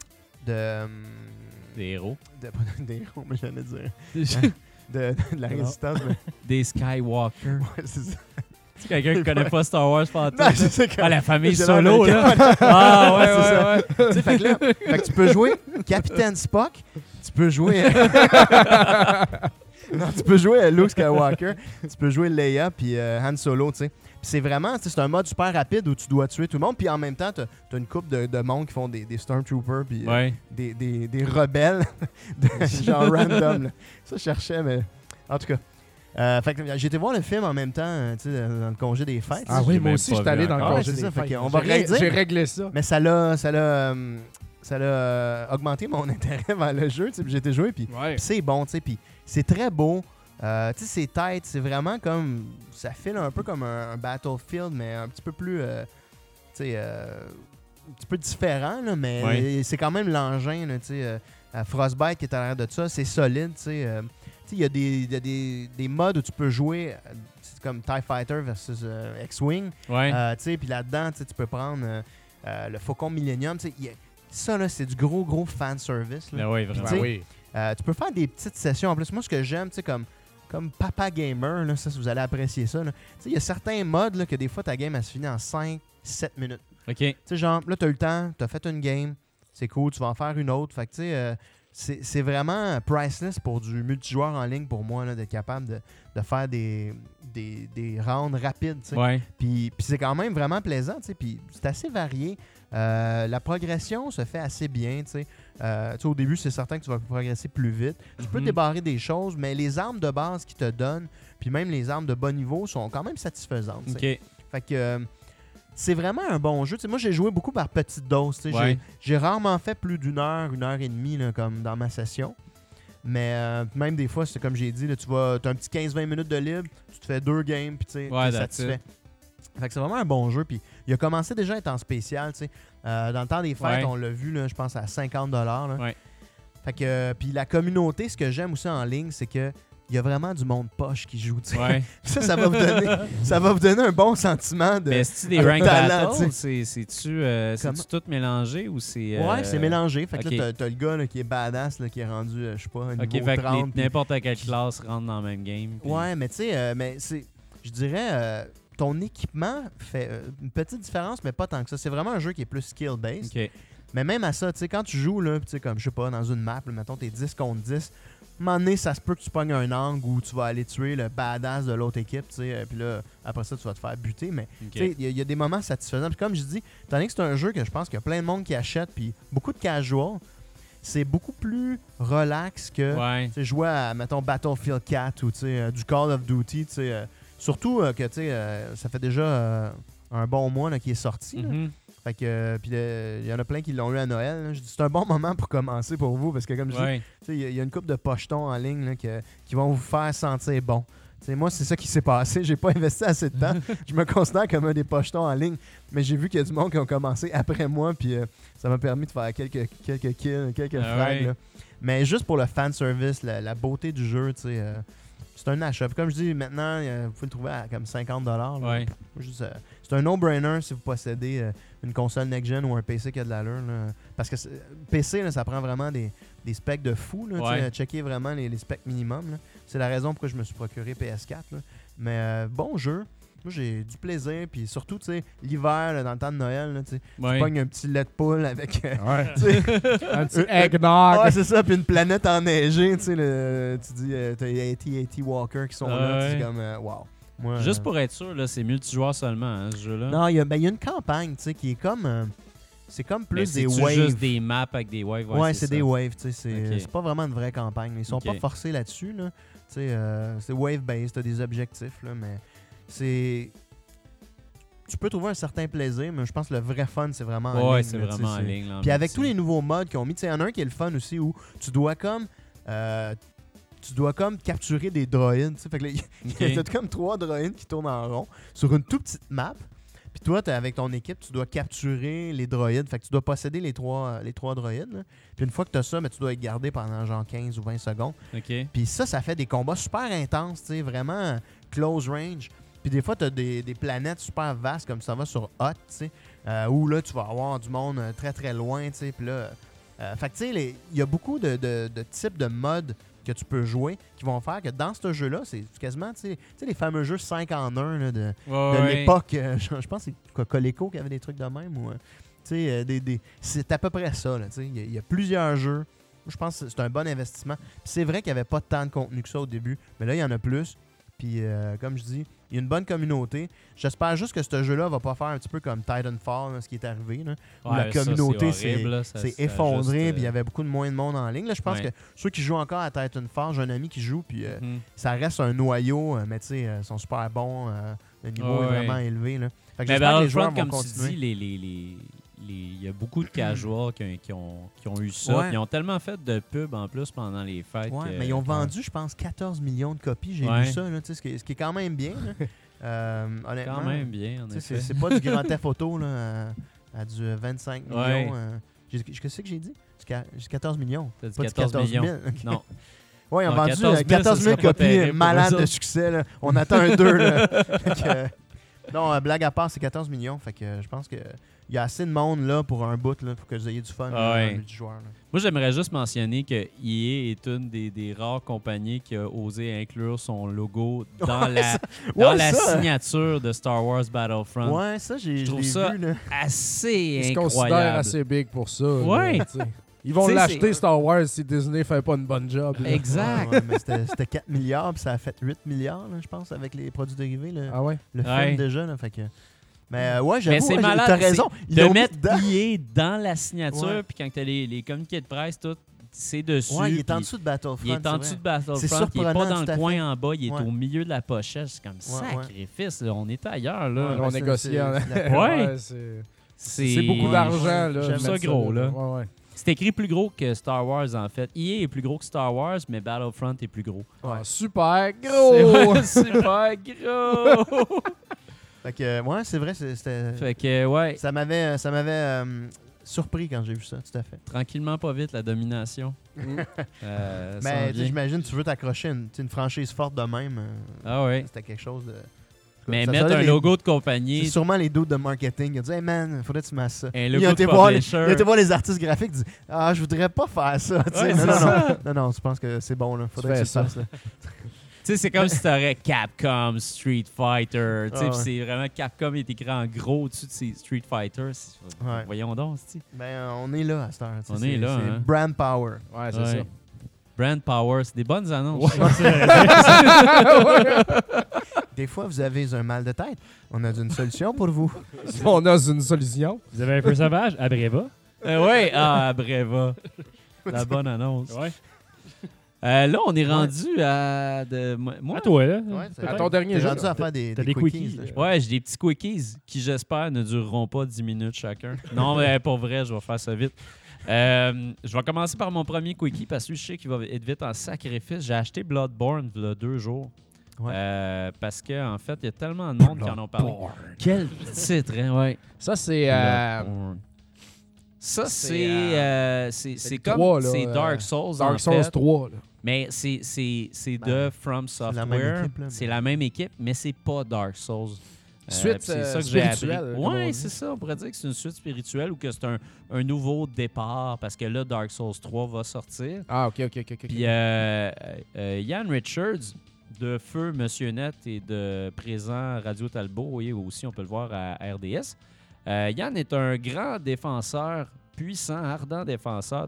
Des héros. des héros, mais j'allais dire. De la Non. résistance. Mais... Des Skywalker. Ouais, c'est ça. C'est quelqu'un qui connaît pas Star Wars pendant Non, c'est ça. Ah, la famille J'ai solo, l'air là. Ah, ouais, c'est ça. ouais, ouais. Tu sais, fait que là, fait que tu peux jouer Capitaine Spock, tu peux jouer... non, tu peux jouer Luke Skywalker, tu peux jouer Leia puis Han Solo, tu sais. Puis c'est vraiment, tu sais, c'est un mode super rapide où tu dois tuer tout le monde, puis en même temps, t'as une couple de monde qui font des Stormtroopers, puis Ouais. des rebelles, genre random. Là. Ça, je cherchais, mais en tout cas. Fait que j'ai été voir le film en même temps, tu sais, dans le congé des fêtes. Ah là. oui, j'ai moi même aussi, pas je suis allé vu dans le encore. congé Ouais, c'est des ça, fait fêtes. qu'on va rien dire. J'ai réglé ça. Mais ça l'a augmenté mon intérêt vers le jeu, tu sais, puis j'ai été joué, puis Ouais. puis c'est bon, tu sais, puis c'est très beau. Tu sais, c'est têtes, c'est vraiment comme... Ça file un peu comme un Battlefield, mais un petit peu plus... tu sais, un petit peu différent, là, mais Ouais. c'est quand même l'engin, là, tu sais. Frostbite qui est à l'arrière de ça, c'est solide, tu sais. Tu sais, il y a des modes où tu peux jouer, c'est comme TIE Fighter versus X-Wing. Ouais. Tu sais, puis là-dedans, tu sais, tu peux prendre le Faucon Millennium. Tu sais, ça, là, c'est du gros fan service. Là. Ben ouais, vraiment. tu sais, oui. Tu peux faire des petites sessions. En plus, moi, ce que j'aime, tu sais, comme Papa Gamer, là, ça, vous allez apprécier ça. Tu sais, il y a certains modes là, que des fois, ta game, elle se finit en 5-7 minutes. Ok. Tu sais, genre, là, tu as eu le temps, tu as fait une game, c'est cool, tu vas en faire une autre. Fait que, tu sais, c'est vraiment priceless pour du multijoueur en ligne pour moi, là, d'être capable de faire des rounds rapides, tu sais. Ouais. Puis c'est quand même vraiment plaisant, tu sais. Puis c'est assez varié. La progression se fait assez bien, tu sais. Tu sais, au début, c'est certain que tu vas progresser plus vite. Tu peux Mhm. débarrer des choses, mais les armes de base qu'ils te donnent, puis même les armes de bas niveau, sont quand même satisfaisantes, tu sais. Ok. Fait que c'est vraiment un bon jeu. Tu sais, moi, j'ai joué beaucoup par petites doses, tu sais. Ouais. J'ai rarement fait plus d'une heure et demie, là, comme dans ma session. Mais même des fois, c'est comme j'ai dit, là, tu as un petit 15-20 minutes de libre, tu te fais 2 games, puis tu sais, Ouais, t'es that's satisfait. Fait que c'est vraiment un bon jeu. Puis il a commencé déjà à être en spécial, tu sais. Dans le temps des fêtes, Ouais. on l'a vu, là, je pense, à 50$. Là. Ouais. Fait que, puis la communauté, ce que j'aime aussi en ligne, c'est que il y a vraiment du monde poche qui joue, tu sais. Ouais. Ça va vous donner un bon sentiment de... Mais c'est-tu des un rank talent, battles? tu C'est-tu tout mélangé ou c'est. Ouais, c'est mélangé. Fait que ok. là, t'as le gars là, qui est badass, là, qui est rendu, je sais pas, un Ok, niveau fait que 30. puis- n'importe quelle classe rentre dans le même game. puis- Ouais, mais tu sais, je dirais, ton équipement fait une petite différence, mais pas tant que ça. C'est vraiment un jeu qui est plus skill-based. OK. Mais même à ça, tu sais, quand tu joues, là, tu sais, comme, je sais pas, dans une map, là, mettons, t'es 10 contre 10, à un moment donné, ça se peut que tu pognes un angle où tu vas aller tuer le badass de l'autre équipe, tu sais, puis là, après ça, tu vas te faire buter, mais OK. tu sais, il y a des moments satisfaisants. Puis comme je dis, étant donné que c'est un jeu que je pense qu'il y a plein de monde qui achète, puis beaucoup de casual, c'est beaucoup plus relax que Ouais. tu sais, jouer à, mettons, Battlefield 4 ou tu sais, du Call of Duty, tu sais, surtout que tu sais, ça fait déjà un bon mois là, qui est sorti. Là. Mhm. Fait que, puis il y en a plein qui l'ont eu à Noël. Là. Je dis, c'est un bon moment pour commencer pour vous parce que, comme je dis, Ouais. tu sais, il y a une couple de pochetons en ligne là, qui vont vous faire sentir bon. Tu sais, moi, c'est ça qui s'est passé. J'ai pas investi assez de temps. Je me considère comme un des pochetons en ligne, mais j'ai vu qu'il y a du monde qui ont commencé après moi, puis ça m'a permis de faire quelques kills, quelques Ah frags. ouais. Là. Mais juste pour le fanservice, la beauté du jeu, tu sais, c'est un achat. Puis comme je dis, maintenant, vous pouvez le trouver à comme 50$. Là. Ouais. Juste, c'est un no-brainer si vous possédez une console next-gen ou un PC qui a de l'allure. Là. Parce que PC, là, ça prend vraiment des specs de fou. Là, Ouais. checker vraiment les specs minimum. Là. C'est la raison pourquoi je me suis procuré PS4. Là. Mais bon jeu. Moi, j'ai du plaisir. Puis surtout, tu sais, l'hiver, là, dans le temps de Noël, là, tu Ouais. pognes un petit lait de poule avec... Ouais. tu sais, Un petit eggnog. ouais, c'est ça. Puis une planète enneigée. Tu sais, tu dis, t'as les AT-AT Walker qui sont là. Ouais. C'est comme, wow. Moi, Juste pour être sûr, là, c'est multijoueur seulement, hein, ce jeu-là. Non, il y a une campagne, tu sais, qui est comme... c'est comme Mais plus des c'est-tu waves. juste des maps avec des waves. Ouais, c'est ça. des waves, tu sais. C'est Ok. c'est pas vraiment une vraie campagne. Ils sont Ok. pas forcés là-dessus, là. Tu sais, c'est wave-based, t'as des objectifs, là, mais c'est... Tu peux trouver un certain plaisir, mais je pense que le vrai fun, c'est vraiment en Ouais, ligne. c'est là, tu sais, vraiment en c'est- ligne. là, en Puis avec multi. tous les nouveaux modes qu'ils ont mis, tu sais, il y en a un qui est le fun aussi, où tu dois comme... tu dois comme capturer des droïdes, tu sais. Fait que là, Ok. t'as comme 3 droïdes qui tournent en rond sur une toute petite map. Puis toi, avec ton équipe, tu dois capturer les droïdes. Fait que tu dois posséder les trois droïdes. Là. Puis une fois que tu as ça, tu dois les garder pendant genre 15 ou 20 secondes. OK. Puis ça fait des combats super intenses, tu sais, vraiment close range. Puis des fois, tu as des planètes super vastes, comme ça va sur Hot, tu sais, où là, tu vas avoir du monde très très loin, tu sais. Puis là, fait que tu sais, il y a beaucoup de types de modes que tu peux jouer qui vont faire que dans ce jeu-là, c'est quasiment, tu sais, les fameux jeux 5 en 1 là, de l'époque. Je pense que c'est Coleco qui avait des trucs de même. Ou, tu sais, c'est à peu près ça. Là, tu sais. Il y a plusieurs jeux. Je pense que c'est un bon investissement. Puis c'est vrai qu'il n'y avait pas tant de contenu que ça au début, mais là, il y en a plus. Puis, comme je dis, il y a une bonne communauté. J'espère juste que ce jeu-là va pas faire un petit peu comme Titanfall, là, ce qui est arrivé. Là, où la communauté s'est effondrée, puis il y avait beaucoup moins de monde en ligne. Là, je pense Ouais. que ceux qui jouent encore à Titanfall, j'ai un ami qui joue, puis ça reste un noyau, mais tu sais, ils sont super bons. Le niveau est vraiment élevé. Là. Fait que Mais j'espère que les joueurs Battlefront, vont comme tu continuer. dis, il y a beaucoup de casuals qui ont eu ça. Ouais. Ils ont tellement fait de pubs en plus pendant les fêtes. Ouais, que- mais ils ont vendu, je pense, 14 millions de copies. J'ai Ouais. lu ça, là, tu sais, ce qui est quand même bien. Là. Honnêtement, Quand même bien, en tu sais, effet. c'est pas du Grand Theft Auto là, à du 25 millions. Ouais. Qu'est-ce que j'ai dit? J'ai 14 millions. T'as dit Pas du 14 millions. 000. Ok. Non. Ouais, ils ont Non, vendu 14 000, 14 ça 000 serait pas copies terrible pour malades eux de autres. succès. Là. On attend un 2. Là. Fait que, non, blague à part, c'est 14 millions. Fait que je pense qu'il y a assez de monde là pour un bout là, pour que vous ayez du fun là, Ouais. en multijoueur. Là. Moi, j'aimerais juste mentionner que EA est une des rares compagnies qui a osé inclure son logo dans Ouais, la, ça- dans ouais, la ça. signature de Star Wars Battlefront. Ouais, ça, Je je trouve l'ai ça vu. Là. Assez Ils se considèrent incroyable. assez big pour ça. Ouais. là, tu sais. Ils vont Tu sais, l'acheter, c'est- Star Wars, si Disney fait pas une bonne job. là. Exact. Ouais, ouais, mais c'était 4 milliards, puis ça a fait 8 milliards, là, je pense, avec les produits dérivés. Là. Ah ouais? Le Ouais. film déjà, là, fait que... Mais ouais, j'avoue, Mais c'est ouais, malade. t'as raison. Ils De l'ont mis mettre dedans. EA dans la signature, Ouais. puis quand t'as les communiqués de presse, tout, c'est dessus. Ouais, il est en puis dessous de Battlefront. il est en c'est dessous vrai. de Battlefront, C'est il est pas surprenant, dans tout le à coin fait. en bas, il est Ouais. au milieu de la pochette. C'est comme Ouais. sacrifice, là, on est ailleurs. Là. Ouais, on c'est- négocie. c'est- en- c'est la- Ouais. C'est beaucoup d'argent. là. J'aime ça mettre gros, là. Ouais, ouais. C'est écrit plus gros que Star Wars, en fait. EA est plus gros que Star Wars, mais Battlefront est plus gros. Ouais. Ah, super C'est gros! ouais, super gros! Fait que, ouais, c'est vrai, c'était... Fait que, ouais, Ça m'avait surpris quand j'ai vu ça, tout à fait. tranquillement, pas vite, la domination. Mm. s'en Mais tu sais, vient. j'imagine, tu veux t'accrocher une franchise forte de même. Ah ouais. C'était quelque chose de... Mais Ça mettre serait un les- logo de C'est compagnie, sûrement les doutes de marketing. Ils ont dit, hey man, faudrait que tu masses ça. un Ils logo ont de été voir les, publisher. ils ont été voir les artistes graphiques, ils disent, ah, je voudrais pas faire ça. Tu sais, Ouais, non, c'est non, ça. non, non, je pense que c'est bon, là. Faudrait que fais tu le ça. fasses, là. Tu sais, c'est comme si t'aurais Capcom Street Fighter. Tu sais, Ah, puis ouais. c'est vraiment Capcom est écrit en gros au-dessus de ces Street Fighter. Ouais. Voyons donc, c'est Ben, on est là à cette heure. tu sais, On est là, C'est hein. brand power. Ouais, c'est Ouais. ça. Brand Power, c'est des bonnes annonces. Des fois, vous avez un mal de tête. On a une solution pour vous. On a une solution. Vous avez un peu sauvage à Breva. Ouais, Breva. La bonne annonce. Ouais. Là, on est rendu à... moi, À toi, là. Ouais, c'est- À ton dernier T'es jeu. rendu à faire des T'as des quickies, là, je Ouais, j'ai des petits quickies qui, j'espère, ne dureront pas 10 minutes chacun. Non, mais pour vrai, je vais faire ça vite. Je vais commencer par mon premier quickie parce que je sais qu'il va être vite en sacrifice. J'ai acheté Bloodborne il y a 2 jours. Ouais. Parce qu'en fait, il y a tellement de monde qui en ont parlé. Quel titre, hein, ouais. Ça, c'est... Bloodborne. Ça, c'est le comme 3, là, c'est Dark Souls. en Dark Souls fait. 3. Là. Mais c'est Ben, de From la même Software. équipe, là, mais- C'est la même équipe, mais c'est pas Dark Souls. Suite, puis c'est ça que j'ai appris. spirituelle, comme on Ouais, dit. c'est ça. On pourrait dire que c'est une suite spirituelle ou que c'est un nouveau départ parce que là, Dark Souls 3 va sortir. Ah, ok. Puis Ian Richards, de Feu Monsieur Net et de Présent Radio Talbot, et aussi on peut le voir à RDS. Yann est un grand défenseur, puissant, ardent défenseur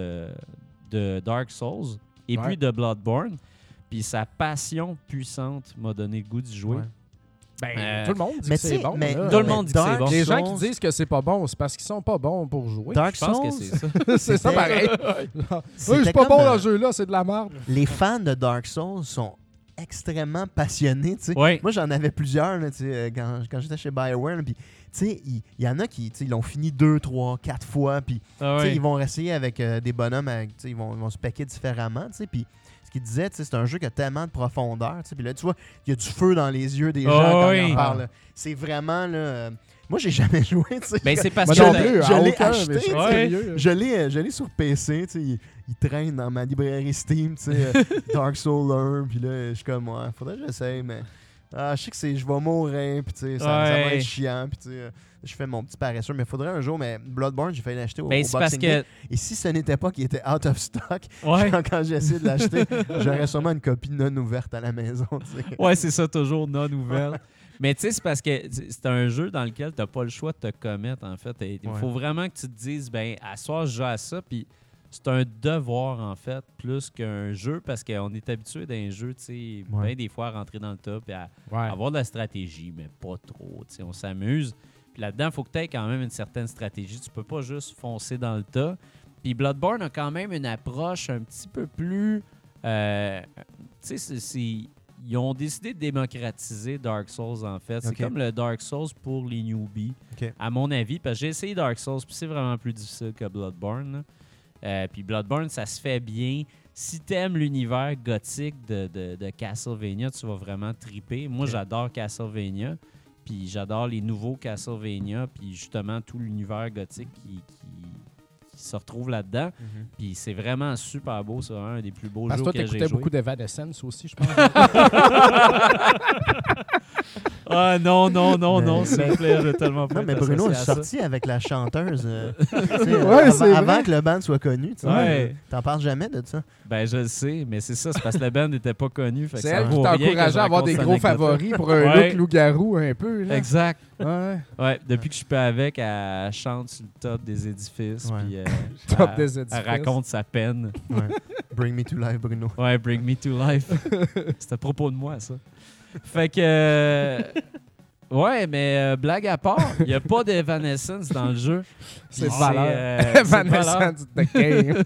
de Dark Souls et Ouais. puis de Bloodborne. Puis sa passion puissante m'a donné le goût d'y jouer. Ouais. Ben, tout le monde dit Mais que c'est tu sais, bon. mais là. tout le monde dit que c'est Dark bon. Les gens qui Souls- disent que c'est pas bon, c'est parce qu'ils sont pas bons pour jouer. Dark Je pense que Souls, c'est ça. c'est ça c'était- pareil. c'était Oui, c'est pas comme, bon dans ce jeu-là, c'est de la merde. Les fans de Dark Souls sont extrêmement passionnés, tu sais. Ouais. Moi, j'en avais plusieurs là, tu sais, quand j'étais chez BioWare. Puis, tu sais, il y en a qui tu sais, ils l'ont fini 2, 3, 4 fois. Puis, Ah tu sais, ouais. ils vont essayer avec des bonhommes, tu sais, ils vont se paquer différemment. Tu sais, puis, ce qu'il disait, tu sais, c'est un jeu qui a tellement de profondeur. Tu sais, puis là, tu vois, il y a du feu dans les yeux des gens quand oui. ils en parlent. C'est vraiment, là... moi, j'ai jamais joué, tu sais. Ben, c'est parce Moi que non je plus, l'ai- à je l'ai aucun, acheté, mais je suis ouais. sérieux. Je l'ai sur PC, tu sais, il traîne dans ma librairie Steam, tu sais, Dark Souls 1, puis là, je suis comme, ouais, faudrait que j'essaye, mais je sais que je vais mourir, puis tu sais, ça va Ouais. être chiant, puis tu sais, je fais mon petit paresseux, mais faudrait un jour, mais Bloodborne, j'ai failli l'acheter au Ben, c'est parce Boxing Day, que. et si ce n'était pas qu'il était out of stock, Ouais. quand j'ai essayé de l'acheter, j'aurais sûrement une copie non ouverte à la maison, tu sais. Ouais, c'est ça, toujours non ouvert. Mais tu sais, c'est parce que c'est un jeu dans lequel tu n'as pas le choix de te commettre, en fait. Il faut vraiment que tu te dises, ben, à soir, je joue à ça, puis c'est un devoir, en fait, plus qu'un jeu, parce qu'on est habitué d'un jeu, tu sais, Ouais. bien des fois à rentrer dans le top et à Ouais. avoir de la stratégie, mais pas trop, tu sais, on s'amuse. Puis là-dedans, il faut que tu aies quand même une certaine stratégie. Tu peux pas juste foncer dans le tas. Puis Bloodborne a quand même une approche un petit peu plus... tu sais, ils ont décidé de démocratiser Dark Souls, en fait. C'est Ok. comme le Dark Souls pour les newbies, Ok. à mon avis. Parce que j'ai essayé Dark Souls, puis c'est vraiment plus difficile que Bloodborne. Puis Bloodborne, ça se fait bien. Si t'aimes l'univers gothique de Castlevania, tu vas vraiment triper. Moi, Ok. j'adore Castlevania. Puis j'adore les nouveaux Castlevania. Puis justement, tout l'univers gothique qui se retrouve là-dedans. Puis c'est vraiment super beau. C'est vraiment un des plus beaux Parce jeux que toi, que j'ai t'écoutais joué. beaucoup d'Evanescence aussi, je pense. Ah non, Mais- s'il vous plaît, j'ai tellement pas Non, mais été Bruno est associé à ça. sorti avec la chanteuse. Tu sais, Ouais, c'est avant vrai. que le band soit connu. Tu sais, Ouais. T'en parles jamais de ça. Ben, je le sais, mais c'est ça, c'est parce que la band n'était pas connue. fait que C'est ça elle qui vaut rien que t'encourageait je à avoir raconte des cette gros anecdote-là. favoris pour un Ouais. look loup-garou un peu. Là. Exact. Ouais. Ouais, depuis que je suis pas avec, elle chante sur le top des édifices. Ouais. Puis, Top elle- des édifices. Elle raconte sa peine. Ouais. Bring me to life, Bruno. Ouais, Bring Me to Life. C'est à propos de moi, ça. Fait que. Ouais, mais blague à part, il n'y a pas d'Evanescence dans le jeu. C'est de Puis valeur. c'est de valeur. Evanescence de game.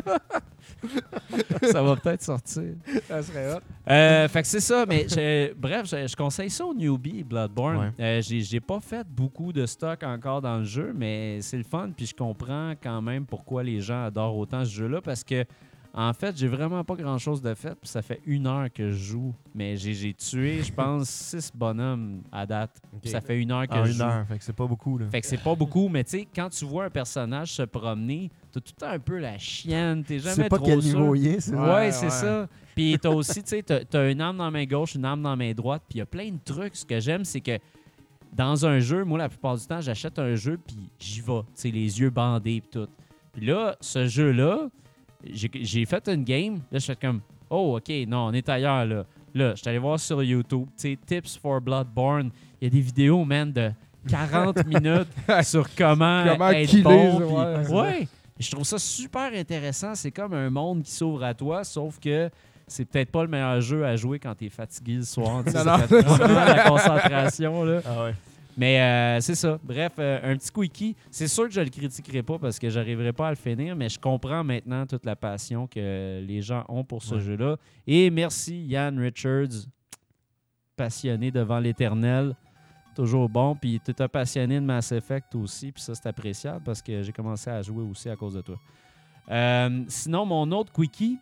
Ça va peut-être sortir. Ça serait hot. Fait que c'est ça, mais je conseille ça aux newbies, Bloodborne. J'ai pas fait beaucoup de stock encore dans le jeu, mais c'est le fun, puis je comprends quand même pourquoi les gens adorent autant ce jeu-là, parce que en fait, j'ai vraiment pas grand-chose de fait, puis ça fait 1 heure que je joue, mais j'ai tué, je pense, 6 bonhommes à date. Puis ça fait 1 heure que En je une joue. heure, fait que c'est pas beaucoup. Là. Fait que c'est pas beaucoup, mais tu sais, quand tu vois un personnage se promener, t'as tout le temps un peu la chienne, t'es Tu jamais sais pas trop quel sûr. niveau il est, c'est Ouais, ça? Ouais, c'est ouais. ça. Puis t'as aussi, tu sais, t'as une arme dans la main gauche, une arme dans la main droite, puis il y a plein de trucs. Ce que j'aime, c'est que dans un jeu, moi, la plupart du temps, j'achète un jeu, puis j'y vais, tu sais, les yeux bandés, puis tout. Puis là, ce jeu-là, j'ai fait une game, là, je fais comme, oh, OK, non, on est ailleurs, là. Là, je suis allé voir sur YouTube, tu sais, Tips for Bloodborne. Il y a des vidéos, man, de 40 minutes sur comment être killer, bon. ça, Puis, ouais. Je trouve ça super intéressant. C'est comme un monde qui s'ouvre à toi, sauf que c'est peut-être pas le meilleur jeu à jouer quand t'es fatigué le soir. Tu sais, ça fait vraiment la concentration, là. Ah ouais. Mais c'est ça. Bref, un petit quickie. C'est sûr que je le critiquerai pas parce que j'arriverai pas à le finir, mais je comprends maintenant toute la passion que les gens ont pour ce jeu-là. Et merci Yann Richards, passionné devant l'éternel. Toujours bon. Puis tu es un passionné de Mass Effect aussi, puis ça c'est appréciable parce que j'ai commencé à jouer aussi à cause de toi. Sinon, mon autre quickie,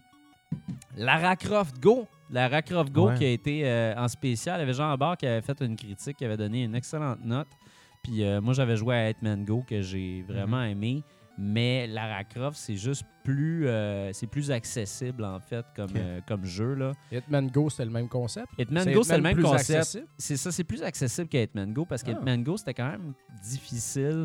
Lara Croft Go. Lara Croft Go qui a été en spécial. Il y avait Jean Barre qui avait fait une critique, qui avait donné une excellente note. Puis moi, j'avais joué à Hitman Go que j'ai vraiment aimé. Mais Lara Croft, c'est juste plus accessible, en fait, comme jeu. Là. Hitman Go, c'était le même concept? Hitman Go, c'est le même plus concept. accessible? C'est ça, c'est plus accessible qu'à Hitman Go parce que Hitman Go, c'était quand même difficile.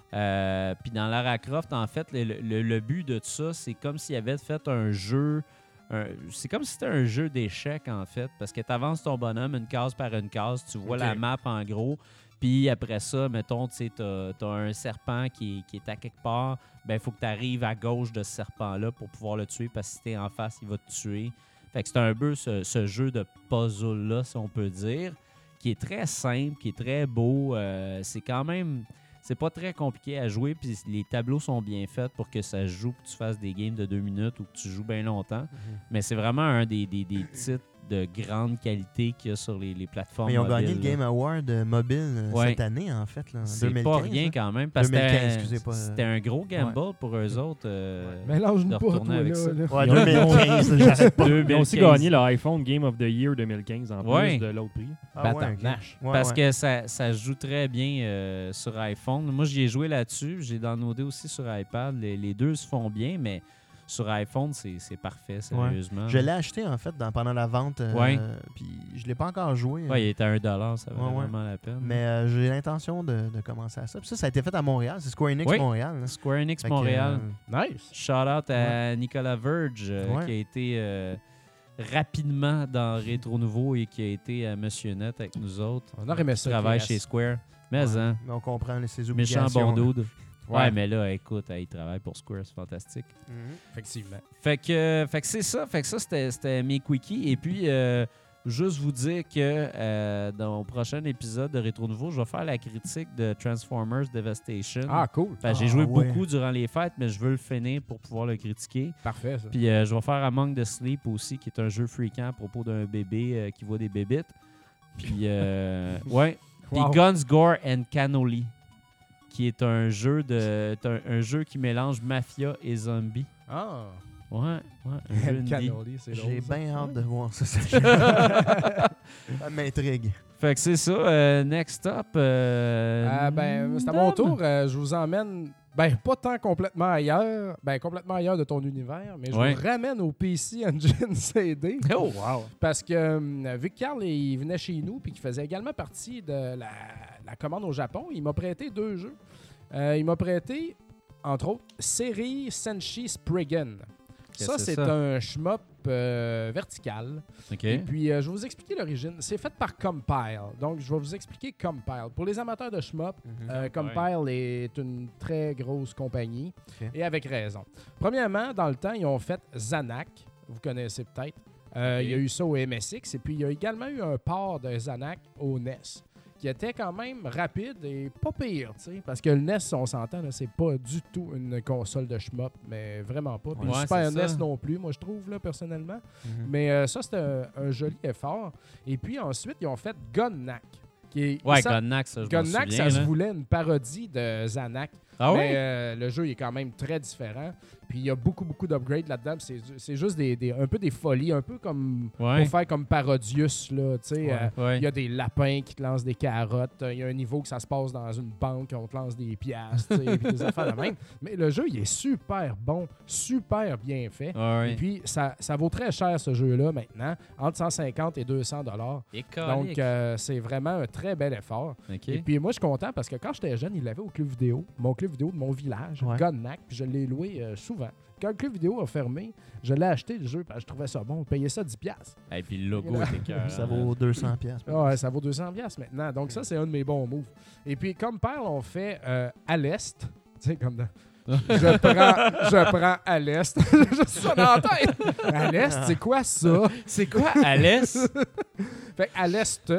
Puis dans Lara Croft, en fait, le but de tout ça, c'est comme s'il avait fait un jeu... c'est comme si c'était un jeu d'échecs, en fait, parce que tu avances ton bonhomme une case par une case, tu vois la map en gros, puis après ça, mettons, tu as un serpent qui est à quelque part, ben il faut que tu arrives à gauche de ce serpent-là pour pouvoir le tuer, parce que si tu es en face, il va te tuer. Fait que c'est un peu ce jeu de puzzle-là, si on peut dire, qui est très simple, qui est très beau. C'est quand même... C'est pas très compliqué à jouer, puis les tableaux sont bien faits pour que ça joue, que tu fasses des games de 2 minutes ou que tu joues bien longtemps. Mais c'est vraiment un des titres de grande qualité qu'il y a sur les plateformes Mais ils ont mobiles, gagné le Game Award mobile cette année, en fait, là, en c'est 2015. pas rien quand même, parce que 2015, excusez, pas, c'était un gros gamble pour eux autres. Mélange-nous de pas, retourner toi, avec là, ça. là. Ouais, 2015, j'arrête pas. Ils ont aussi gagné l'iPhone Game of the Year 2015 en plus de l'autre prix. Ah ouais, Batarnache. ok. Ouais, Parce ouais. que ça joue très bien sur iPhone. Moi, j'y ai joué là-dessus. J'ai downloadé aussi sur iPad. Les deux se font bien, mais sur iPhone, c'est parfait, sérieusement. Je l'ai acheté, en fait, pendant la vente. Puis je l'ai pas encore joué. Ouais, il était à $1, ça valait Ouais. vraiment la peine. Mais j'ai l'intention de commencer à ça. Puis ça a été fait à Montréal. C'est Square Enix Montréal. Là. Square Enix Fait que, Montréal. Nice. Shout-out à Nicolas Verge, qui a été rapidement dans Rétro Nouveau et qui a été à Monsieur Net avec nous autres. On aurait aimé ça. Il travaille KS. chez Square. Mais ouais. Mais on comprend ses méchant obligations. bon dude. Ouais. Ouais, mais là, écoute, il travaille pour Square, c'est fantastique. Effectivement. Fait que c'est ça. Fait que ça, c'était mes quickies. Et puis, juste vous dire que dans le prochain épisode de Rétro Nouveau, je vais faire la critique de Transformers Devastation. Ah, cool. J'ai joué beaucoup durant les fêtes, mais je veux le finir pour pouvoir le critiquer. Parfait, ça. Puis je vais faire Among the Sleep aussi, qui est un jeu freakant à propos d'un bébé qui voit des bébites. Puis, ouais. Puis Wow. Guns, Gore and Cannoli, qui est un jeu qui mélange mafia et zombie. Ah. Ouais. Un jeu indie. Cannoli, c'est drôle, J'ai ça. bien hâte de voir ça. Ça m'intrigue. Fait que c'est ça. Next up. C'est à mon tour. Je vous emmène, pas tant complètement ailleurs, complètement ailleurs de ton univers, mais je vous ramène au PC Engine CD. Oh, wow. Parce que vu que Carl il venait chez nous puis qu'il faisait également partie de la commande au Japon, il m'a prêté 2 jeux. Il m'a prêté, entre autres, Série Senshi Spriggan. Ça, c'est un shmup vertical. Okay. Et puis, je vais vous expliquer l'origine. C'est fait par Compile. Donc, je vais vous expliquer Compile. Pour les amateurs de shmup, Compile est une très grosse compagnie. Okay. Et avec raison. Premièrement, dans le temps, ils ont fait Zanac. Vous connaissez peut-être. Il y a eu ça au MSX. Et puis, il y a également eu un port de Zanac au NES, qui était quand même rapide et pas pire, tu sais, parce que le NES, on s'entend, là, c'est pas du tout une console de shmup, mais vraiment pas. Puis le Super NES non plus, moi je trouve, là, personnellement. Mais ça, c'était un joli effort. Et puis ensuite, ils ont fait Gunnac. Gunnac, ça, je m'en souviens. Gunnac, ça se voulait une parodie de Zanac. Ah mais le jeu il est quand même très différent. Puis il y a beaucoup d'upgrades là-dedans. C'est juste un peu des folies, un peu comme pour faire comme Parodius. Là, il y a des lapins qui te lancent des carottes. Il y a un niveau que ça se passe dans une banque, on te lance des piastres, puis des affaires de même. Mais le jeu, il est super bon, super bien fait. Et puis, ça vaut très cher, ce jeu-là, maintenant, entre 150 et 200 $. Donc, c'est vraiment un très bel effort. OK. Et puis moi, je suis content parce que quand j'étais jeune, il l'avait au club vidéo, mon club vidéo de mon village, Ouais. Gunnack, puis je l'ai loué souvent. Quand le club vidéo a fermé, je l'ai acheté le jeu parce que je trouvais ça bon. Je payais ça 10$. Et puis le logo était cœur. Ça vaut 200 pièces. Ouais, ça vaut 200$ maintenant. Donc ça, c'est un de mes bons moves. Et puis, comme père, on fait à l'est. Tu sais, comme dans... je prends à l'est. J'ai ça dans la tête. À l'est, c'est quoi ça? C'est quoi, Alès? Fait à l'est,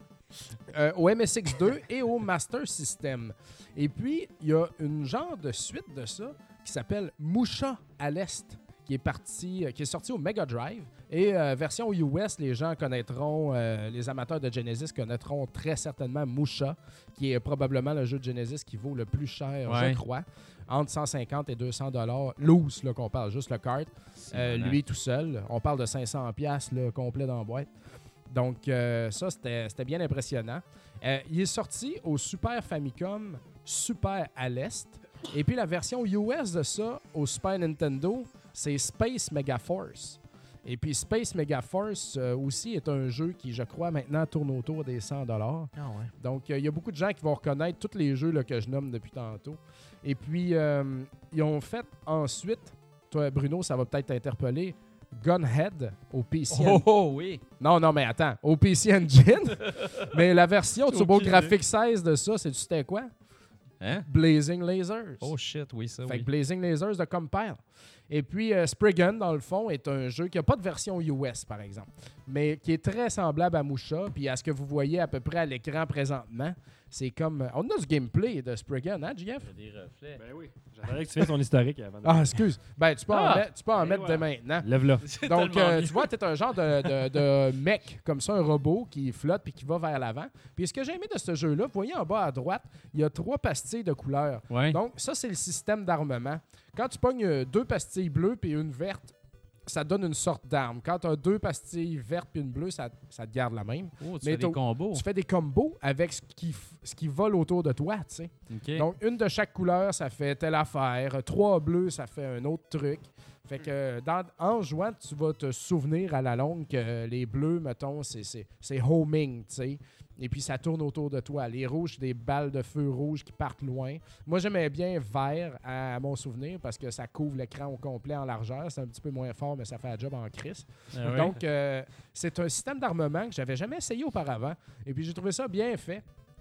au MSX2 et au Master System. Et puis, il y a une genre de suite de ça qui s'appelle Musha à l'est, qui est sorti au Mega Drive. Et version US, les gens connaîtront, les amateurs de Genesis connaîtront très certainement Musha, qui est probablement le jeu de Genesis qui vaut le plus cher, Ouais. je crois. Entre 150 et 200$. Loose, là, qu'on parle, juste le cart. Lui tout seul. On parle de 500$ là, complet dans la boîte. Donc, ça, c'était bien impressionnant. Il est sorti au Super Famicom Super à l'Est. Et puis, la version US de ça, au Super Nintendo, c'est Space Megaforce. Et puis, Space Megaforce aussi est un jeu qui, je crois, maintenant tourne autour des 100$. Ah ouais. Donc, il y a beaucoup de gens qui vont reconnaître tous les jeux là, que je nomme depuis tantôt. Et puis, ils ont fait ensuite, toi, Bruno, ça va peut-être t'interpeller, Gunhead au PC Engine. Oh oui! Non, mais attends, au PC Engine. Mais la version J'ai Turbo aucune Graphics 16 de ça, c'était quoi? Hein? Blazing Lasers. Oh shit, oui, ça, Fait oui. que Blazing Lasers de Compile. Et puis, Spriggan, dans le fond, est un jeu qui n'a pas de version US, par exemple, mais qui est très semblable à Musha. Puis à ce que vous voyez à peu près à l'écran présentement, c'est comme... On a du gameplay de Spriggan, hein, JF? Il y a des reflets. Ben oui. J'attendais que tu fasses ton historique avant. Ah, excuse. Ben, tu peux en Ben mettre voilà. dès maintenant. Lève-la. Donc, tellement tu vois, tu es un genre de mec, comme ça, un robot qui flotte puis qui va vers l'avant. Puis ce que j'ai aimé de ce jeu-là, vous voyez en bas à droite, il y a 3 pastilles de couleurs. Ouais. Donc, ça, c'est le système d'armement. Quand tu pognes 2 pastilles bleues puis une verte, ça donne une sorte d'arme. Quand tu as 2 pastilles vertes puis une bleue, ça te garde la même. Oh, tu Mais fais des combos. Tu fais des combos avec ce qui vole autour de toi, tu sais. OK. Donc, une de chaque couleur, ça fait telle affaire. 3 bleus, ça fait un autre truc. Fait que en jouant, tu vas te souvenir à la longue que les bleus, mettons, c'est homing, tu sais. Et puis, ça tourne autour de toi. Les rouges, c'est des balles de feu rouges qui partent loin. Moi, j'aimais bien vert à mon souvenir parce que ça couvre l'écran au complet en largeur. C'est un petit peu moins fort, mais ça fait un job en crise. Ah ouais? Donc, c'est un système d'armement que j'avais jamais essayé auparavant. Et puis, j'ai trouvé ça bien fait.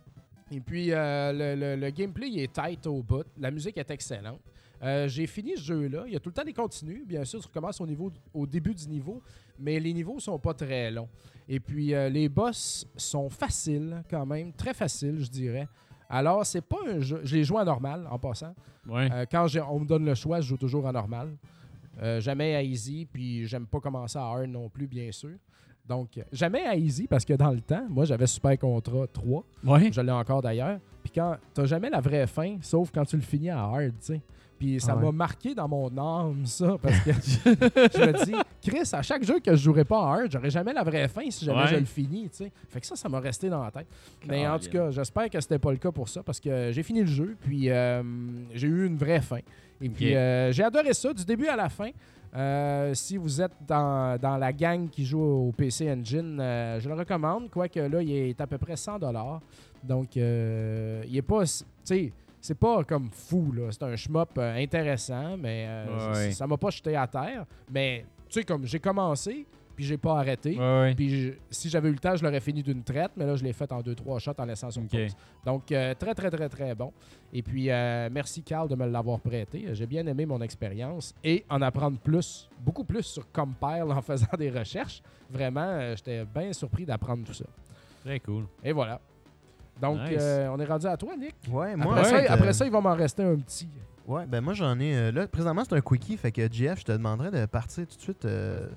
Et puis, le gameplay il est tight au bout. La musique est excellente. J'ai fini ce jeu-là. Il y a tout le temps des continues. Bien sûr, tu recommences au début du niveau, mais les niveaux sont pas très longs. Et puis, les boss sont faciles quand même. Très faciles, je dirais. Alors, c'est pas un jeu... Je l'ai joué en normal, en passant. Ouais. Quand on me donne le choix, je joue toujours en normal. Jamais à easy, puis j'aime pas commencer à hard non plus, bien sûr. Donc, jamais à easy, parce que dans le temps, moi, j'avais Super Contra 3. Ouais. Je l'ai encore d'ailleurs. Puis quand t'as jamais la vraie fin, sauf quand tu le finis à hard, tu sais. Puis ça Ah ouais. m'a marqué dans mon âme, ça, parce que je me dis, Chris, à chaque jeu que je jouerais pas en hard, j'aurais jamais la vraie fin si jamais Ouais. je le finis, tu sais. Fait que ça m'a resté dans la tête. Mais en tout cas, j'espère que c'était pas le cas pour ça, parce que j'ai fini le jeu, puis j'ai eu une vraie fin. Et puis j'ai adoré ça, du début à la fin. Si vous êtes dans la gang qui joue au PC Engine, je le recommande, quoique là, il est à peu près 100$. Donc, il est pas... Tu sais, c'est pas comme fou, là. C'est un shmup intéressant, mais Ouais. ça m'a pas jeté à terre. Mais, tu sais, comme j'ai commencé, puis j'ai pas arrêté. Ouais. Puis si j'avais eu le temps, je l'aurais fini d'une traite, mais là, je l'ai fait en 2-3 shots en laissant sur OK. pause. Donc, très, très, très, très bon. Et puis, merci, Carl, de me l'avoir prêté. J'ai bien aimé mon expérience et en apprendre plus, beaucoup plus sur Compile en faisant des recherches. Vraiment, j'étais bien surpris d'apprendre tout ça. Très cool. Et voilà. Donc, Nice. on est rendu à toi, Nick. Ouais, moi, Après ça, il va m'en rester un petit. Ouais, ben moi j'en ai. Là, présentement, c'est un quickie, fait que JF, je te demanderais de partir tout de suite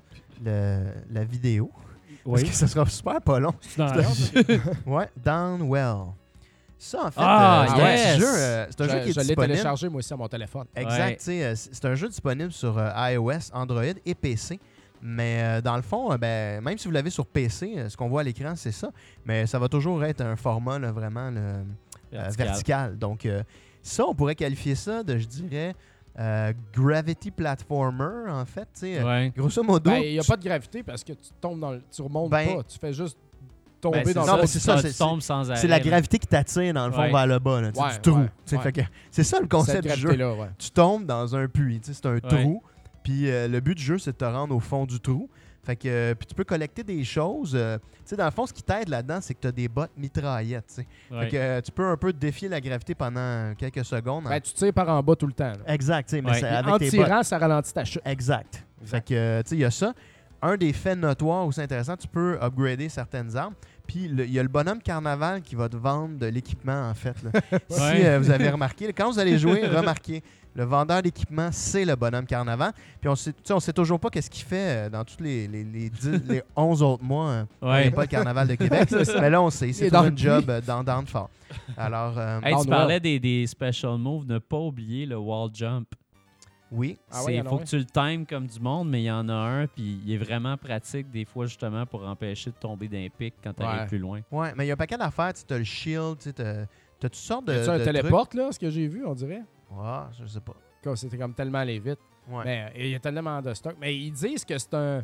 la vidéo. Parce Oui. que ça sera super pas long. C'est dans la merde. Ouais, Downwell. Ça, en fait, Ah, c'est un yes! petit jeu, c'est un jeu qui est Je l'ai disponible. téléchargé, moi aussi, à mon téléphone. Exact, Ouais. tu sais, c'est un jeu disponible sur iOS, Android et PC. Mais dans le fond, ben, même si vous l'avez sur PC, ce qu'on voit à l'écran, c'est ça. Mais ça va toujours être un format là, vraiment là, vertical. Donc, ça, on pourrait qualifier ça de, je dirais, Gravity Platformer, en fait. Tu sais, Ouais. grosso modo, Ben, il n'y a pas de gravité parce que tu tombes tu remontes Ben, pas. Tu fais juste tomber Ben, dans Non, le mais tu c'est ça, tu tombes sans arrêt. C'est la là. gravité qui t'attire, dans le fond, Ouais. vers le bas, là, tu sais, Ouais, du trou. ouais, Tu sais, ouais. fait que c'est ça le concept cette du jeu. gravité-là, ouais. Tu tombes dans un puits. Tu sais, c'est un Ouais. trou. Puis le but du jeu, c'est de te rendre au fond du trou. Fait que puis tu peux collecter des choses. Tu sais, dans le fond, ce qui t'aide là-dedans, c'est que tu as des bottes mitraillettes. Tu sais. Ouais. Fait que tu peux un peu défier la gravité pendant quelques secondes. Ben, tu tires par en bas tout le temps. là. Exact, tu sais, mais Ouais. c'est Puis avec En tes bottes. tirant, ça ralentit ta chute. Exact. Exact. Fait que, tu sais, il y a ça. Un des faits notoires aussi intéressants, tu peux upgrader certaines armes. Puis il y a le bonhomme carnaval qui va te vendre de l'équipement, en fait. Là. Si Ouais. vous avez remarqué, là, quand vous allez jouer, remarquez, le vendeur d'équipement, c'est le bonhomme carnaval. Puis on sait toujours pas qu'est-ce qu'il fait dans tous les 11 autres mois. Il n'y Ouais. a pas le carnaval de Québec. Mais là, on sait. Il est C'est dans un le job dans le fort. Alors, Hey, Oh, tu Noël. parlais des special moves, ne pas oublier le wall jump. oui. Ah ouais, Il alors faut ouais. que tu le times comme du monde, mais il y en a un, puis il est vraiment pratique des fois justement pour empêcher de tomber d'un pic quand tu arrives Ouais. plus loin. Ouais, mais il y a un paquet d'affaires. Tu as le shield, tu as toutes sortes de. Tu un de téléporte, là, ce que j'ai vu, on dirait. trucs. Ouais, je sais pas. Comme c'était comme tellement aller vite. Ouais. Mais il y a tellement de stock. Mais ils disent que c'est un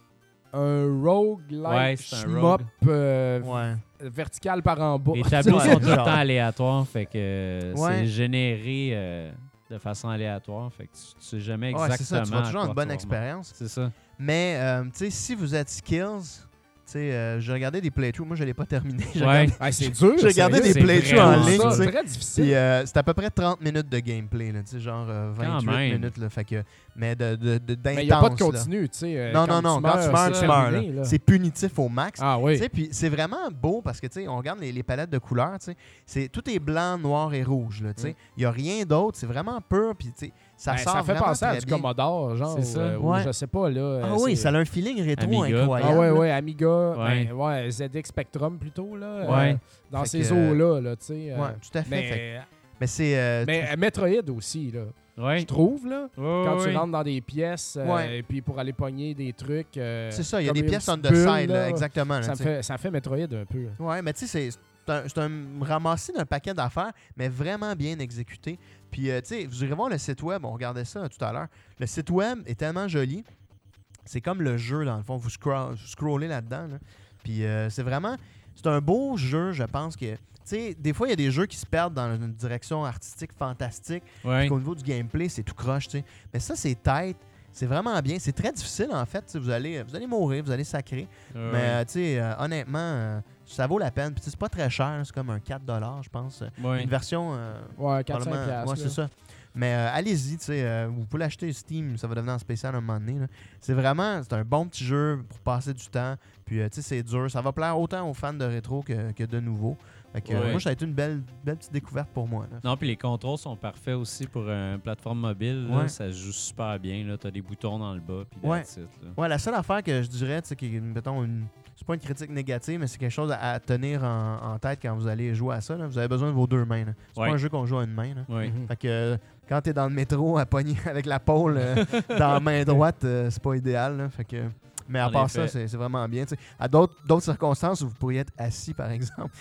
roguelike Ouais, c'est un shmup rogue. Ouais. vertical par en bas. Les tableaux Ouais, sont tout le genre. temps aléatoires, fait que Ouais. c'est généré de façon aléatoire, fait que tu sais jamais Ouais, exactement. c'est ça. Tu vas à toujours quoi une bonne tu vas expérience. remonter. C'est ça. Mais, tu sais, si vous êtes skills, tu sais, j'ai regardé des playthroughs. Moi, je l'ai pas terminé. J'ai Ouais. regardé- Ah, c'est dur. J'ai regardé sérieux. des c'est playthroughs en vraiment ligne, ça. tu sais. C'est très Puis difficile. c'est à peu près 30 minutes de gameplay, là, tu sais, genre 28 même. minutes. Là, fait que, mais Mais il n'y a pas de d'intense, là. continu, tu sais. Non, non, non. Quand tu meurs, c'est tu meurs. terminé, là. là. C'est punitif au max. Ah Tu oui. sais, puis c'est vraiment beau parce que tu sais, on regarde les palettes de couleurs, tu sais, tout est blanc, noir et rouge. Là, tu sais. Il n'y a rien d'autre, c'est vraiment pur. Puis tu sais, ça Ben, sort ça fait vraiment penser à très du bien. Commodore, genre. C'est ça. Ou Ouais. je sais pas, là. Ah oui, c'est- ça a un feeling rétro Amiga. incroyable. Ah ouais, là. ouais, Amiga, Ouais. ben, ouais, ZX Spectrum plutôt, là. Ouais. Dans Fait ces que, eaux-là, là, tu sais. Ouais, tout à fait. mais Mais c'est. mais Metroid aussi, là. Ouais. Je trouve, là. Ouais, Quand ouais. tu rentres dans des pièces, Ouais. et puis pour aller pogner des trucs. c'est ça, il y a comme des une pièces on petite the bulle, side, là, exactement. là, Ça tu sais. fait Metroid un peu. là. Ouais, mais tu sais, c'est un ramassis d'un paquet d'affaires, mais vraiment bien exécuté. Puis, tu sais, vous irez voir le site web, on regardait ça tout à l'heure. Le site web est tellement joli. C'est comme le jeu, dans le fond. Vous scrollez là-dedans. Là. Puis, c'est vraiment. C'est un beau jeu, je pense que. Tu sais, des fois, il y a des jeux qui se perdent dans une direction artistique fantastique. Ouais. Puis qu'au niveau du gameplay, c'est tout croche, tu sais. Mais ça, c'est tight. C'est vraiment bien. C'est très difficile, en fait. Tu sais, vous allez mourir, vous allez sacrer. Ouais. Mais tu sais, honnêtement, ça vaut la peine. Puis tu sais, c'est pas très cher, c'est comme un 4 je pense. Ouais. Une version. Ouais, 4-5 probablement- piastres. ouais, c'est ça. Mais allez-y, tu sais, vous pouvez l'acheter Steam, ça va devenir en spécial un moment donné. là. C'est un bon petit jeu pour passer du temps. Puis tu sais, c'est dur. Ça va plaire autant aux fans de rétro que de nouveau. Fait que, Ouais. moi, ça a été une belle petite découverte pour moi. là. Non, puis les contrôles sont parfaits aussi pour une plateforme mobile. Là, Ouais. ça se joue super bien. Tu as des boutons dans le bas. Puis Ouais. that's it, là. Ouais, la seule affaire que je dirais, tu sais, qui est, mettons, c'est pas une critique négative, mais c'est quelque chose à tenir en tête quand vous allez jouer à ça. là. Vous avez besoin de vos deux mains. là. C'est Ouais. pas un jeu qu'on joue à une main. là. Ouais. Mhm. Fait que quand t'es dans le métro à pogner avec la pôle dans la main droite, c'est pas idéal. là. Fait que, mais à En part effet. ça, c'est vraiment bien. tu sais. À d'autres circonstances, vous pourriez être assis, par exemple.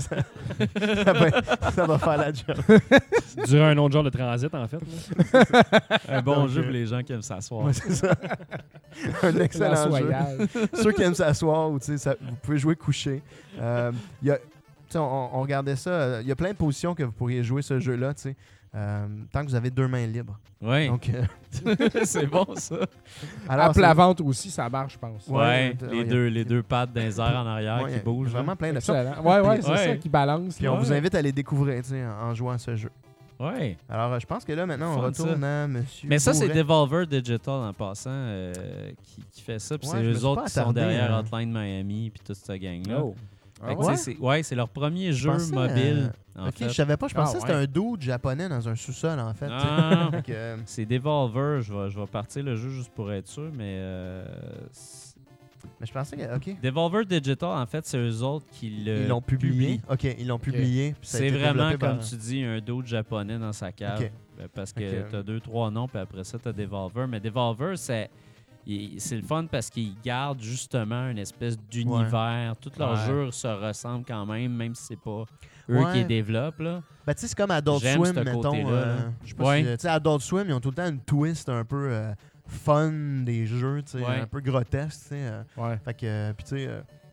ça va faire la job. Durer un autre genre de transit, en fait. là. Un bon Donc, jeu pour les gens qui aiment s'asseoir. Ouais, c'est ça. Un excellent jeu. Soyage. Ceux qui aiment s'asseoir, ou, tu sais, vous pouvez jouer couché. Il y a, tu sais, on regardait ça. Il y a plein de positions que vous pourriez jouer ce jeu-là, tu sais, tant que vous avez deux mains libres. Ouais. Donc, C'est bon, ça. alors, À plat ventre aussi, ça marche, je pense. Ouais, Ouais, les deux pattes dans les airs en arrière ouais, qui bougent. là. vraiment plein de ça. Excellent. Ouais, c'est Ouais. ça qui balance. Puis là. on vous invite à les découvrir, tu sais, en jouant à ce jeu. Ouais. Alors, je pense que là, maintenant, on Fun, retourne à Monsieur Mais ça, c'est Bourret. Devolver Digital en passant qui fait ça. Puis Ouais, c'est je me eux suis autres pas qui sont attardé, derrière hein. Hotline Miami puis toute cette gang-là. Oh. Fait que, ouais? tu sais, c'est leur premier jeu pensais, mobile. En Ok, fait. je savais pas. Je pensais Ah, que c'était ouais. un dude japonais dans un sous-sol, en fait. tu sais. Ah, Fait que, c'est Devolver. Je vais partir le jeu juste pour être sûr, mais mais je pensais que. Ok. Devolver Digital, en fait, c'est eux autres qui Ils l'ont publié. Ok, ils l'ont publié. puis ça a C'est été vraiment, développé comme par- tu dis, un dude japonais dans sa cave. Ok. Parce que Ok. t'as 2-3 noms, puis après ça, t'as Devolver. Mais Devolver, c'est le fun parce qu'ils gardent justement une espèce d'univers. Tous leurs Ouais. jeux se ressemblent quand même si c'est pas eux Ouais. qui les développent. Là. Ben, tu sais, c'est comme Adult J'aime Swim, ce mettons. côté-là, là. Je sais pas Ouais. si. Tu sais, Adult Swim, ils ont tout le temps une twist un peu fun des jeux, tu sais, Ouais. un peu grotesque, tu sais. Ouais. Fait que, puis tu sais,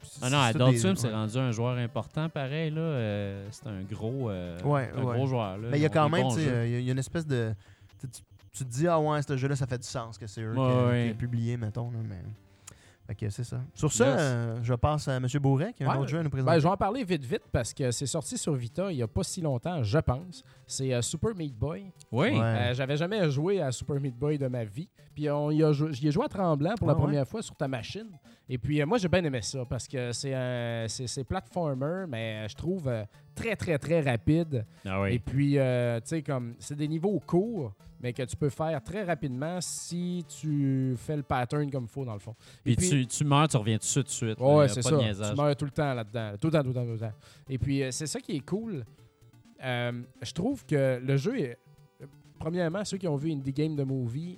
Ah non, c'est Adult des- Swim, c'est ouais. rendu un joueur important, pareil. Là. C'est un gros, gros joueur. Là. Mais il y a Ils ont quand des même, bons tu jeux. sais, il y a une espèce de... Tu te dis, ah ouais, ce jeu-là, ça fait du sens que c'est eux Ouais, qui a publié, mettons. Là, mais... Fait que c'est ça. Sur Yes. ça, je passe à M. Bourret, qui a un Ouais. autre jeu à nous présenter. Ben, je vais en parler vite parce que c'est sorti sur Vita il n'y a pas si longtemps, je pense. C'est Super Meat Boy. Oui. Ouais. J'avais jamais joué à Super Meat Boy de ma vie. Puis j'y ai joué à Tremblant pour la Ah ouais? première fois sur ta machine. Et puis moi, j'ai bien aimé ça parce que c'est platformer, mais je trouve très, très, très rapide. Ah Et oui. puis, tu sais, comme c'est des niveaux courts, mais que tu peux faire très rapidement si tu fais le pattern comme il faut, dans le fond. Et Puis tu meurs, tu reviens tout de suite. là. ouais, Y a c'est pas ça. de niaisage. Tu meurs tout le temps là-dedans. Tout le temps. Et puis, c'est ça qui est cool. Je trouve que le jeu est... Premièrement, ceux qui ont vu Indie Game de Movie,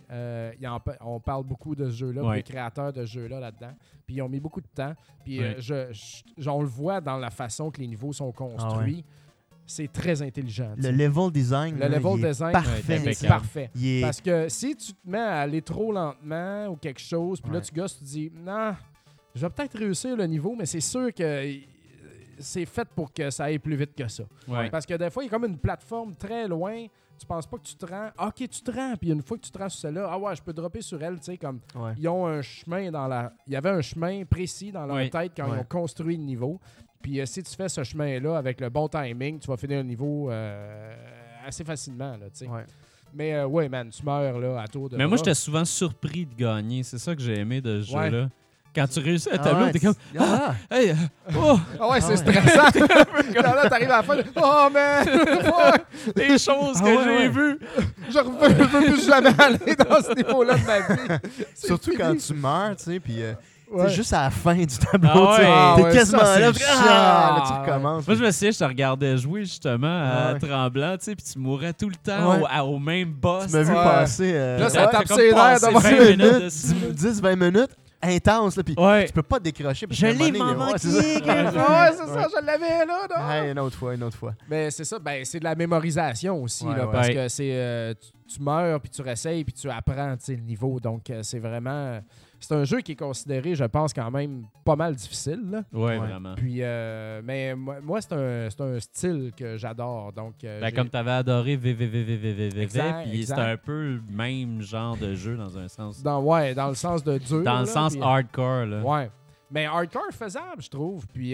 on parle beaucoup de ce jeu-là, puis Ouais. les créateurs de ce jeu-là là-dedans. Puis ils ont mis beaucoup de temps. Puis Ouais. on le voit dans la façon que les niveaux sont construits. C'est très intelligent. tu Le sais. level design, Le là, level il est design, parfait. Ouais, c'est impeccable. parfait. Il est... Parce que si tu te mets à aller trop lentement ou quelque chose, puis là, Ouais. tu gosses, tu te dis, non, je vais peut-être réussir le niveau, mais c'est sûr que c'est fait pour que ça aille plus vite que ça. Ouais. Parce que des fois, il y a comme une plateforme très loin, tu penses pas que tu te rends. OK, tu te rends, puis une fois que tu te rends sur celle-là, ah ouais, je peux dropper sur elle, tu sais, comme Ouais. ils ont un chemin il y avait un chemin précis dans leur Ouais. tête quand Ouais. ils ont construit le niveau. Puis si tu fais ce chemin-là avec le bon timing, tu vas finir le niveau assez facilement, là, tu sais. Ouais. Mais ouais, man, tu meurs là à tour de Mais moi, bras. j'étais souvent surpris de gagner. C'est ça que j'ai aimé de ce Ouais. jeu-là. Quand tu réussis à Ah tableau, ouais, t'es comme Ah! hey, oh, Ah ouais, c'est Ah ouais. stressant. Là, t'arrives à la fin. Oh man! Fuck! les choses Ah que ouais, j'ai ouais. vues. Je veux plus jamais aller dans ce niveau-là de ma vie. C'est Surtout fini. quand tu meurs, tu sais, puis Ouais. juste à la fin du tableau, Ah tu sais, ouais. t'es ouais, quasiment ça, là, c'est puis chiant. là, tu recommences. Moi, je me souviens, je te regardais jouer justement à Ouais. Tremblant, tu sais, puis tu mourais tout le temps Ouais. au même boss. Tu m'as vu Ouais. passer Là, ça Ouais, tape t'as comme ses nerfs passé d'avoir 20 10 minutes minutes, dessus. 10-20 minutes, intense, là, puis Ouais. tu peux pas te décrocher. Parce Je qu'à un l'ai moment donné, m'en ouais, c'est ça. manqué. Ouais, c'est ça, je l'avais là, non? Hey, une autre fois. Mais c'est ça, ben, c'est de la mémorisation aussi, Ouais, là, ouais. parce Ouais. que c'est tu meurs, puis tu réessayes, puis tu apprends tu sais, le niveau. Donc, c'est vraiment... C'est un jeu qui est considéré, je pense, quand même pas mal difficile. Là. Ouais, Ouais. vraiment. Puis, mais moi c'est un style que j'adore. Donc, Ben, j'ai- comme t'avais adoré VVVVVVV, Exact, puis exact. c'était un peu le même genre de jeu dans un sens. dans le sens de dur. Dans le là, sens puis- hardcore, là. Ouais. Mais hardcore faisable, je trouve. Puis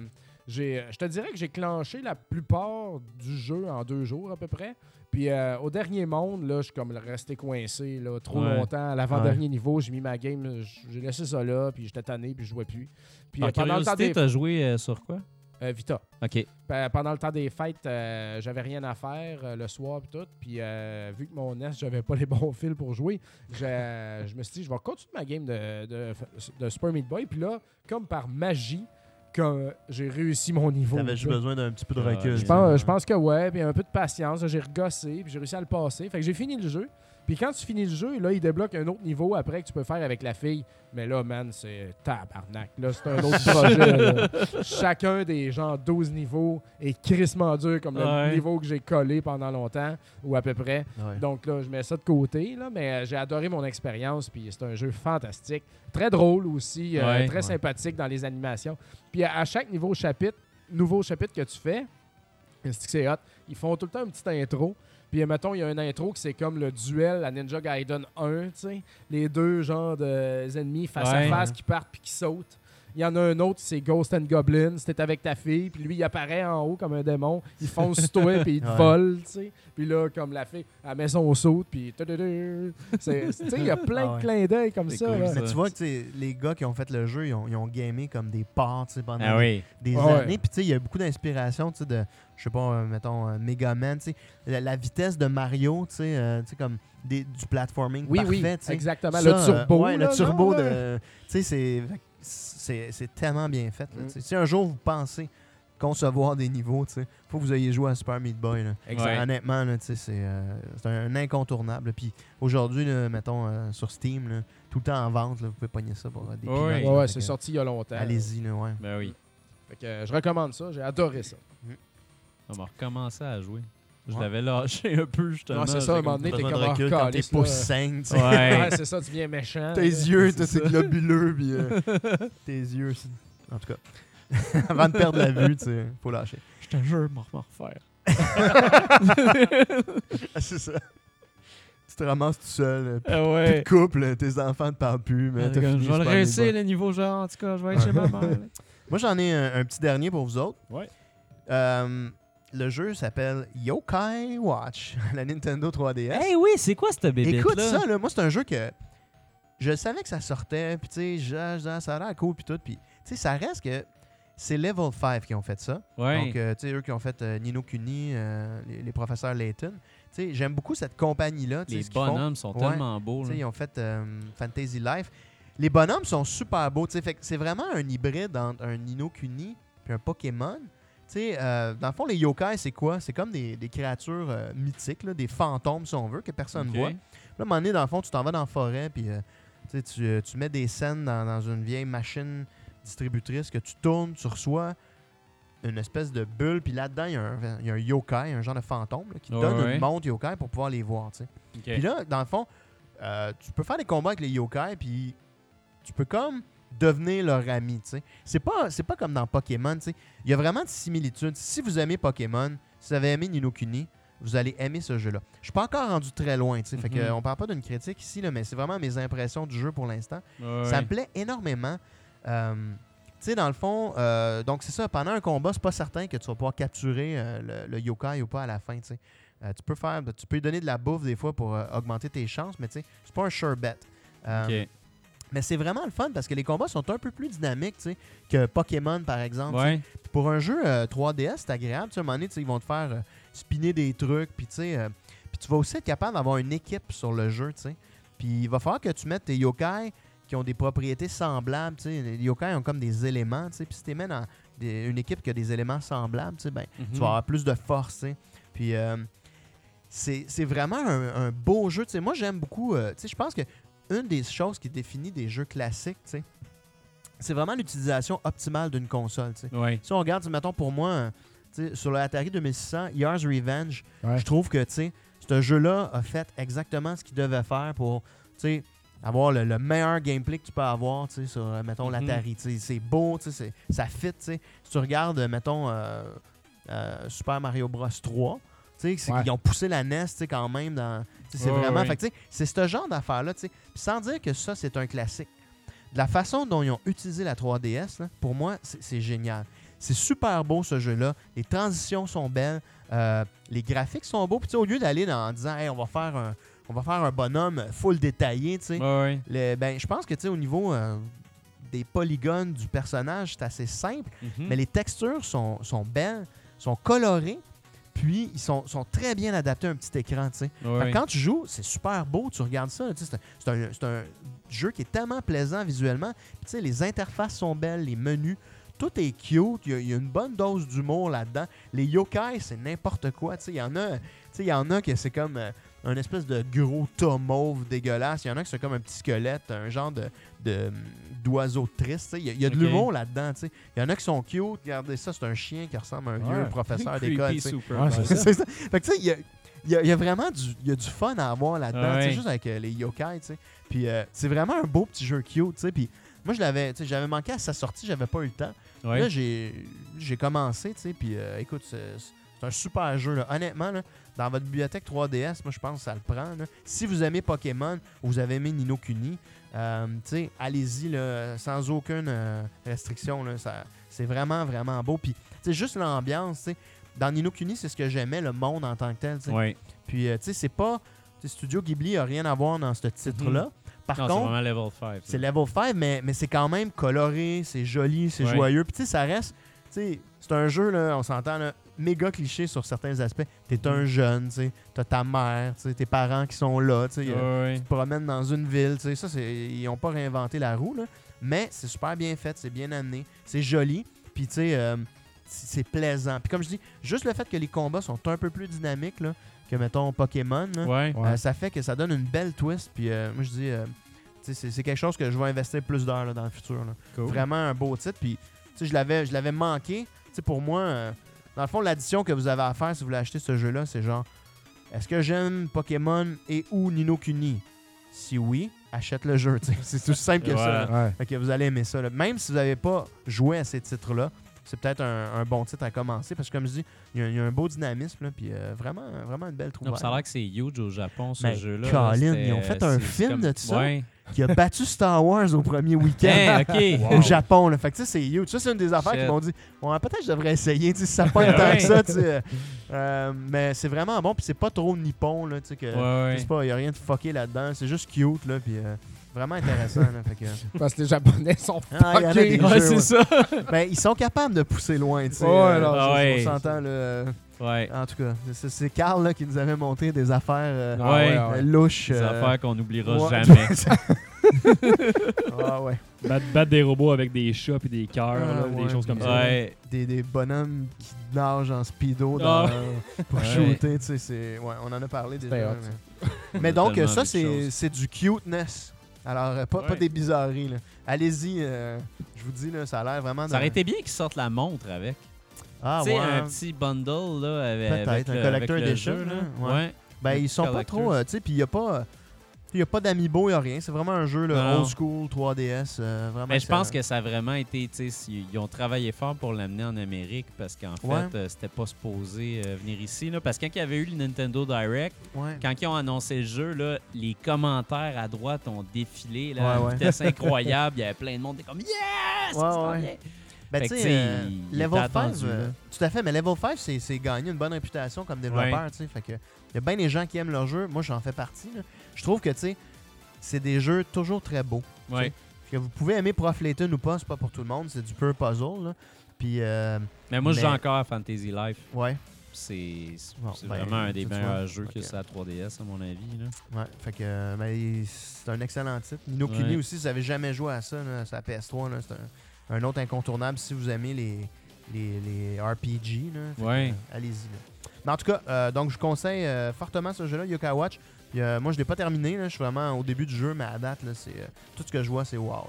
je te dirais que j'ai clenché la plupart du jeu en 2 jours à peu près. Puis au dernier monde, là, je suis comme resté coincé là, trop Ouais. longtemps. À l'avant-dernier niveau, j'ai mis ma game, j'ai laissé ça là, puis j'étais tanné, puis je jouais plus. Puis Par pendant le temps curiosité, des t'as joué sur quoi? Vita. OK. Pendant le temps des fêtes, j'avais rien à faire le soir et tout. Puis vu que mon NES, j'avais pas les bons fils pour jouer, je me suis dit, je vais continuer ma game de Super Meat Boy. Puis là, comme par magie, que j'ai réussi mon niveau. T'avais juste là. besoin d'un petit peu de Ah, recul. Je pense que ouais, puis un peu de patience. J'ai regossé, puis j'ai réussi à le passer. Fait que j'ai fini le jeu. Puis quand tu finis le jeu, là, il débloque un autre niveau après que tu peux faire avec la fille. Mais là, man, c'est tabarnak. Là, c'est un autre projet. Là. Chacun des genre 12 niveaux est crissement dur comme le Ouais. niveau que j'ai collé pendant longtemps, ou à peu près. Ouais. Donc là, je mets ça de côté, là, mais j'ai adoré mon expérience, puis c'est un jeu fantastique. Très drôle aussi, Ouais. très Ouais. sympathique dans les animations. Puis à chaque nouveau chapitre que tu fais, c'est hot, ils font tout le temps une petite intro. Puis mettons, il y a une intro qui c'est comme le duel à Ninja Gaiden 1, tu sais. Les deux genres d'ennemis face Ouais. à face qui partent puis qui sautent. Il y en a un autre, c'est Ghost and Goblin. C'était avec ta fille, puis lui, il apparaît en haut comme un démon. Il fonce sur toi, puis il te Ouais. vole, tu sais. Puis là, comme la fille, elle met son saut, puis... Tu sais, il y a plein Ah ouais. de clins d'œil comme C'est ça. cool, là. ça. Mais tu vois que tu sais, les gars qui ont fait le jeu, ils ont gamé comme des parts tu sais, pendant Ah oui. des Ouais. années. Puis tu sais, il y a beaucoup d'inspiration tu sais, de, je sais pas, mettons, Mega Man. Tu sais, la vitesse de Mario, tu sais, comme du platforming Oui, parfait. oui, tu sais. exactement. Ça, le turbo. ouais, là, le turbo non, là. de. Tu sais, c'est tellement bien fait. là, Mm. tu sais. Si un jour vous pensez concevoir des niveaux, tu sais, faut que vous ayez joué à Super Meat Boy. Là. Exact. Ouais. Honnêtement, là, tu sais, c'est un incontournable. Puis aujourd'hui, là, mettons, sur Steam, là, tout le temps en vente, là, vous pouvez pogner ça pour des Ouais. peanuts, Ouais, là, ouais, fait c'est que sorti il y a longtemps. Allez-y, là, ouais. Ben oui. Fait que, je recommande ça. J'ai adoré ça. On va recommencer à jouer. Je Ouais. l'avais lâché un peu, justement. Non, c'est ça, à un J'ai moment comme- donné, t'es Besoin de comme recul quand tes caliste, pouces là. saignent, tu sais. Ouais. Ouais, c'est ça, tu viens méchant. Tes là. yeux, C'est t'as ces ça. globuleux, puis tes yeux. En tout cas, avant de perdre la vue, tu sais, faut lâcher. Je te jure, m'en refaire. C'est ça. Tu te ramasses tout seul. Plus ouais. de couple, tes enfants ne parlent plus. Mais Je vais le rincer, le niveau genre. En tout cas, je vais être chez ma mère. Moi, j'en ai un petit dernier pour vous autres. Ouais. Le jeu s'appelle Yokai Watch, la Nintendo 3DS. Hey, oui, c'est quoi cette bébête-là? Écoute ça, là, moi, c'est un jeu que je savais que ça sortait, puis tu sais, ça a l'air cool, puis tout. Puis, tu sais, ça reste que c'est Level 5 qui ont fait ça. Ouais. Donc, tu sais, eux qui ont fait Ni no Kuni, les professeurs Layton. Tu sais, j'aime beaucoup cette compagnie-là. tu sais, Les ce qu'ils font. bonhommes sont Ouais. tellement beaux. Tu sais, Là. ils ont fait Fantasy Life. Les bonhommes sont super beaux. tu sais, fait que c'est vraiment un hybride entre un Ni no Kuni puis un Pokémon. Tu sais, dans le fond, les yokai, c'est quoi? C'est comme des créatures mythiques, là, des fantômes, si on veut, que personne Ok. voit. Puis là, à un moment donné, dans le fond, tu t'en vas dans la forêt, puis tu sais, tu mets des scènes dans une vieille machine distributrice que tu tournes, tu reçois une espèce de bulle, puis là-dedans, il y a un yokai, un genre de fantôme, là, qui te donne Ouais. une montre yokai pour pouvoir les voir, tu sais. Ok. Puis là, dans le fond, tu peux faire des combats avec les yokai, puis tu peux comme devenir leur ami, tu sais. C'est pas comme dans Pokémon, tu sais. Il y a vraiment de similitudes. Si vous aimez Pokémon, si vous avez aimé Ni no Kuni, vous allez aimer ce jeu-là. Je suis pas encore rendu très loin, tu sais. Fait que, Mhm. on parle pas d'une critique ici, là, mais c'est vraiment mes impressions du jeu pour l'instant. Ouais. Ça me plaît énormément. Tu sais, dans le fond, donc c'est ça, pendant un combat, c'est pas certain que tu vas pouvoir capturer le yokai ou pas à la fin, tu sais. Tu peux lui donner de la bouffe des fois pour augmenter tes chances, mais tu sais, c'est pas un sure bet. Ok. Mais c'est vraiment le fun parce que les combats sont un peu plus dynamiques, tu sais, que Pokémon, par exemple. Ouais. Puis pour un jeu 3DS, c'est agréable. Tu sais, à un moment donné, tu sais, ils vont te faire spinner des trucs, puis tu sais, puis tu vas aussi être capable d'avoir une équipe sur le jeu, tu sais. Puis il va falloir que tu mettes tes yokai qui ont des propriétés semblables, tu sais. Les yokai ont comme des éléments, tu sais. Puis si tu les mets dans une équipe qui a des éléments semblables, tu sais, ben, tu vas avoir plus de force, tu sais. Puis c'est vraiment un beau jeu, tu sais. Moi, j'aime beaucoup, tu sais, je pense que une des choses qui définit des jeux classiques, tu sais, c'est vraiment l'utilisation optimale d'une console, tu sais. Ouais. Si on regarde, mettons pour moi, tu sais, sur le Atari 2600, Yars Revenge, Ouais. je trouve que, tu sais, ce jeu-là a fait exactement ce qu'il devait faire pour, tu sais, avoir le meilleur gameplay que tu peux avoir, tu sais, sur, mettons, Mhm. l'Atari. Tu sais, c'est beau, tu sais, ça fit, tu sais. Si tu regardes, mettons, Super Mario Bros 3, tu sais, Ouais. ils ont poussé la NES, tu sais, quand même, dans... tu sais, c'est Ouais, vraiment... ouais. Fait que, tu sais, c'est ce genre d'affaire-là, tu sais. Puis sans dire que ça, c'est un classique. De la façon dont ils ont utilisé la 3DS, là, pour moi, c'est génial. C'est super beau, ce jeu-là. Les transitions sont belles. Les graphiques sont beaux. Puis, tu sais, au lieu d'aller en disant, hey, on va faire un bonhomme full détaillé, tu sais, Ouais. ben, je pense que, tu sais, au niveau des polygones du personnage, c'est assez simple. Mhm. Mais les textures sont belles, sont colorées. Puis, ils sont très bien adaptés à un petit écran, tu sais. Fait que Ouais. quand tu joues, c'est super beau, tu regardes ça, tu sais, c'est un jeu qui est tellement plaisant visuellement. Puis, tu sais, les interfaces sont belles, les menus, tout est cute, il y a une bonne dose d'humour là-dedans. Les yokai, c'est n'importe quoi, tu sais, il y en a que c'est comme un espèce de gros tas mauve dégueulasse, il y en a qui c'est comme un petit squelette, un genre d'oiseau triste, tu sais. Il y a de Ok. l'humour là-dedans, tu sais. Il y en a qui sont cute, regardez ça, c'est un chien qui ressemble à un vieux Ouais. professeur d'école, Creepy tu sais. super. Ouais, c'est ça. C'est ça. Fait que tu sais, il y a vraiment du fun à avoir là-dedans, Ouais. tu sais, juste avec les yokai, tu sais. Puis c'est vraiment un beau petit jeu cute, tu sais. Puis moi, j'avais manqué à sa sortie, j'avais pas eu le temps. Ouais. Là, j'ai commencé, tu sais. Puis écoute, c'est un super jeu, là. Honnêtement, là, dans votre bibliothèque 3DS, moi, je pense que ça le prend, là. Si vous aimez Pokémon ou vous avez aimé Ni no Kuni, tu sais, allez-y, là, sans aucune restriction, là. C'est vraiment, vraiment beau. Puis, tu sais, juste l'ambiance, tu sais. Dans Ni no Kuni, c'est ce que j'aimais, le monde en tant que tel, tu sais. Ouais. Puis, tu sais, c'est pas... tu sais, Studio Ghibli a rien à voir dans ce titre-là. Par Non, c'est contre, vraiment level 5. c'est level 5, mais c'est quand même coloré, c'est joli, c'est Ouais. joyeux. Puis, tu sais, ça reste... Tu sais, c'est un jeu, là, on s'entend, là, méga cliché sur certains aspects. T'es un jeune, tu sais, t'as ta mère, tu sais, tes parents qui sont là, tu sais, Ouais. tu te promènes dans une ville, tu sais, ça, ils n'ont pas réinventé la roue, là, mais c'est super bien fait, c'est bien amené, c'est joli, puis tu sais, c'est plaisant. Puis comme je dis, juste le fait que les combats sont un peu plus dynamiques, là, que, mettons, Pokémon, là, Ouais. Ouais. ça fait que ça donne une belle twist, puis moi, je dis, tu sais, c'est quelque chose que je vais investir plus d'heures là, dans le futur, là. Cool. Vraiment un beau titre, puis tu sais, je l'avais manqué, tu sais, pour moi... dans le fond, l'addition que vous avez à faire si vous voulez acheter ce jeu-là, c'est genre, est-ce que j'aime Pokémon et ou Ni no Kuni? Si oui, achète le jeu. T'sais. C'est tout simple que ça. Voilà. Ouais. Fait que vous allez aimer ça. Là. Même si vous n'avez pas joué à ces titres-là, c'est peut-être un bon titre à commencer parce que, comme je dis, il y a un beau dynamisme, là, puis vraiment une belle Non, trouvaille. ça a l'air que c'est huge au Japon, ce Ben, jeu-là. Colin, C'était- ils ont fait un c'est film comme- de ça? Ouais. Qui a battu Star Wars au premier week-end. Hein, OK. Au Japon, là. Fait que ça, c'est huge. Ça, c'est une des affaires Shit. qui m'ont dit ouais, peut-être que je devrais essayer, tu sais, si ça pointe tant que ça, tu sais. Mais c'est vraiment bon, puis c'est pas trop nippon, là, tu sais, que. Ouais, C'est pas, y a rien de fucké là-dedans, c'est juste cute, là, puis vraiment intéressant, là. Fait que. Parce que les Japonais sont Ah, il y en a fuckés. des Ouais, jeux, c'est ouais. ça. Ben, ils sont capables de pousser loin, tu sais. Ouais, non, Ah ouais. On s'entend, là. Ouais. En tout cas, c'est Carl, là, qui nous avait montré des affaires Ah Ouais. louches. Des affaires qu'on n'oubliera ouais. jamais. Ah ouais. Battre des robots avec des chats et des cœurs, Ah, là, ouais, des choses comme puis, ça. Ouais. Des bonhommes qui nagent en speedo Ah. pour Ouais. shooter, tu sais, c'est... Ouais, on en a parlé C'était déjà. hot. Mais donc, Tellement ça, de choses. c'est du cuteness. Alors, pas Ouais. des bizarreries, là. Allez-y, je vous dis, là, ça a l'air vraiment... Ça aurait été bien qu'ils sortent la montre avec. Ah, Tu sais, ouais. un petit bundle là, avec, Peut-être, un le, collector avec le edition, jeu, là. là. Ouais. Ben, ils sont pas Collectors. trop... tu sais, puis il n'y a pas... Il n'y a pas d'amiibo, il n'y a rien. C'est vraiment un jeu là, Non. old school, 3DS. Vraiment Mais je pense excellent. que ça a vraiment été, tu sais, ils ont travaillé fort pour l'amener en Amérique parce qu'en Ouais. fait, c'était pas supposé venir ici. Là, parce que quand il y avait eu le Nintendo Direct, Ouais. quand ils ont annoncé le jeu, là, les commentaires à droite ont défilé là, à Ouais, une ouais. vitesse incroyable. Il y avait plein de monde qui était comme Yes! Ouais, c'est trop ouais. bien! Ben, Fait tu que, sais, tu sais, il Level était 5, attendu, là. tout à fait, mais Level 5, c'est gagner une bonne réputation comme développeur, tu sais. Fait que il y a bien des gens qui aiment leur jeu. Moi, j'en fais partie, là. Je trouve que, tu sais, c'est des jeux toujours très beaux. Ouais. Que vous pouvez aimer Prof Layton ou pas, c'est pas pour tout le monde, c'est du pur puzzle, là. Puis, Mais moi, je joue Mais- encore à Fantasy Life. ouais, C'est Bon, c'est ben, vraiment un des tu vois. meilleurs jeux que Ok. c'est à 3DS, à mon avis. Là. ouais. Fait que, ben, c'est un excellent titre. Nino Kuni Ouais. aussi, si vous avez jamais joué à ça, là, c'est la PS3, là, c'est un autre incontournable si vous aimez les RPG, là. Fait que, Ouais. allez-y, là. Mais en tout cas, donc je vous conseille fortement ce jeu-là, Yokai Watch. Puis, moi, je l'ai pas terminé, là. Je suis vraiment au début du jeu, mais à date, là, c'est tout ce que je vois, c'est wow,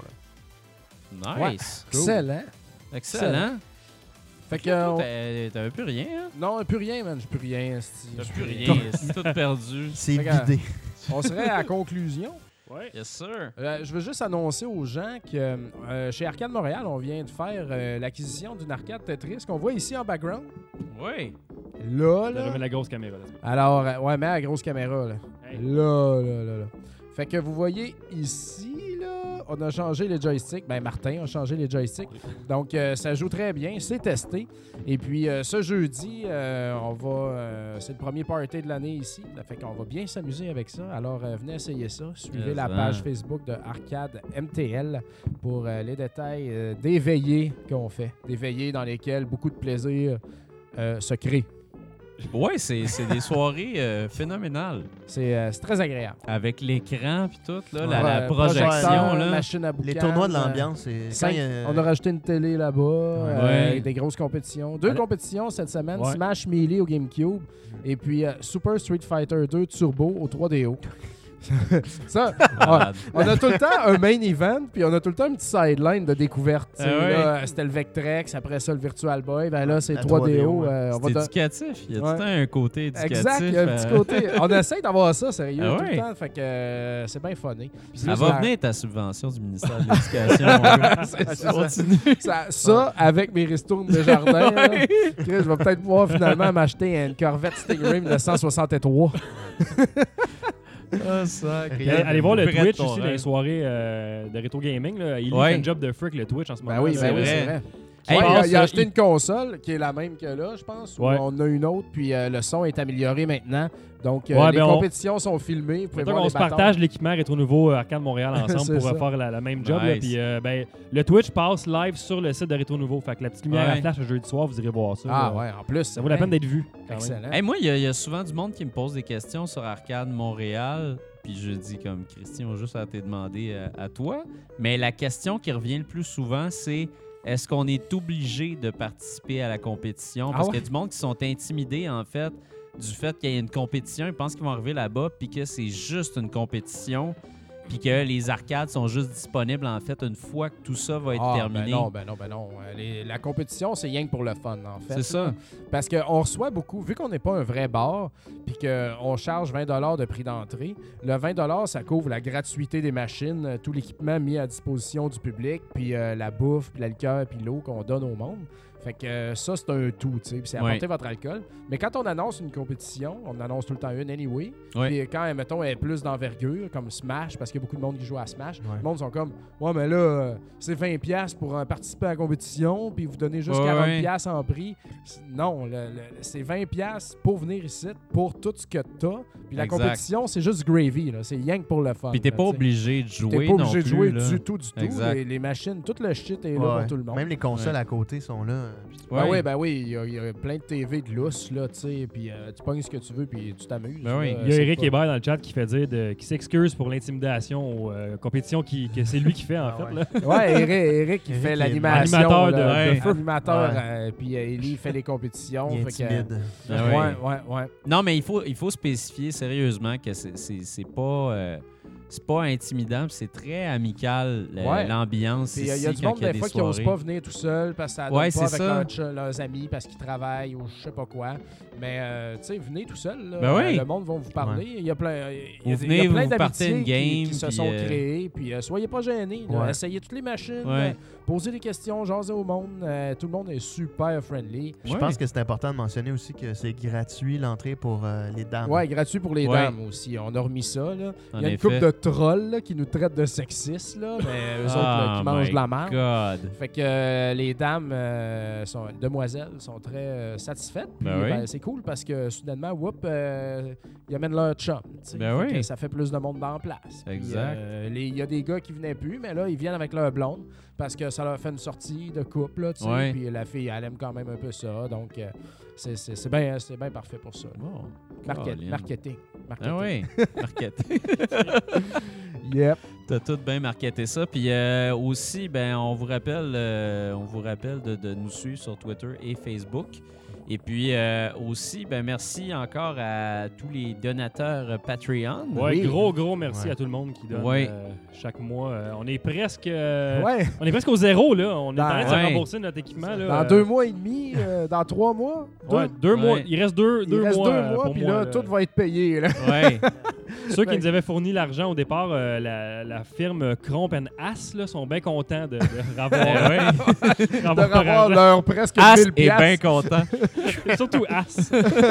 là. Nice. Excellent. Excellent. Fait que. Toi, t'avais plus rien, hein? Non, plus rien, man. J'ai plus rien. T'as plus rien. C'est tout perdu. C'est Fait que- vidé. On serait à la conclusion. Ouais. Yes, sir. Je veux juste annoncer aux gens que chez Arcade Montréal, on vient de faire l'acquisition d'une arcade Tetris qu'on voit ici en background. Oui. Là, Je là. remets la grosse caméra. Là. Alors, ouais, mais à la grosse caméra, là. Hey. Là. Fait que vous voyez ici, là, on a changé les joysticks. Ben, Martin a changé les joysticks. Donc, ça joue très bien. C'est testé. Et puis, ce jeudi, on va... c'est le premier party de l'année ici. Ça fait qu'on va bien s'amuser avec ça. Alors, venez essayer ça. Suivez la page Facebook de Arcade MTL pour les détails des veillées qu'on fait. Des veillées dans lesquelles beaucoup de plaisir se crée. Ouais, c'est des soirées phénoménales. C'est très agréable. Avec l'écran puis tout, là, Ouais, la projection. projecteur, Là. machine à boucan. Les tournois de l'ambiance, c'est... quand il y a- On a rajouté une télé là-bas, Ouais. avec des grosses compétitions. 2 Allez. compétitions cette semaine, Ouais. Smash Melee au GameCube et puis Super Street Fighter 2 Turbo au 3DO. Ça, Malade. on a tout le temps un main event, puis on a tout le temps un petit sideline de découverte. Tu sais, Ah ouais. là, c'était le Vectrex, après ça le Virtual Boy, ben là c'est La 3DO. 3DO, on C'est va don- éducatif. Il y a tout Ouais. le temps un côté éducatif. Exact, il y a un petit côté. On essaie d'avoir ça sérieux Ah tout ouais. le temps, fait que c'est bien funny. Puis Ça plus va la- venir ta subvention du ministère de l'Éducation. mon gars. C'est ça. Continue. Ça, avec mes ristournes de jardin, là, Chris, je vais peut-être pouvoir finalement m'acheter une Corvette Stingray 1963. Ah, ça. Rien. Allez voir le Prête Twitch ton aussi dans les rêve. soirées de rétro gaming. Là. Il Ouais. fait un job de fric le Twitch en ce moment. Ben oui, là. ben oui, vrai. c'est vrai. Hey, Ouais, passe, il a là, acheté il- une console qui est la même que là, je pense. Ou Ouais. on a une autre, puis le son est amélioré maintenant. Donc, Ouais, les ben on- compétitions sont filmées. Vous pouvez Mettons voir qu'on les se batailles. partage l'équipement Rétro Nouveau Arcade Montréal ensemble C'est pour ça. faire la même job. Là. Nice. Puis ben, le Twitch passe live sur le site de Rétro Nouveau. Fait que la petite lumière Ouais. à flash le jeudi soir, vous irez voir ça. Ah là. ouais, en plus. Ça vaut la peine d'être vu. quand même. Excellent. Hey, moi, il y a souvent du monde qui me pose des questions sur Arcade Montréal. Puis je dis comme Christian, on va juste à te demander à toi. Mais la question qui revient le plus souvent, c'est est-ce qu'on est obligé de participer à la compétition? Ah Parce ouais? qu'il y a du monde qui sont intimidés, en fait, du fait qu'il y a une compétition. Ils pensent qu'ils vont arriver là-bas, puis que c'est juste une compétition. puis que les arcades sont juste disponibles, en fait, une fois que tout ça va être terminé. Ben non. La compétition, c'est rien que pour le fun, en fait. C'est ça. Parce qu'on reçoit beaucoup, vu qu'on n'est pas un vrai bar, puis qu'on charge 20 $ de prix d'entrée, le 20 $ ça couvre la gratuité des machines, tout l'équipement mis à disposition du public, puis la bouffe, puis la liqueur, puis l'eau qu'on donne au monde. Fait que ça, c'est un tout, tu sais. Puis c'est apporter votre alcool. Mais quand on annonce une compétition, on annonce tout le temps une anyway. Ouais. Puis quand, mettons, elle est plus d'envergure, comme Smash, parce qu'il y a beaucoup de monde qui joue à Smash, Ouais. le monde sont comme, ouais, mais là, c'est 20$ pour participer à la compétition, puis vous donnez juste Ouais, 40$ en prix. Non, c'est 20$ pour venir ici, pour tout ce que t'as. Puis la Exact. compétition, c'est juste gravy, là. C'est rien que pour le fun. Puis t'es là, pas tu sais. obligé de jouer T'es pas obligé non de jouer plus, là. du tout. Exact. Les machines, tout le shit est là Ouais. pour tout le monde. Même les consoles Ouais. à côté sont là. Ben oui, il y a plein de TV de lousse, là, tu sais, puis tu pognes ce que tu veux, puis tu t'amuses. Ben oui. là, Il y a c'est Eric pas- Hébert dans le chat qui fait dire qui s'excuse pour l'intimidation aux compétitions que c'est lui qui fait en Ah fait. ouais. Là. Ouais, Eric il Eric, fait il est l'animation. animateur là, de feu. Animateur, Ouais. puis Ellie il fait les compétitions. Il est fait que, timide. Ah ouais. ouais. Non, mais il faut spécifier sérieusement que c'est pas intimidant, puis c'est très amical, Ouais. l'ambiance. Puis il y a ici, du quand monde, il y a des fois, qui soirées. n'osent pas venir tout seul parce que ça donne Ouais, pas c'est avec ça. leurs amis parce qu'ils travaillent ou je sais pas quoi. Mais, tu sais, venez tout seul. Là, Ben oui. Le monde va vous parler. Il y a plein, Vous venez, plein vous partez d'amitiés une game, qui se puis, sont créées. Puis soyez pas gênés. là. Ouais. Essayez toutes les machines. Ouais. Posez des questions, jasez au monde. Tout le monde est super friendly. Je Ouais. pense que c'est important de mentionner aussi que c'est gratuit l'entrée pour les dames. Ouais, gratuit pour les Ouais. dames aussi. On a remis ça. Là. En Il y a une effet. couple de trolls là, qui nous traitent de sexistes, là, mais eux autres là, qui mangent de la merde. God. Fait que les dames, demoiselles, sont très satisfaites. Puis, Ben oui. c'est cool parce que soudainement, ils amènent leur chum. tu sais. Ben Fait oui. que ça fait plus de monde dans la place. Puis, Exact. il y a des gars qui venaient plus, mais là, ils viennent avec leur blonde parce que ça leur fait une sortie de couple. Là, tu sais. Ouais. Puis la fille, elle aime quand même un peu ça. Donc, c'est bien parfait pour ça. Bon. Marketing. Marketing. Marketing. Ah oui, marketing. Yep. T'as tout bien marketé ça. Puis aussi, ben, on vous rappelle de nous suivre sur Twitter et Facebook. Et puis aussi, ben, merci encore à tous les donateurs Patreon. Ouais, Oui. gros merci Ouais. à tout le monde qui donne Ouais. chaque mois. On est presque Ouais. on est presque au zéro là. On est en Dans- train de Ouais. se rembourser notre équipement là. Dans 2 mois et demi, dans 3 mois. Ouais, 2 mois. Ouais. Il reste deux Il reste mois. 2 mois, pour puis moi, là, tout va être payé. Là. Ouais. Ceux qui nous avaient fourni l'argent au départ, la firme Cromp As là, sont bien contents de revoir De avoir leur revoir argent. leur presque As 1000 est piastres. bien content. Surtout As.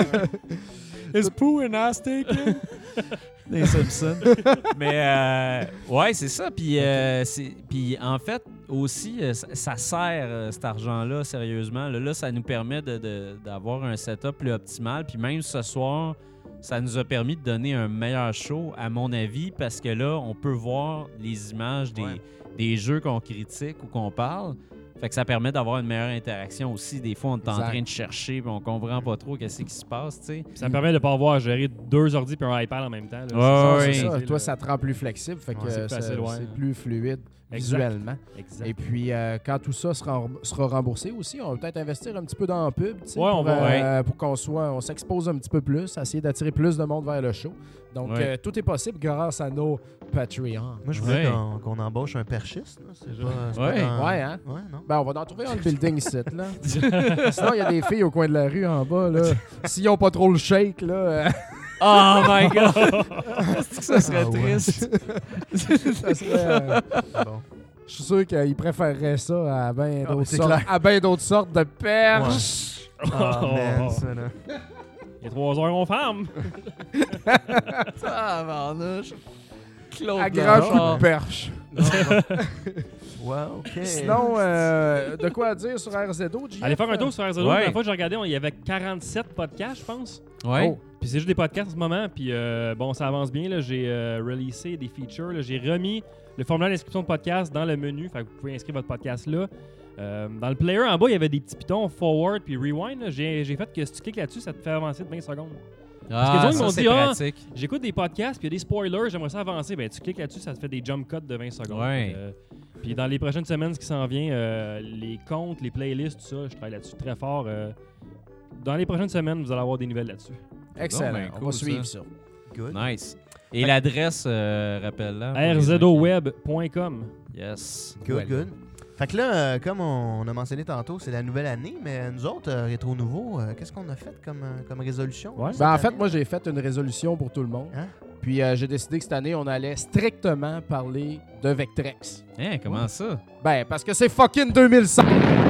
Is Pooh and As taken? Les Simpsons. Mais ouais, c'est ça. Puis en fait, aussi, ça sert cet argent-là, sérieusement. Là, ça nous permet d'avoir un setup plus optimal. Puis même ce soir, ça nous a permis de donner un meilleur show, à mon avis, parce que là, on peut voir les images des jeux qu'on critique ou qu'on parle. Fait que ça permet d'avoir une meilleure interaction aussi. Des fois, on est en Exact. train de chercher et on comprend pas trop qu'est-ce qui se passe, tu sais. Ça me permet de pas avoir à gérer 2 ordi et un iPad en même temps. là. Ouais, C'est C'est ça, ça. là. Toi, ça te rend plus flexible, fait que Ouais, c'est facile, ouais. c'est plus fluide Exact. visuellement. Exact. Et puis, quand tout ça sera remboursé aussi, on va peut-être investir un petit peu dans la pub, tu sais, Ouais, on pour, va, pour on s'expose un petit peu plus, essayer d'attirer plus de monde vers le show. Donc, Ouais. tout est possible grâce à nos Patreons. Moi, je voulais Ouais. qu'on embauche un perchiste. Là. C'est Ouais. dans- Ouais, hein? Ouais, non? Ben, on va en trouver un building ici, là. Sinon, il y a des filles au coin de la rue en bas, là. S'ils n'ont pas trop le shake, là, Oh my God! Est-ce que ça serait Ah ouais. triste? ça serait... Bon. Je suis sûr qu'ils préféreraient ça à bien Ah, d'autres c'est sortes, clair. à ben d'autres sortes de perches. Ah, man, ça, là. Les 3 heures, on ferme. Ah, varnouche. Claude À grand coup Blanchard. de perche. Ouais, OK. Sinon, de quoi dire sur RZO, JF? Allez faire un tour sur RZO. Ouais. La fois que j'ai regardé, il y avait 47 podcasts, je pense. Ouais. Oh. Puis c'est juste des podcasts en ce moment. Puis bon, ça avance bien. Là. J'ai releasé des features. Là. J'ai remis le formulaire d'inscription de podcast dans le menu. Fait que vous pouvez inscrire votre podcast là. Dans le player en bas, il y avait des petits pitons forward puis rewind. Là. J'ai fait que si tu cliques là-dessus, ça te fait avancer de 20 secondes. Ah, que les autres, ils ça, m'ont c'est dit, ah, pratique. J'écoute des podcasts, puis il y a des spoilers, j'aimerais ça avancer. Ben, tu cliques là-dessus, ça te fait des jump cuts de 20 secondes. Ouais. Puis dans les prochaines semaines, ce qui s'en vient, les comptes, les playlists, tout ça, je travaille là-dessus très fort. Dans les prochaines semaines, vous allez avoir des nouvelles là-dessus. Excellent. ben, On cool, va suivre ça. Good. Nice. Et l'adresse, rappelle-la. rzoweb.com. Yes. Good, good. Fait que là, comme on a mentionné tantôt, c'est la nouvelle année, mais nous autres, Rétro Nouveau, qu'est-ce qu'on a fait comme résolution? Ouais. cette En fait, année? moi, j'ai fait une résolution pour tout le monde. Hein? Puis j'ai décidé que cette année, on allait strictement parler de Vectrex. Hein, comment ça? Ben, parce que c'est fucking 2005!